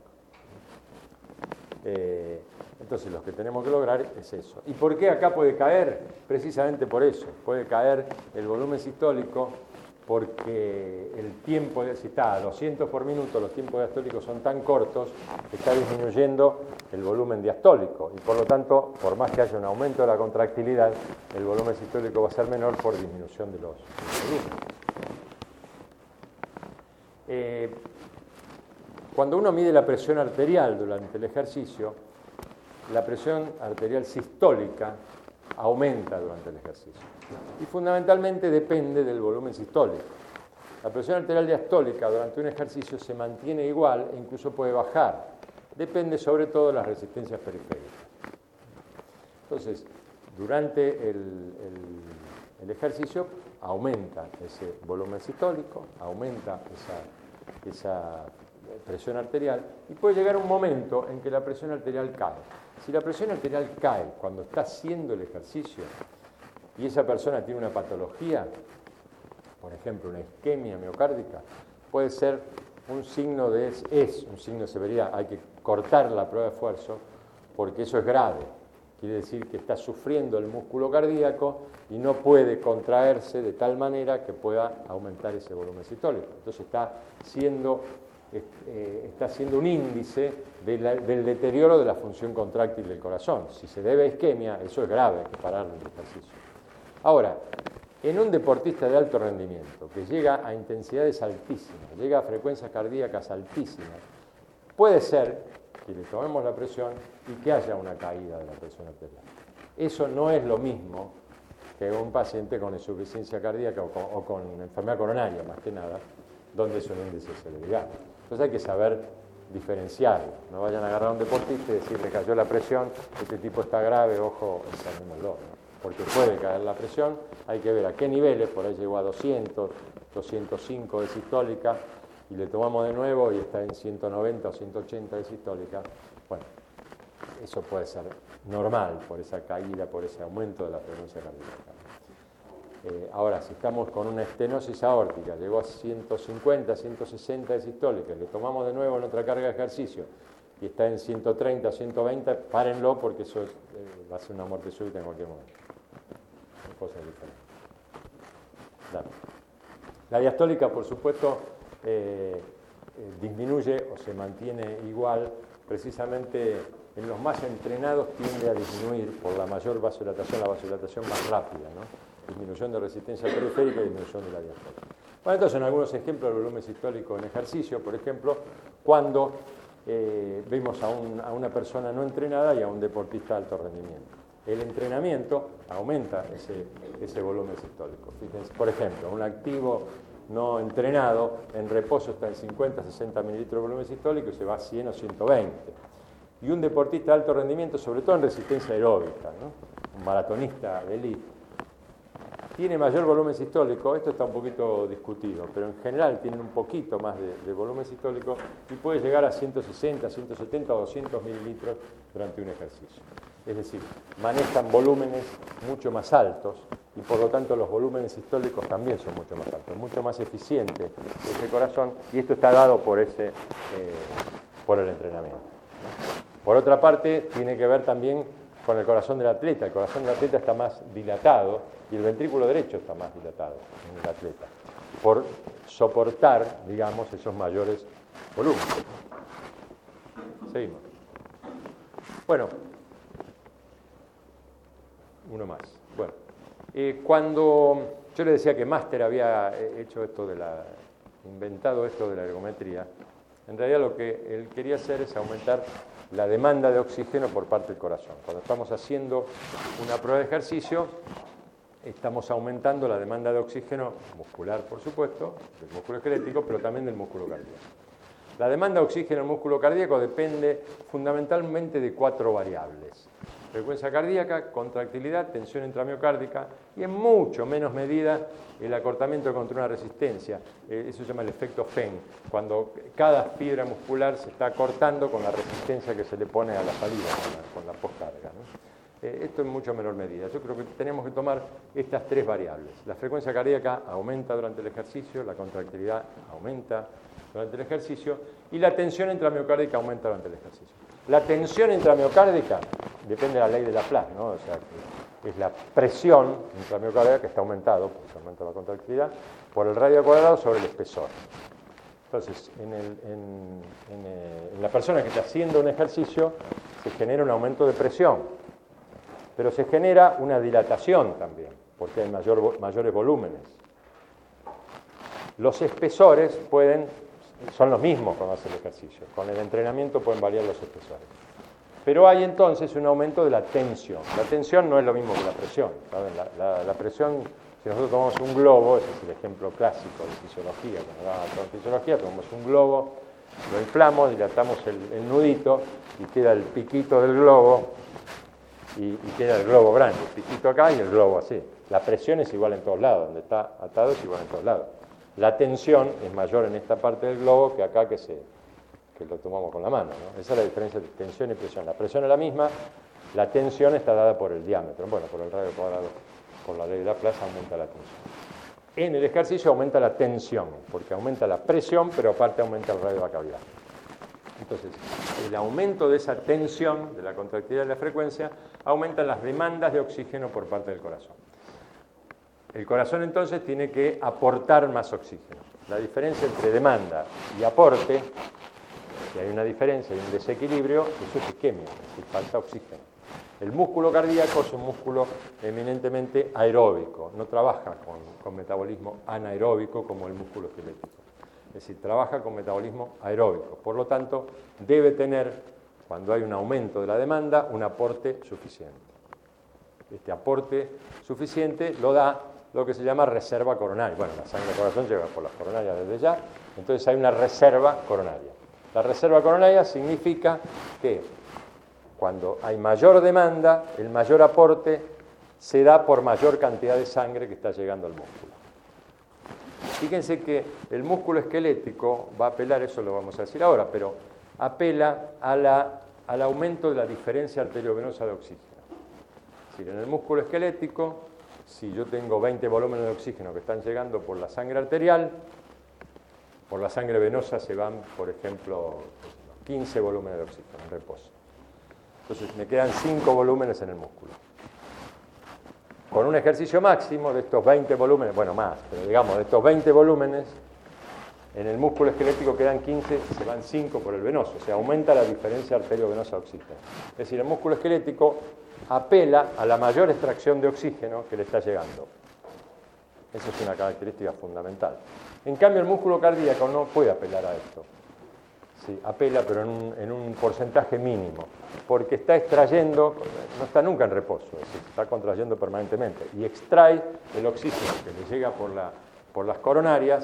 Eh, entonces, lo que tenemos que lograr es eso. ¿Y por qué acá puede caer? Precisamente por eso. Puede caer el volumen sistólico porque el tiempo, si está a doscientos por minuto, los tiempos diastólicos son tan cortos que está disminuyendo el volumen diastólico y por lo tanto, por más que haya un aumento de la contractilidad, el volumen sistólico va a ser menor por disminución de los volúmenes. Eh, cuando uno mide la presión arterial durante el ejercicio, la presión arterial sistólica aumenta durante el ejercicio. Y fundamentalmente depende del volumen sistólico. La presión arterial diastólica durante un ejercicio se mantiene igual e incluso puede bajar. Depende sobre todo de las resistencias periféricas. Entonces, durante el, el, el ejercicio aumenta ese volumen sistólico, aumenta esa, esa presión arterial y puede llegar un momento en que la presión arterial cae. Si la presión arterial cae cuando está haciendo el ejercicio y esa persona tiene una patología, por ejemplo una isquemia miocárdica, puede ser un signo de, es un signo de severidad, hay que cortar la prueba de esfuerzo porque eso es grave, quiere decir que está sufriendo el músculo cardíaco y no puede contraerse de tal manera que pueda aumentar ese volumen sistólico. Entonces está siendo, eh, está siendo un índice de la, del deterioro de la función contráctil del corazón. Si se debe a isquemia, eso es grave, hay que parar el ejercicio. Ahora, en un deportista de alto rendimiento que llega a intensidades altísimas, llega a frecuencias cardíacas altísimas, puede ser que le tomemos la presión y que haya una caída de la presión arterial. Eso no es lo mismo que un paciente con insuficiencia cardíaca o con, o con enfermedad coronaria, más que nada, donde es un índice de severidad. Entonces hay que saber diferenciarlo. No vayan a agarrar a un deportista y decirle cayó la presión, este tipo está grave, ojo, examinémoslo, ¿no? Porque puede caer la presión, hay que ver a qué niveles, por ahí llegó a doscientos, doscientos cinco de sistólica, y le tomamos de nuevo y está en ciento noventa o ciento ochenta de sistólica. Bueno, eso puede ser normal por esa caída, por ese aumento de la frecuencia cardíaca. Eh, ahora, si estamos con una estenosis aórtica, llegó a ciento cincuenta, ciento sesenta de sistólica, le tomamos de nuevo en otra carga de ejercicio y está en ciento treinta, ciento veinte, párenlo porque eso es, eh, va a ser una muerte súbita en cualquier momento. Cosas diferentes. Claro. La diastólica, por supuesto, eh, eh, disminuye o se mantiene igual, precisamente en los más entrenados tiende a disminuir por la mayor vasodilatación, la vasodilatación más rápida, ¿no? Disminución de resistencia periférica y disminución de la diastólica. Bueno, entonces en algunos ejemplos del volumen sistólico en ejercicio, por ejemplo, cuando eh, vemos a, un, a una persona no entrenada y a un deportista de alto rendimiento. El entrenamiento aumenta ese, ese volumen sistólico. Fíjense, por ejemplo, un activo no entrenado en reposo está en cincuenta a sesenta mililitros de volumen sistólico y se va a cien o ciento veinte. Y un deportista de alto rendimiento, sobre todo en resistencia aeróbica, ¿no? Un maratonista de élite, tiene mayor volumen sistólico, esto está un poquito discutido, pero en general tienen un poquito más de, de volumen sistólico y puede llegar a ciento sesenta, ciento setenta o doscientos mililitros durante un ejercicio. Es decir, manejan volúmenes mucho más altos y por lo tanto los volúmenes sistólicos también son mucho más altos, mucho más eficiente ese corazón y esto está dado por, ese, eh, por el entrenamiento. Por otra parte, tiene que ver también con el corazón del atleta. El corazón del atleta está más dilatado y el ventrículo derecho está más dilatado en el atleta, por soportar, digamos, esos mayores volúmenes. Seguimos. Bueno, uno más. Bueno, eh, cuando yo le decía que Máster había hecho esto de la, inventado esto de la ergometría, en realidad lo que él quería hacer es aumentar la demanda de oxígeno por parte del corazón. Cuando estamos haciendo una prueba de ejercicio, estamos aumentando la demanda de oxígeno muscular, por supuesto, del músculo esquelético, pero también del músculo cardíaco. La demanda de oxígeno en el músculo cardíaco depende fundamentalmente de cuatro variables: frecuencia cardíaca, contractilidad, tensión intramiocárdica y en mucho menos medida el acortamiento contra una resistencia. Eh, eso se llama el efecto F E N, cuando cada fibra muscular se está acortando con la resistencia que se le pone a la salida, con la, con la poscarga, ¿no? Eh, esto en mucho menor medida. Yo creo que tenemos que tomar estas tres variables. La frecuencia cardíaca aumenta durante el ejercicio, la contractilidad aumenta durante el ejercicio y la tensión intramiocárdica aumenta durante el ejercicio. La tensión intramiocárdica depende de la ley de Laplace, ¿no? O sea, que es la presión intramiocárdica que está aumentado, porque aumenta la contractilidad, por el radio cuadrado sobre el espesor. Entonces, en, el, en, en, eh, en la persona que está haciendo un ejercicio se genera un aumento de presión, pero se genera una dilatación también, porque hay mayor, mayores volúmenes. Los espesores pueden, son los mismos cuando hacen el ejercicio, con el entrenamiento pueden variar los espesores. Pero hay entonces un aumento de la tensión. La tensión no es lo mismo que la presión, ¿saben? La, la, la presión, si nosotros tomamos un globo, ese es el ejemplo clásico de fisiología, cuando hablamos de fisiología, tomamos un globo, lo inflamos, dilatamos el, el nudito y queda el piquito del globo y, y queda el globo grande, el piquito acá y el globo así. La presión es igual en todos lados, donde está atado es igual en todos lados. La tensión es mayor en esta parte del globo que acá que, se, que lo tomamos con la mano, ¿no? Esa es la diferencia entre tensión y presión. La presión es la misma, la tensión está dada por el diámetro. Bueno, por el radio cuadrado, por la ley de Laplace aumenta la tensión. En el ejercicio aumenta la tensión, porque aumenta la presión, pero aparte aumenta el radio de la cavidad. Entonces, el aumento de esa tensión, de la contractilidad de la frecuencia, aumentan las demandas de oxígeno por parte del corazón. El corazón entonces tiene que aportar más oxígeno. La diferencia entre demanda y aporte, si hay una diferencia, hay un desequilibrio, eso es isquemia, es decir, falta oxígeno. El músculo cardíaco es un músculo eminentemente aeróbico, no trabaja con, con metabolismo anaeróbico como el músculo esquelético. Es decir, trabaja con metabolismo aeróbico. Por lo tanto, debe tener, cuando hay un aumento de la demanda, un aporte suficiente. Este aporte suficiente lo da lo que se llama reserva coronaria. Bueno, la sangre del corazón llega por las coronarias desde ya, entonces hay una reserva coronaria. La reserva coronaria significa que cuando hay mayor demanda, el mayor aporte se da por mayor cantidad de sangre que está llegando al músculo. Fíjense que el músculo esquelético va a apelar, eso lo vamos a decir ahora, pero apela a la, al aumento de la diferencia arteriovenosa de oxígeno. Es decir, en el músculo esquelético, si yo tengo veinte volúmenes de oxígeno que están llegando por la sangre arterial, por la sangre venosa se van, por ejemplo, quince volúmenes de oxígeno en reposo. Entonces me quedan cinco volúmenes en el músculo. Con un ejercicio máximo de estos veinte volúmenes, bueno más, pero digamos de estos veinte volúmenes, en el músculo esquelético quedan quince, se van cinco por el venoso, o sea, aumenta la diferencia arteriovenosa de oxígeno. Es decir, el músculo esquelético apela a la mayor extracción de oxígeno que le está llegando. Esa es una característica fundamental. En cambio, el músculo cardíaco no puede apelar a esto. Sí, apela, pero en un, en un porcentaje mínimo, porque está extrayendo, no está nunca en reposo, es decir, está contrayendo permanentemente, y extrae el oxígeno que le llega por, la, por las coronarias,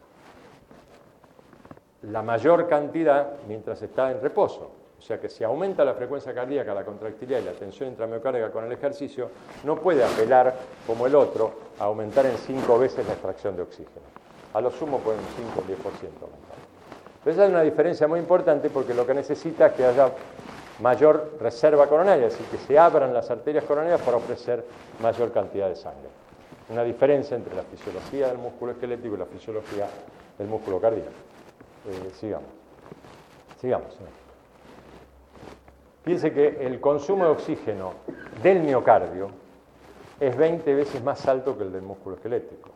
la mayor cantidad mientras está en reposo. O sea que si aumenta la frecuencia cardíaca, la contractilidad y la tensión intramiocárdica con el ejercicio, no puede apelar, como el otro, a aumentar en cinco veces la extracción de oxígeno. A lo sumo puede un cinco o diez por ciento aumentar. Pero esa es una diferencia muy importante porque lo que necesita es que haya mayor reserva coronaria, es decir, que se abran las arterias coronarias para ofrecer mayor cantidad de sangre. Una diferencia entre la fisiología del músculo esquelético y la fisiología del músculo cardíaco. Eh, sigamos. Sigamos. ¿eh? Fíjense que el consumo de oxígeno del miocardio es veinte veces más alto que el del músculo esquelético.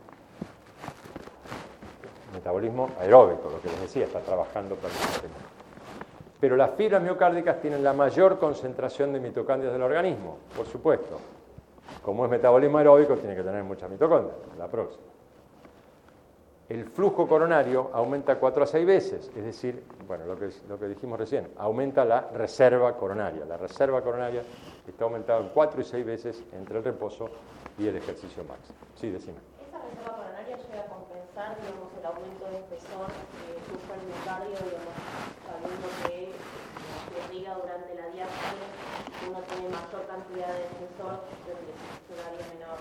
Metabolismo aeróbico, lo que les decía, está trabajando permanentemente. Pero las fibras miocárdicas tienen la mayor concentración de mitocondrias del organismo, por supuesto. Como es metabolismo aeróbico, tiene que tener muchas mitocondrias. La próxima. El flujo coronario aumenta cuatro a seis veces, es decir, bueno, lo que, lo que dijimos recién, aumenta la reserva coronaria. La reserva coronaria está aumentada en cuatro y seis veces entre el reposo y el ejercicio máximo. Sí, decime. ¿Esa reserva coronaria llega a compensar, digamos, el aumento de espesor que sufre el miocardio, digamos, sabiendo que se irriga durante la diástole, uno tiene mayor cantidad de espesor, entonces es un área menor?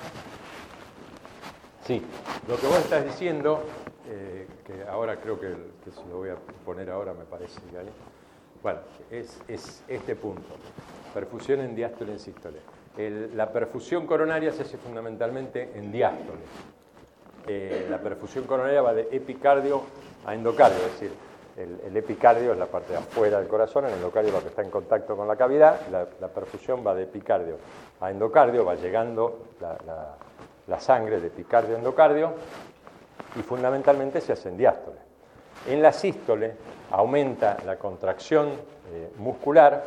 Sí, lo que vos estás diciendo, eh, que ahora creo que, que si lo voy a poner ahora me parece que hay, bueno, es, es este punto, perfusión en diástole y en sístole. El, la perfusión coronaria se hace fundamentalmente en diástole. Eh, la perfusión coronaria va de epicardio a endocardio, es decir, el, el epicardio es la parte de afuera del corazón, el endocardio es lo que está en contacto con la cavidad, la, la perfusión va de epicardio a endocardio, va llegando la, la la sangre de epicardio a endocardio y fundamentalmente se hace en diástole. En la sístole aumenta la contracción eh, muscular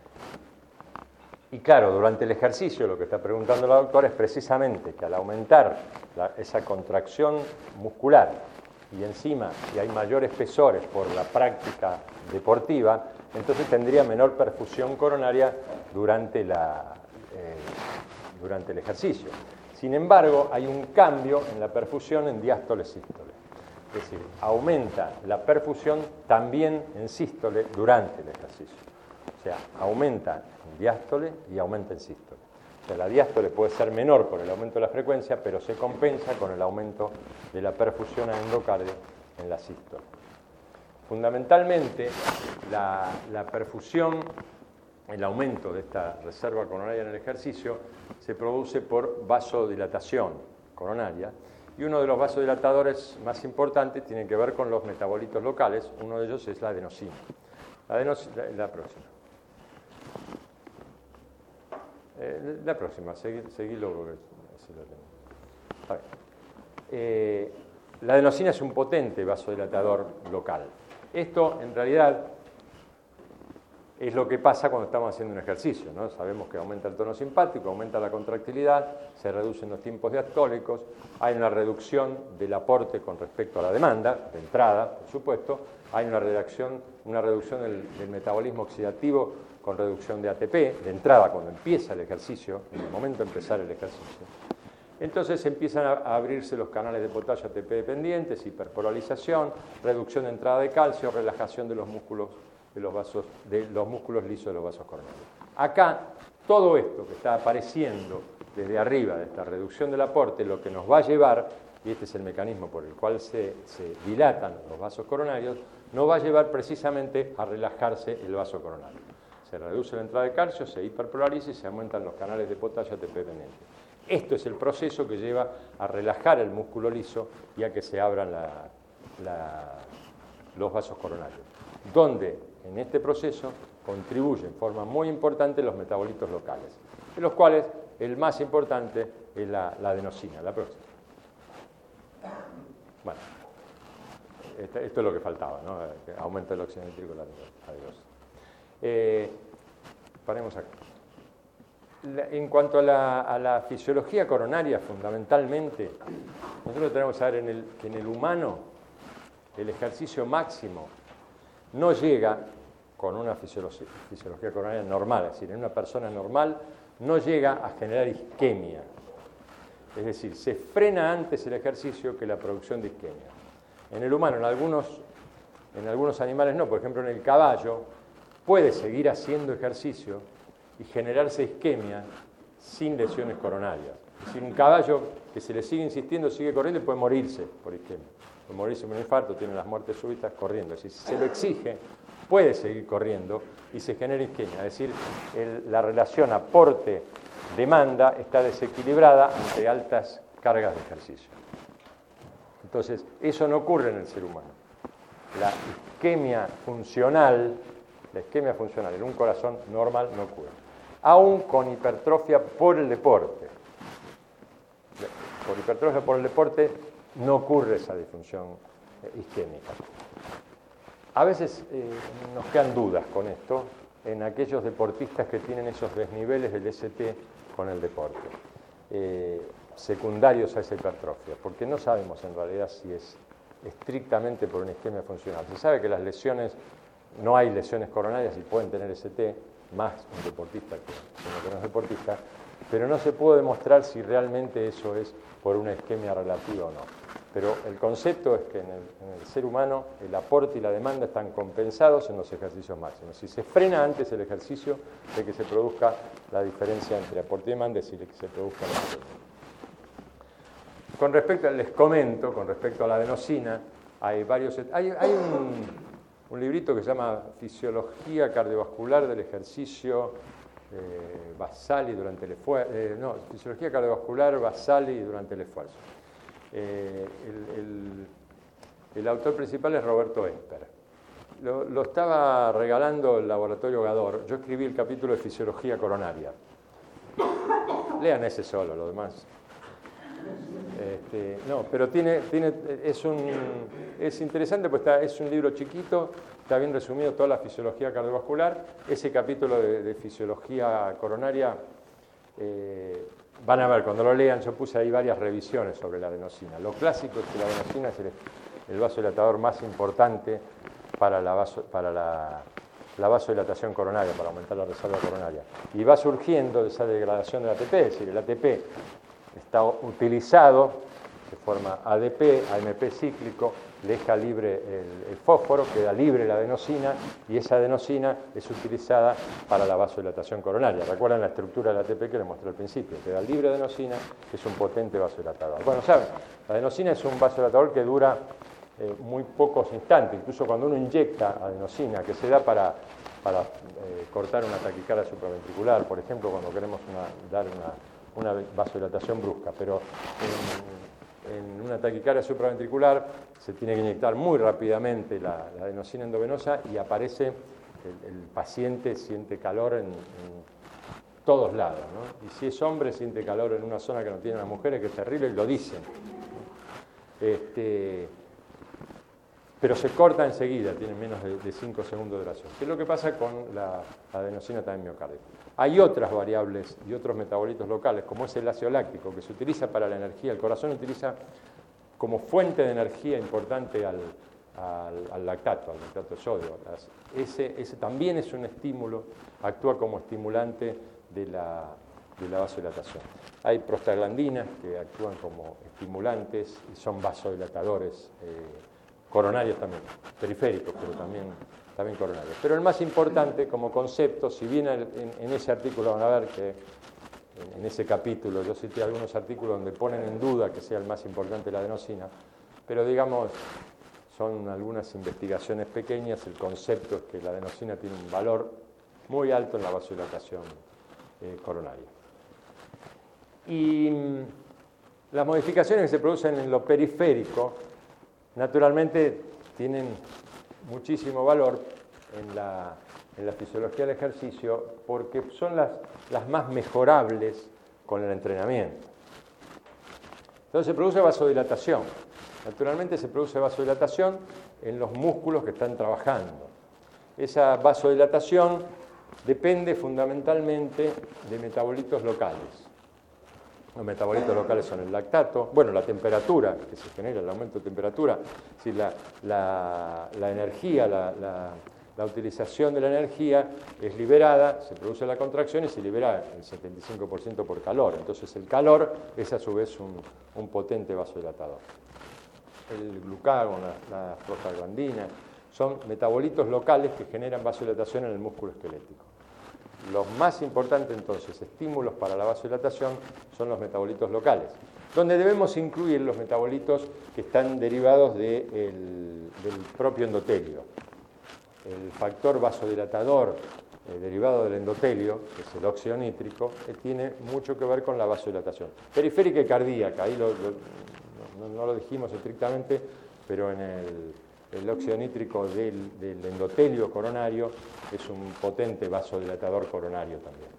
y claro, durante el ejercicio lo que está preguntando la doctora es precisamente que al aumentar la, esa contracción muscular y encima si hay mayor espesores por la práctica deportiva, entonces tendría menor perfusión coronaria durante, la, eh, durante el ejercicio. Sin embargo, hay un cambio en la perfusión en diástole-sístole. Es decir, aumenta la perfusión también en sístole durante el ejercicio. O sea, aumenta en diástole y aumenta en sístole. O sea, la diástole puede ser menor por el aumento de la frecuencia, pero se compensa con el aumento de la perfusión a endocardio en la sístole. Fundamentalmente, la, la perfusión, el aumento de esta reserva coronaria en el ejercicio se produce por vasodilatación coronaria y uno de los vasodilatadores más importantes tiene que ver con los metabolitos locales, uno de ellos es la adenosina. La, adenosina, la, la próxima. Eh, la próxima, seguí, seguílo porque así lo tengo. A ver. Eh, la adenosina es un potente vasodilatador local. Esto en realidad es lo que pasa cuando estamos haciendo un ejercicio, ¿no? Sabemos que aumenta el tono simpático, aumenta la contractilidad, se reducen los tiempos diastólicos, hay una reducción del aporte con respecto a la demanda, de entrada, por supuesto, hay una reducción, una reducción del, del metabolismo oxidativo con reducción de A T P, de entrada cuando empieza el ejercicio, en el momento de empezar el ejercicio. Entonces empiezan a abrirse los canales de potasio A T P dependientes, hiperpolarización, reducción de entrada de calcio, relajación de los músculos de los vasos, de los músculos lisos de los vasos coronarios. Acá, todo esto que está apareciendo desde arriba de esta reducción del aporte, lo que nos va a llevar, y este es el mecanismo por el cual se, se dilatan los vasos coronarios, nos va a llevar precisamente a relajarse el vaso coronario. Se reduce la entrada de calcio, se hiperpolariza y se aumentan los canales de potasio A T P dependientes. Esto es el proceso que lleva a relajar el músculo liso y a que se abran la, la, los vasos coronarios, donde en este proceso contribuyen en forma muy importante los metabolitos locales, de los cuales el más importante es la, la adenosina. La próxima. Bueno, esto, esto es lo que faltaba, ¿no? Que aumenta el óxido nítrico adiós. Eh, paremos acá. La, en cuanto a la, a la fisiología coronaria, fundamentalmente, nosotros tenemos que saber en el, que en el humano el ejercicio máximo no llega con una fisiología, fisiología coronaria normal, es decir, en una persona normal no llega a generar isquemia. Es decir, se frena antes el ejercicio que la producción de isquemia. En el humano, en algunos, en algunos animales no, por ejemplo en el caballo, puede seguir haciendo ejercicio y generarse isquemia sin lesiones coronarias. Es decir, un caballo que se le sigue insistiendo, sigue corriendo y puede morirse por isquemia. Puede morirse por un infarto, tiene las muertes súbitas corriendo. Es decir, si se lo exige, puede seguir corriendo y se genera isquemia. Es decir, el, la relación aporte-demanda está desequilibrada ante altas cargas de ejercicio. Entonces, eso no ocurre en el ser humano. La isquemia funcional La isquemia funcional en un corazón normal no ocurre, aún con hipertrofia por el deporte. Por hipertrofia por el deporte no ocurre esa disfunción isquémica. A veces eh, nos quedan dudas con esto en aquellos deportistas que tienen esos desniveles del S T con el deporte, eh, secundarios a esa hipertrofia, porque no sabemos en realidad si es estrictamente por una isquemia funcional. Se sabe que las lesiones, no hay lesiones coronarias y pueden tener S T, más un deportista que uno que no es deportista, pero no se puede demostrar si realmente eso es por una isquemia relativa o no. Pero el concepto es que en el, en el ser humano el aporte y la demanda están compensados en los ejercicios máximos. Si se frena antes el ejercicio de que se produzca la diferencia entre aporte y demanda, es decir, que se produzca la isquemia. Con respecto, les comento, con respecto a la adenosina, hay varios... Hay, hay un, un librito que se llama Fisiología cardiovascular del ejercicio eh, basal y durante el esfuerzo... Eh, no, Fisiología cardiovascular basal y durante el esfuerzo. Eh, el, el, el autor principal es Roberto Esper. Lo, lo estaba regalando el laboratorio Gador. Yo escribí el capítulo de fisiología coronaria. Lean ese solo, lo demás. Este, no, pero tiene, tiene, es, un, es interesante, pues está, es un libro chiquito, está bien resumido toda la fisiología cardiovascular. Ese capítulo de, de fisiología coronaria, eh, van a ver, cuando lo lean, yo puse ahí varias revisiones sobre la adenosina. Lo clásico es que la adenosina es el, el vasodilatador más importante para la, vaso, para la, la vasodilatación coronaria, para aumentar la reserva coronaria. Y va surgiendo de esa degradación del A T P, es decir, el A T P está utilizado de forma A D P, A M P cíclico, deja libre el, el fósforo, queda libre la adenosina y esa adenosina es utilizada para la vasodilatación coronaria. ¿Recuerdan la estructura del A T P que les mostré al principio? Queda libre adenosina, que es un potente vasodilatador. Bueno, saben, la adenosina es un vasodilatador que dura eh, muy pocos instantes, incluso cuando uno inyecta adenosina, que se da para, para eh, cortar una taquicardia supraventricular, por ejemplo, cuando queremos una, dar una, una vasodilatación brusca, pero en, en una taquicardia supraventricular se tiene que inyectar muy rápidamente la, la adenosina endovenosa y aparece, el, el paciente siente calor en, en todos lados, ¿no? Y si es hombre, siente calor en una zona que no tienen las mujeres, que es terrible, y lo dicen. Este, pero se corta enseguida, tiene menos de cinco segundos de duración. ¿Qué es lo que pasa con la adenosina también miocárdica? Hay otras variables y otros metabolitos locales, como es el ácido láctico, que se utiliza para la energía. El corazón utiliza como fuente de energía importante al, al, al lactato, al lactato de sodio. Ese, ese también es un estímulo, actúa como estimulante de la, de la vasodilatación. Hay prostaglandinas que actúan como estimulantes y son vasodilatadores eh, coronarios también, periféricos, pero también, también coronarios. Pero el más importante como concepto, si bien en, en ese artículo van a ver que en ese capítulo yo cité algunos artículos donde ponen en duda que sea el más importante la adenosina, pero digamos, son algunas investigaciones pequeñas, el concepto es que la adenosina tiene un valor muy alto en la vasodilatación eh, coronaria. Y mmm, las modificaciones que se producen en lo periférico, naturalmente tienen muchísimo valor en la, en la fisiología del ejercicio porque son las, las más mejorables con el entrenamiento. Entonces se produce vasodilatación. Naturalmente se produce vasodilatación en los músculos que están trabajando. Esa vasodilatación depende fundamentalmente de metabolitos locales. Los metabolitos locales son el lactato, bueno, la temperatura que se genera, el aumento de temperatura, es decir, la, la, la energía, la, la, la utilización de la energía es liberada, se produce la contracción y se libera el setenta y cinco por ciento por calor. Entonces el calor es a su vez un, un potente vasodilatador. El glucagón, la, la prostaglandina, son metabolitos locales que generan vasodilatación en el músculo esquelético. Los más importantes, entonces, estímulos para la vasodilatación son los metabolitos locales, donde debemos incluir los metabolitos que están derivados de el, del propio endotelio. El factor vasodilatador eh, derivado del endotelio, que es el óxido nítrico, que tiene mucho que ver con la vasodilatación. Periférica y cardíaca, ahí lo, lo, no, no lo dijimos estrictamente, pero en el, el óxido nítrico del, del endotelio coronario es un potente vasodilatador coronario también.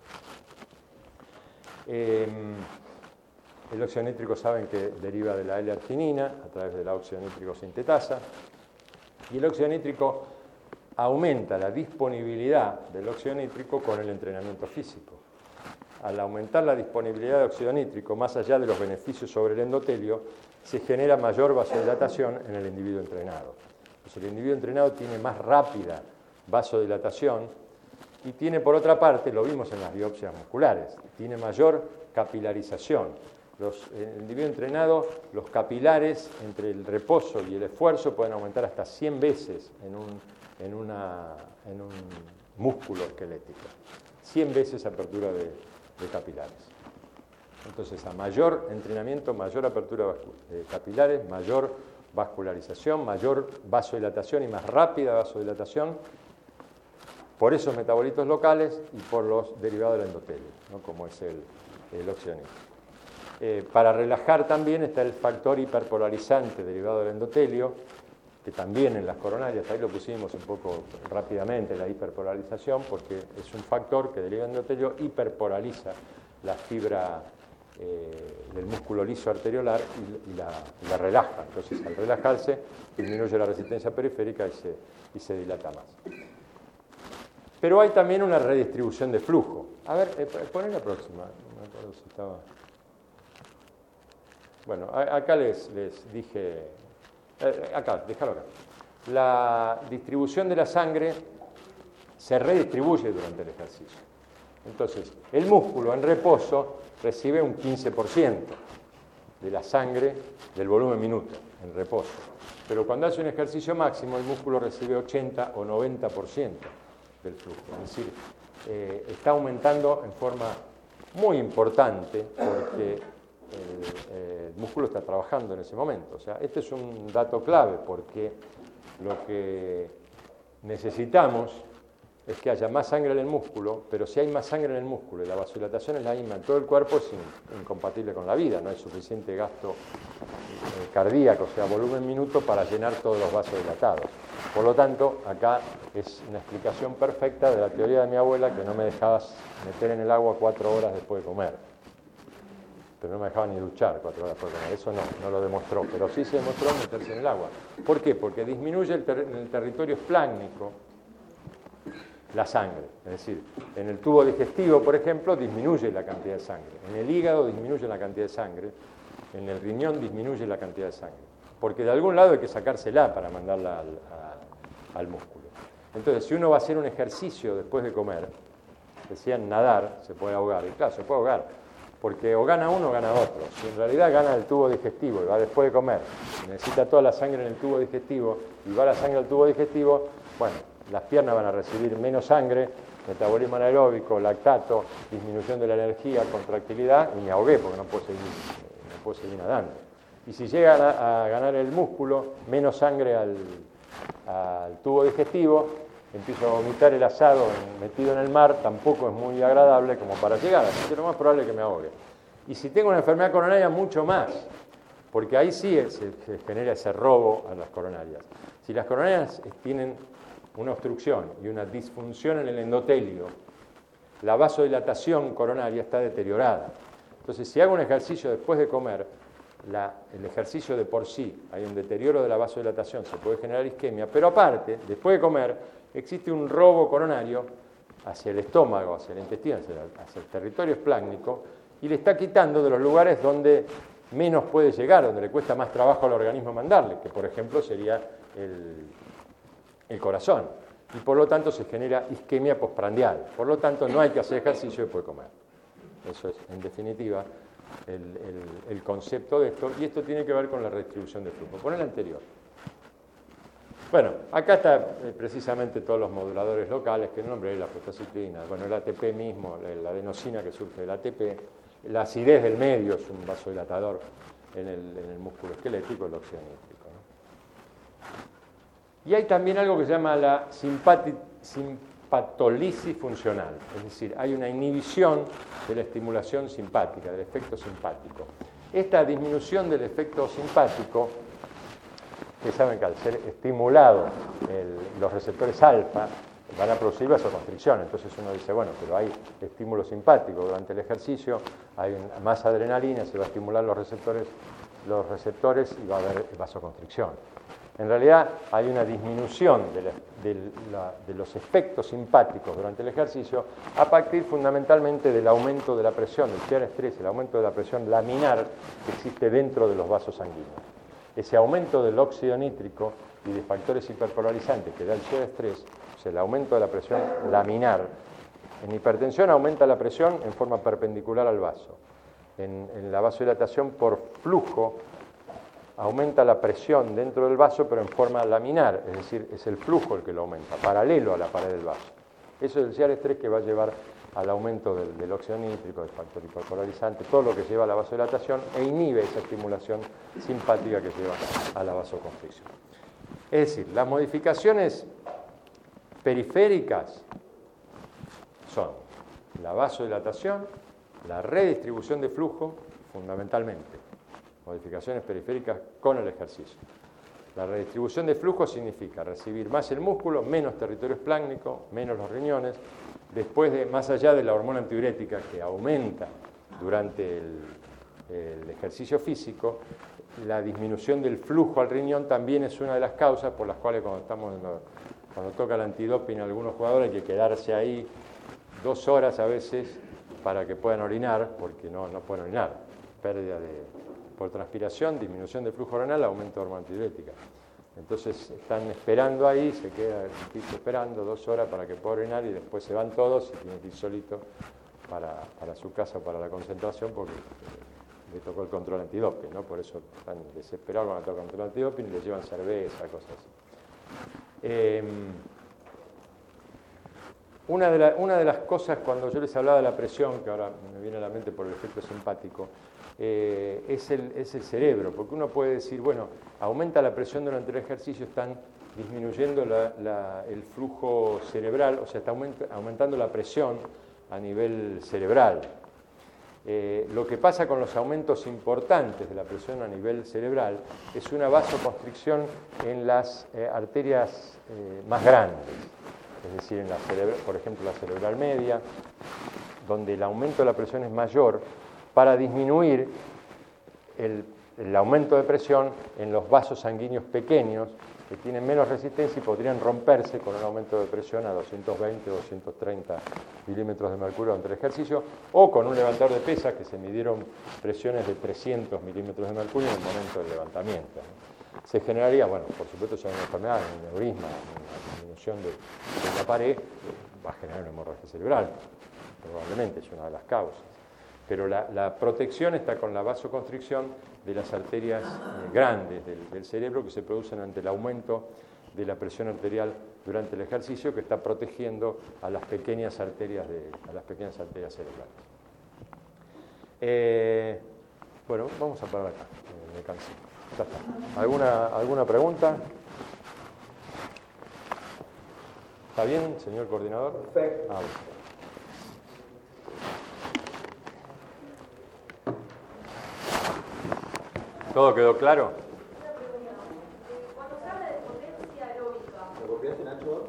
Eh, el óxido nítrico saben que deriva de la L-arginina a través de la óxido nítrico sintetasa, y el óxido nítrico aumenta la disponibilidad del óxido nítrico con el entrenamiento físico. Al aumentar la disponibilidad de óxido nítrico, más allá de los beneficios sobre el endotelio, se genera mayor vasodilatación en el individuo entrenado. Entonces, el individuo entrenado tiene más rápida vasodilatación y tiene, por otra parte, lo vimos en las biopsias musculares, tiene mayor capilarización. Los, el individuo entrenado, los capilares entre el reposo y el esfuerzo pueden aumentar hasta cien veces en un, en una, en un músculo esquelético. cien veces apertura de, de capilares. Entonces, a mayor entrenamiento, mayor apertura de capilares, mayor vascularización, mayor vasodilatación y más rápida vasodilatación por esos metabolitos locales y por los derivados del endotelio, ¿no? Como es el, el óxido nítrico. Eh, para relajar también está el factor hiperpolarizante derivado del endotelio, que también en las coronarias, ahí lo pusimos un poco rápidamente, la hiperpolarización, porque es un factor que deriva del endotelio, hiperpolariza la fibra eh, del músculo liso arteriolar y, y, la, y la relaja. Entonces, al relajarse, disminuye la resistencia periférica y se, y se dilata más. Pero hay también una redistribución de flujo. A ver, eh, poné la próxima. No me acuerdo si estaba... Bueno, a, acá les, les dije... Eh, acá, déjalo acá. La distribución de la sangre se redistribuye durante el ejercicio. Entonces, el músculo en reposo recibe un quince por ciento de la sangre del volumen minuto en reposo. Pero cuando hace un ejercicio máximo, el músculo recibe ochenta o noventa por ciento del flujo. Es decir, eh, está aumentando en forma muy importante porque el, el músculo está trabajando en ese momento. O sea, este es un dato clave porque lo que necesitamos es que haya más sangre en el músculo, pero si hay más sangre en el músculo y la vasodilatación es la misma en todo el cuerpo, es in, incompatible con la vida, no hay suficiente gasto eh, cardíaco, o sea, volumen minuto para llenar todos los vasos dilatados. Por lo tanto, acá es una explicación perfecta de la teoría de mi abuela que no me dejabas meter en el agua cuatro horas después de comer. Pero no me dejaba ni duchar cuatro horas después de comer. Eso no, no lo demostró, pero sí se demostró meterse en el agua. ¿Por qué? Porque disminuye el, ter el territorio esplácnico la sangre. Es decir, en el tubo digestivo, por ejemplo, disminuye la cantidad de sangre. En el hígado disminuye la cantidad de sangre. En el riñón disminuye la cantidad de sangre. Porque de algún lado hay que sacársela para mandarla al, a, al músculo. Entonces, si uno va a hacer un ejercicio después de comer, decían nadar, se puede ahogar. Y claro, se puede ahogar. Porque o gana uno o gana otro. Si en realidad gana el tubo digestivo y va después de comer, necesita toda la sangre en el tubo digestivo y va la sangre al tubo digestivo, bueno, las piernas van a recibir menos sangre, metabolismo anaeróbico, lactato, disminución de la energía, contractilidad, y me ahogué porque no puedo seguir, no puedo seguir nadando. Y si llega a, a ganar el músculo, menos sangre al, al tubo digestivo, empiezo a vomitar el asado metido en el mar, tampoco es muy agradable como para llegar, así que lo más probable es que me ahogue. Y si tengo una enfermedad coronaria, mucho más, porque ahí sí se, se genera ese robo a las coronarias. Si las coronarias tienen una obstrucción y una disfunción en el endotelio, la vasodilatación coronaria está deteriorada. Entonces, si hago un ejercicio después de comer, la, el ejercicio de por sí, hay un deterioro de la vasodilatación, se puede generar isquemia, pero aparte, después de comer, existe un robo coronario hacia el estómago, hacia el intestino, hacia, hacia el territorio esplácnico, y le está quitando de los lugares donde menos puede llegar, donde le cuesta más trabajo al organismo mandarle, que por ejemplo sería el, el corazón. Y por lo tanto se genera isquemia postprandial. Por lo tanto no hay que hacer ejercicio después de comer. Eso es, en definitiva, el, el, el concepto de esto. Y esto tiene que ver con la redistribución de flujo. Pon el anterior. Bueno, acá está eh, precisamente todos los moduladores locales, que nombré, la prostaciclina, bueno, el A T P mismo, la adenosina que surge del A T P, la acidez del medio es un vasodilatador en el, en el músculo esquelético, el óxido nítrico, ¿no? Y hay también algo que se llama la simpatolisis funcional, es decir, hay una inhibición de la estimulación simpática, del efecto simpático. Esta disminución del efecto simpático Ustedes saben que al ser estimulado el, los receptores alfa van a producir vasoconstricción. Entonces uno dice, bueno, pero hay estímulo simpático durante el ejercicio, hay un, más adrenalina, se va a estimular los receptores, los receptores y va a haber vasoconstricción. En realidad hay una disminución de, la, de, la, de los efectos simpáticos durante el ejercicio a partir fundamentalmente del aumento de la presión, del shear stress, el aumento de la presión laminar que existe dentro de los vasos sanguíneos. Ese aumento del óxido nítrico y de factores hiperpolarizantes que da el shear stress, o sea, el aumento de la presión laminar. En hipertensión aumenta la presión en forma perpendicular al vaso. En, en la vasodilatación por flujo aumenta la presión dentro del vaso, pero en forma laminar, es decir, es el flujo el que lo aumenta, paralelo a la pared del vaso. Eso es el shear stress que va a llevar al aumento del, del óxido nítrico, del factor hiperpolarizante, todo lo que lleva a la vasodilatación e inhibe esa estimulación simpática que lleva a la vasoconstricción. Es decir, las modificaciones periféricas son la vasodilatación, la redistribución de flujo, fundamentalmente, modificaciones periféricas con el ejercicio. La redistribución de flujo significa recibir más el músculo, menos territorio esplácnico, menos los riñones, después de, más allá de la hormona antidiurética que aumenta durante el, el ejercicio físico, la disminución del flujo al riñón también es una de las causas por las cuales cuando, estamos en lo, cuando toca el antidoping a algunos jugadores hay que quedarse ahí dos horas a veces para que puedan orinar, porque no, no pueden orinar, pérdida de, por transpiración, disminución del flujo renal, aumento de hormona antidiurética. Entonces están esperando ahí, se queda el tipo esperando dos horas para que pueda orinar y después se van todos y tienen que ir solito para, para su casa o para la concentración porque le tocó el control antidoping, ¿no? Por eso están desesperados cuando tocan el control antidoping y le llevan cerveza, cosas así. Eh, una, de la, una de las cosas cuando yo les hablaba de la presión, que ahora me viene a la mente por el efecto simpático, Eh, es, el, es el cerebro, porque uno puede decir, bueno, aumenta la presión durante el ejercicio, están disminuyendo la, la, el flujo cerebral, o sea, está aumenta, aumentando la presión a nivel cerebral. Eh, lo que pasa con los aumentos importantes de la presión a nivel cerebral es una vasoconstricción en las eh, arterias eh, más grandes, es decir, en la cerebral, por ejemplo, la cerebral media, donde el aumento de la presión es mayor, para disminuir el, el aumento de presión en los vasos sanguíneos pequeños que tienen menos resistencia y podrían romperse con un aumento de presión a doscientos veinte o doscientos treinta milímetros de mercurio durante el ejercicio, o con un levantador de pesas que se midieron presiones de trescientos milímetros de mercurio en el momento del levantamiento, ¿no? Se generaría, bueno, por supuesto, si hay una enfermedad, un neurisma, una disminución de, de la pared, va a generar una hemorragia cerebral, probablemente es una de las causas. Pero la, la protección está con la vasoconstricción de las arterias eh, grandes del, del cerebro que se producen ante el aumento de la presión arterial durante el ejercicio, que está protegiendo a las pequeñas arterias, de, a las pequeñas arterias cerebrales. Eh, bueno, vamos a parar acá, eh, me cansé. Ya está. ¿Alguna, ¿Alguna pregunta? ¿Está bien, señor coordinador? Perfecto. Ah, bueno. ¿Todo quedó claro? Una pregunta. Cuando se habla de potencia aeróbica, ¿Lo copiaste, Nacho?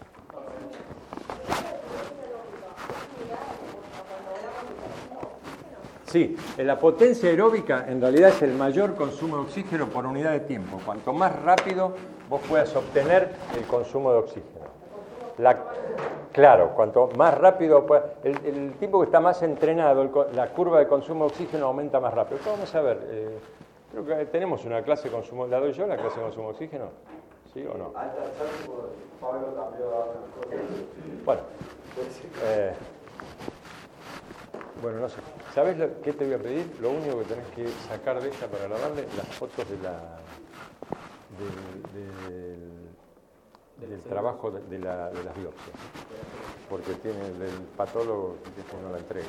Sí, en la potencia aeróbica en realidad es el mayor consumo de oxígeno por unidad de tiempo. Cuanto más rápido vos puedas obtener el consumo de oxígeno. La, claro, cuanto más rápido pueda, el, el tipo que está más entrenado, el, la curva de consumo de oxígeno aumenta más rápido. Esto vamos a ver. Eh, creo que tenemos una clase de consumo. ¿La doy yo, la clase de consumo de oxígeno? ¿Sí o no? Pablo cambió a Bueno. Eh, bueno, no sé. ¿Sabes lo, qué te voy a pedir? Lo único que tenés que sacar de esta para grabarle las fotos de la, de, de, del, del trabajo de, de, la, de las biopsias. Porque tiene el, el patólogo que no la entregue.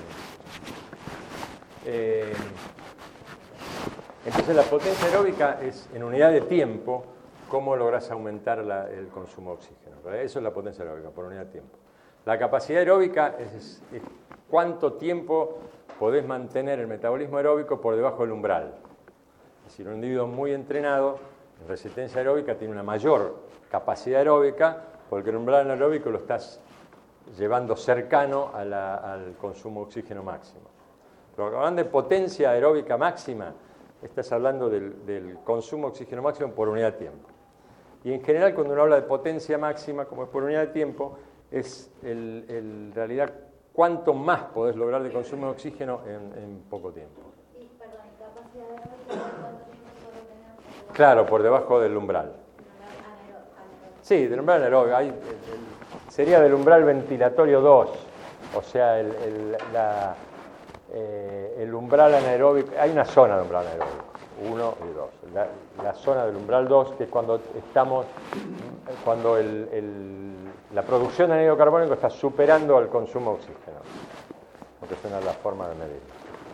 Eh, entonces la potencia aeróbica es en unidad de tiempo cómo lográs aumentar la, el consumo de oxígeno. ¿Verdad? Eso es la potencia aeróbica, por unidad de tiempo. La capacidad aeróbica es, es cuánto tiempo podés mantener el metabolismo aeróbico por debajo del umbral. Es decir, un individuo muy entrenado En resistencia aeróbica tiene una mayor capacidad aeróbica porque el umbral anaeróbico lo estás llevando cercano a la, al consumo de oxígeno máximo. Pero cuando hablan de potencia aeróbica máxima, estás hablando del, del consumo de oxígeno máximo por unidad de tiempo. Y en general, cuando uno habla de potencia máxima, como es por unidad de tiempo, es el, el, en realidad cuánto más podés lograr de consumo de oxígeno en, en poco tiempo. Y, perdón, ¿y capacidad aeróbica cuánto tiempo solo tenemos? Claro, por debajo del umbral. Anaeróbico. Sí, del umbral anaeróbico. Hay, el, el, sería del umbral ventilatorio dos, o sea, el, el, la, eh, el umbral anaeróbico. Hay una zona de umbral anaeróbico, uno y dos. La, la zona del umbral dos, que es cuando estamos, cuando el, el, la producción de anhídrido carbónico está superando al consumo de oxígeno, porque es una de las formas de medir.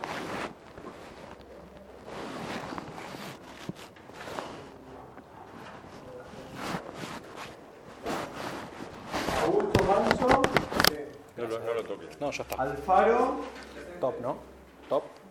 Augusto Manso, No, no, no lo toques. No, ya está. Alfaro, Top, ¿no? Top.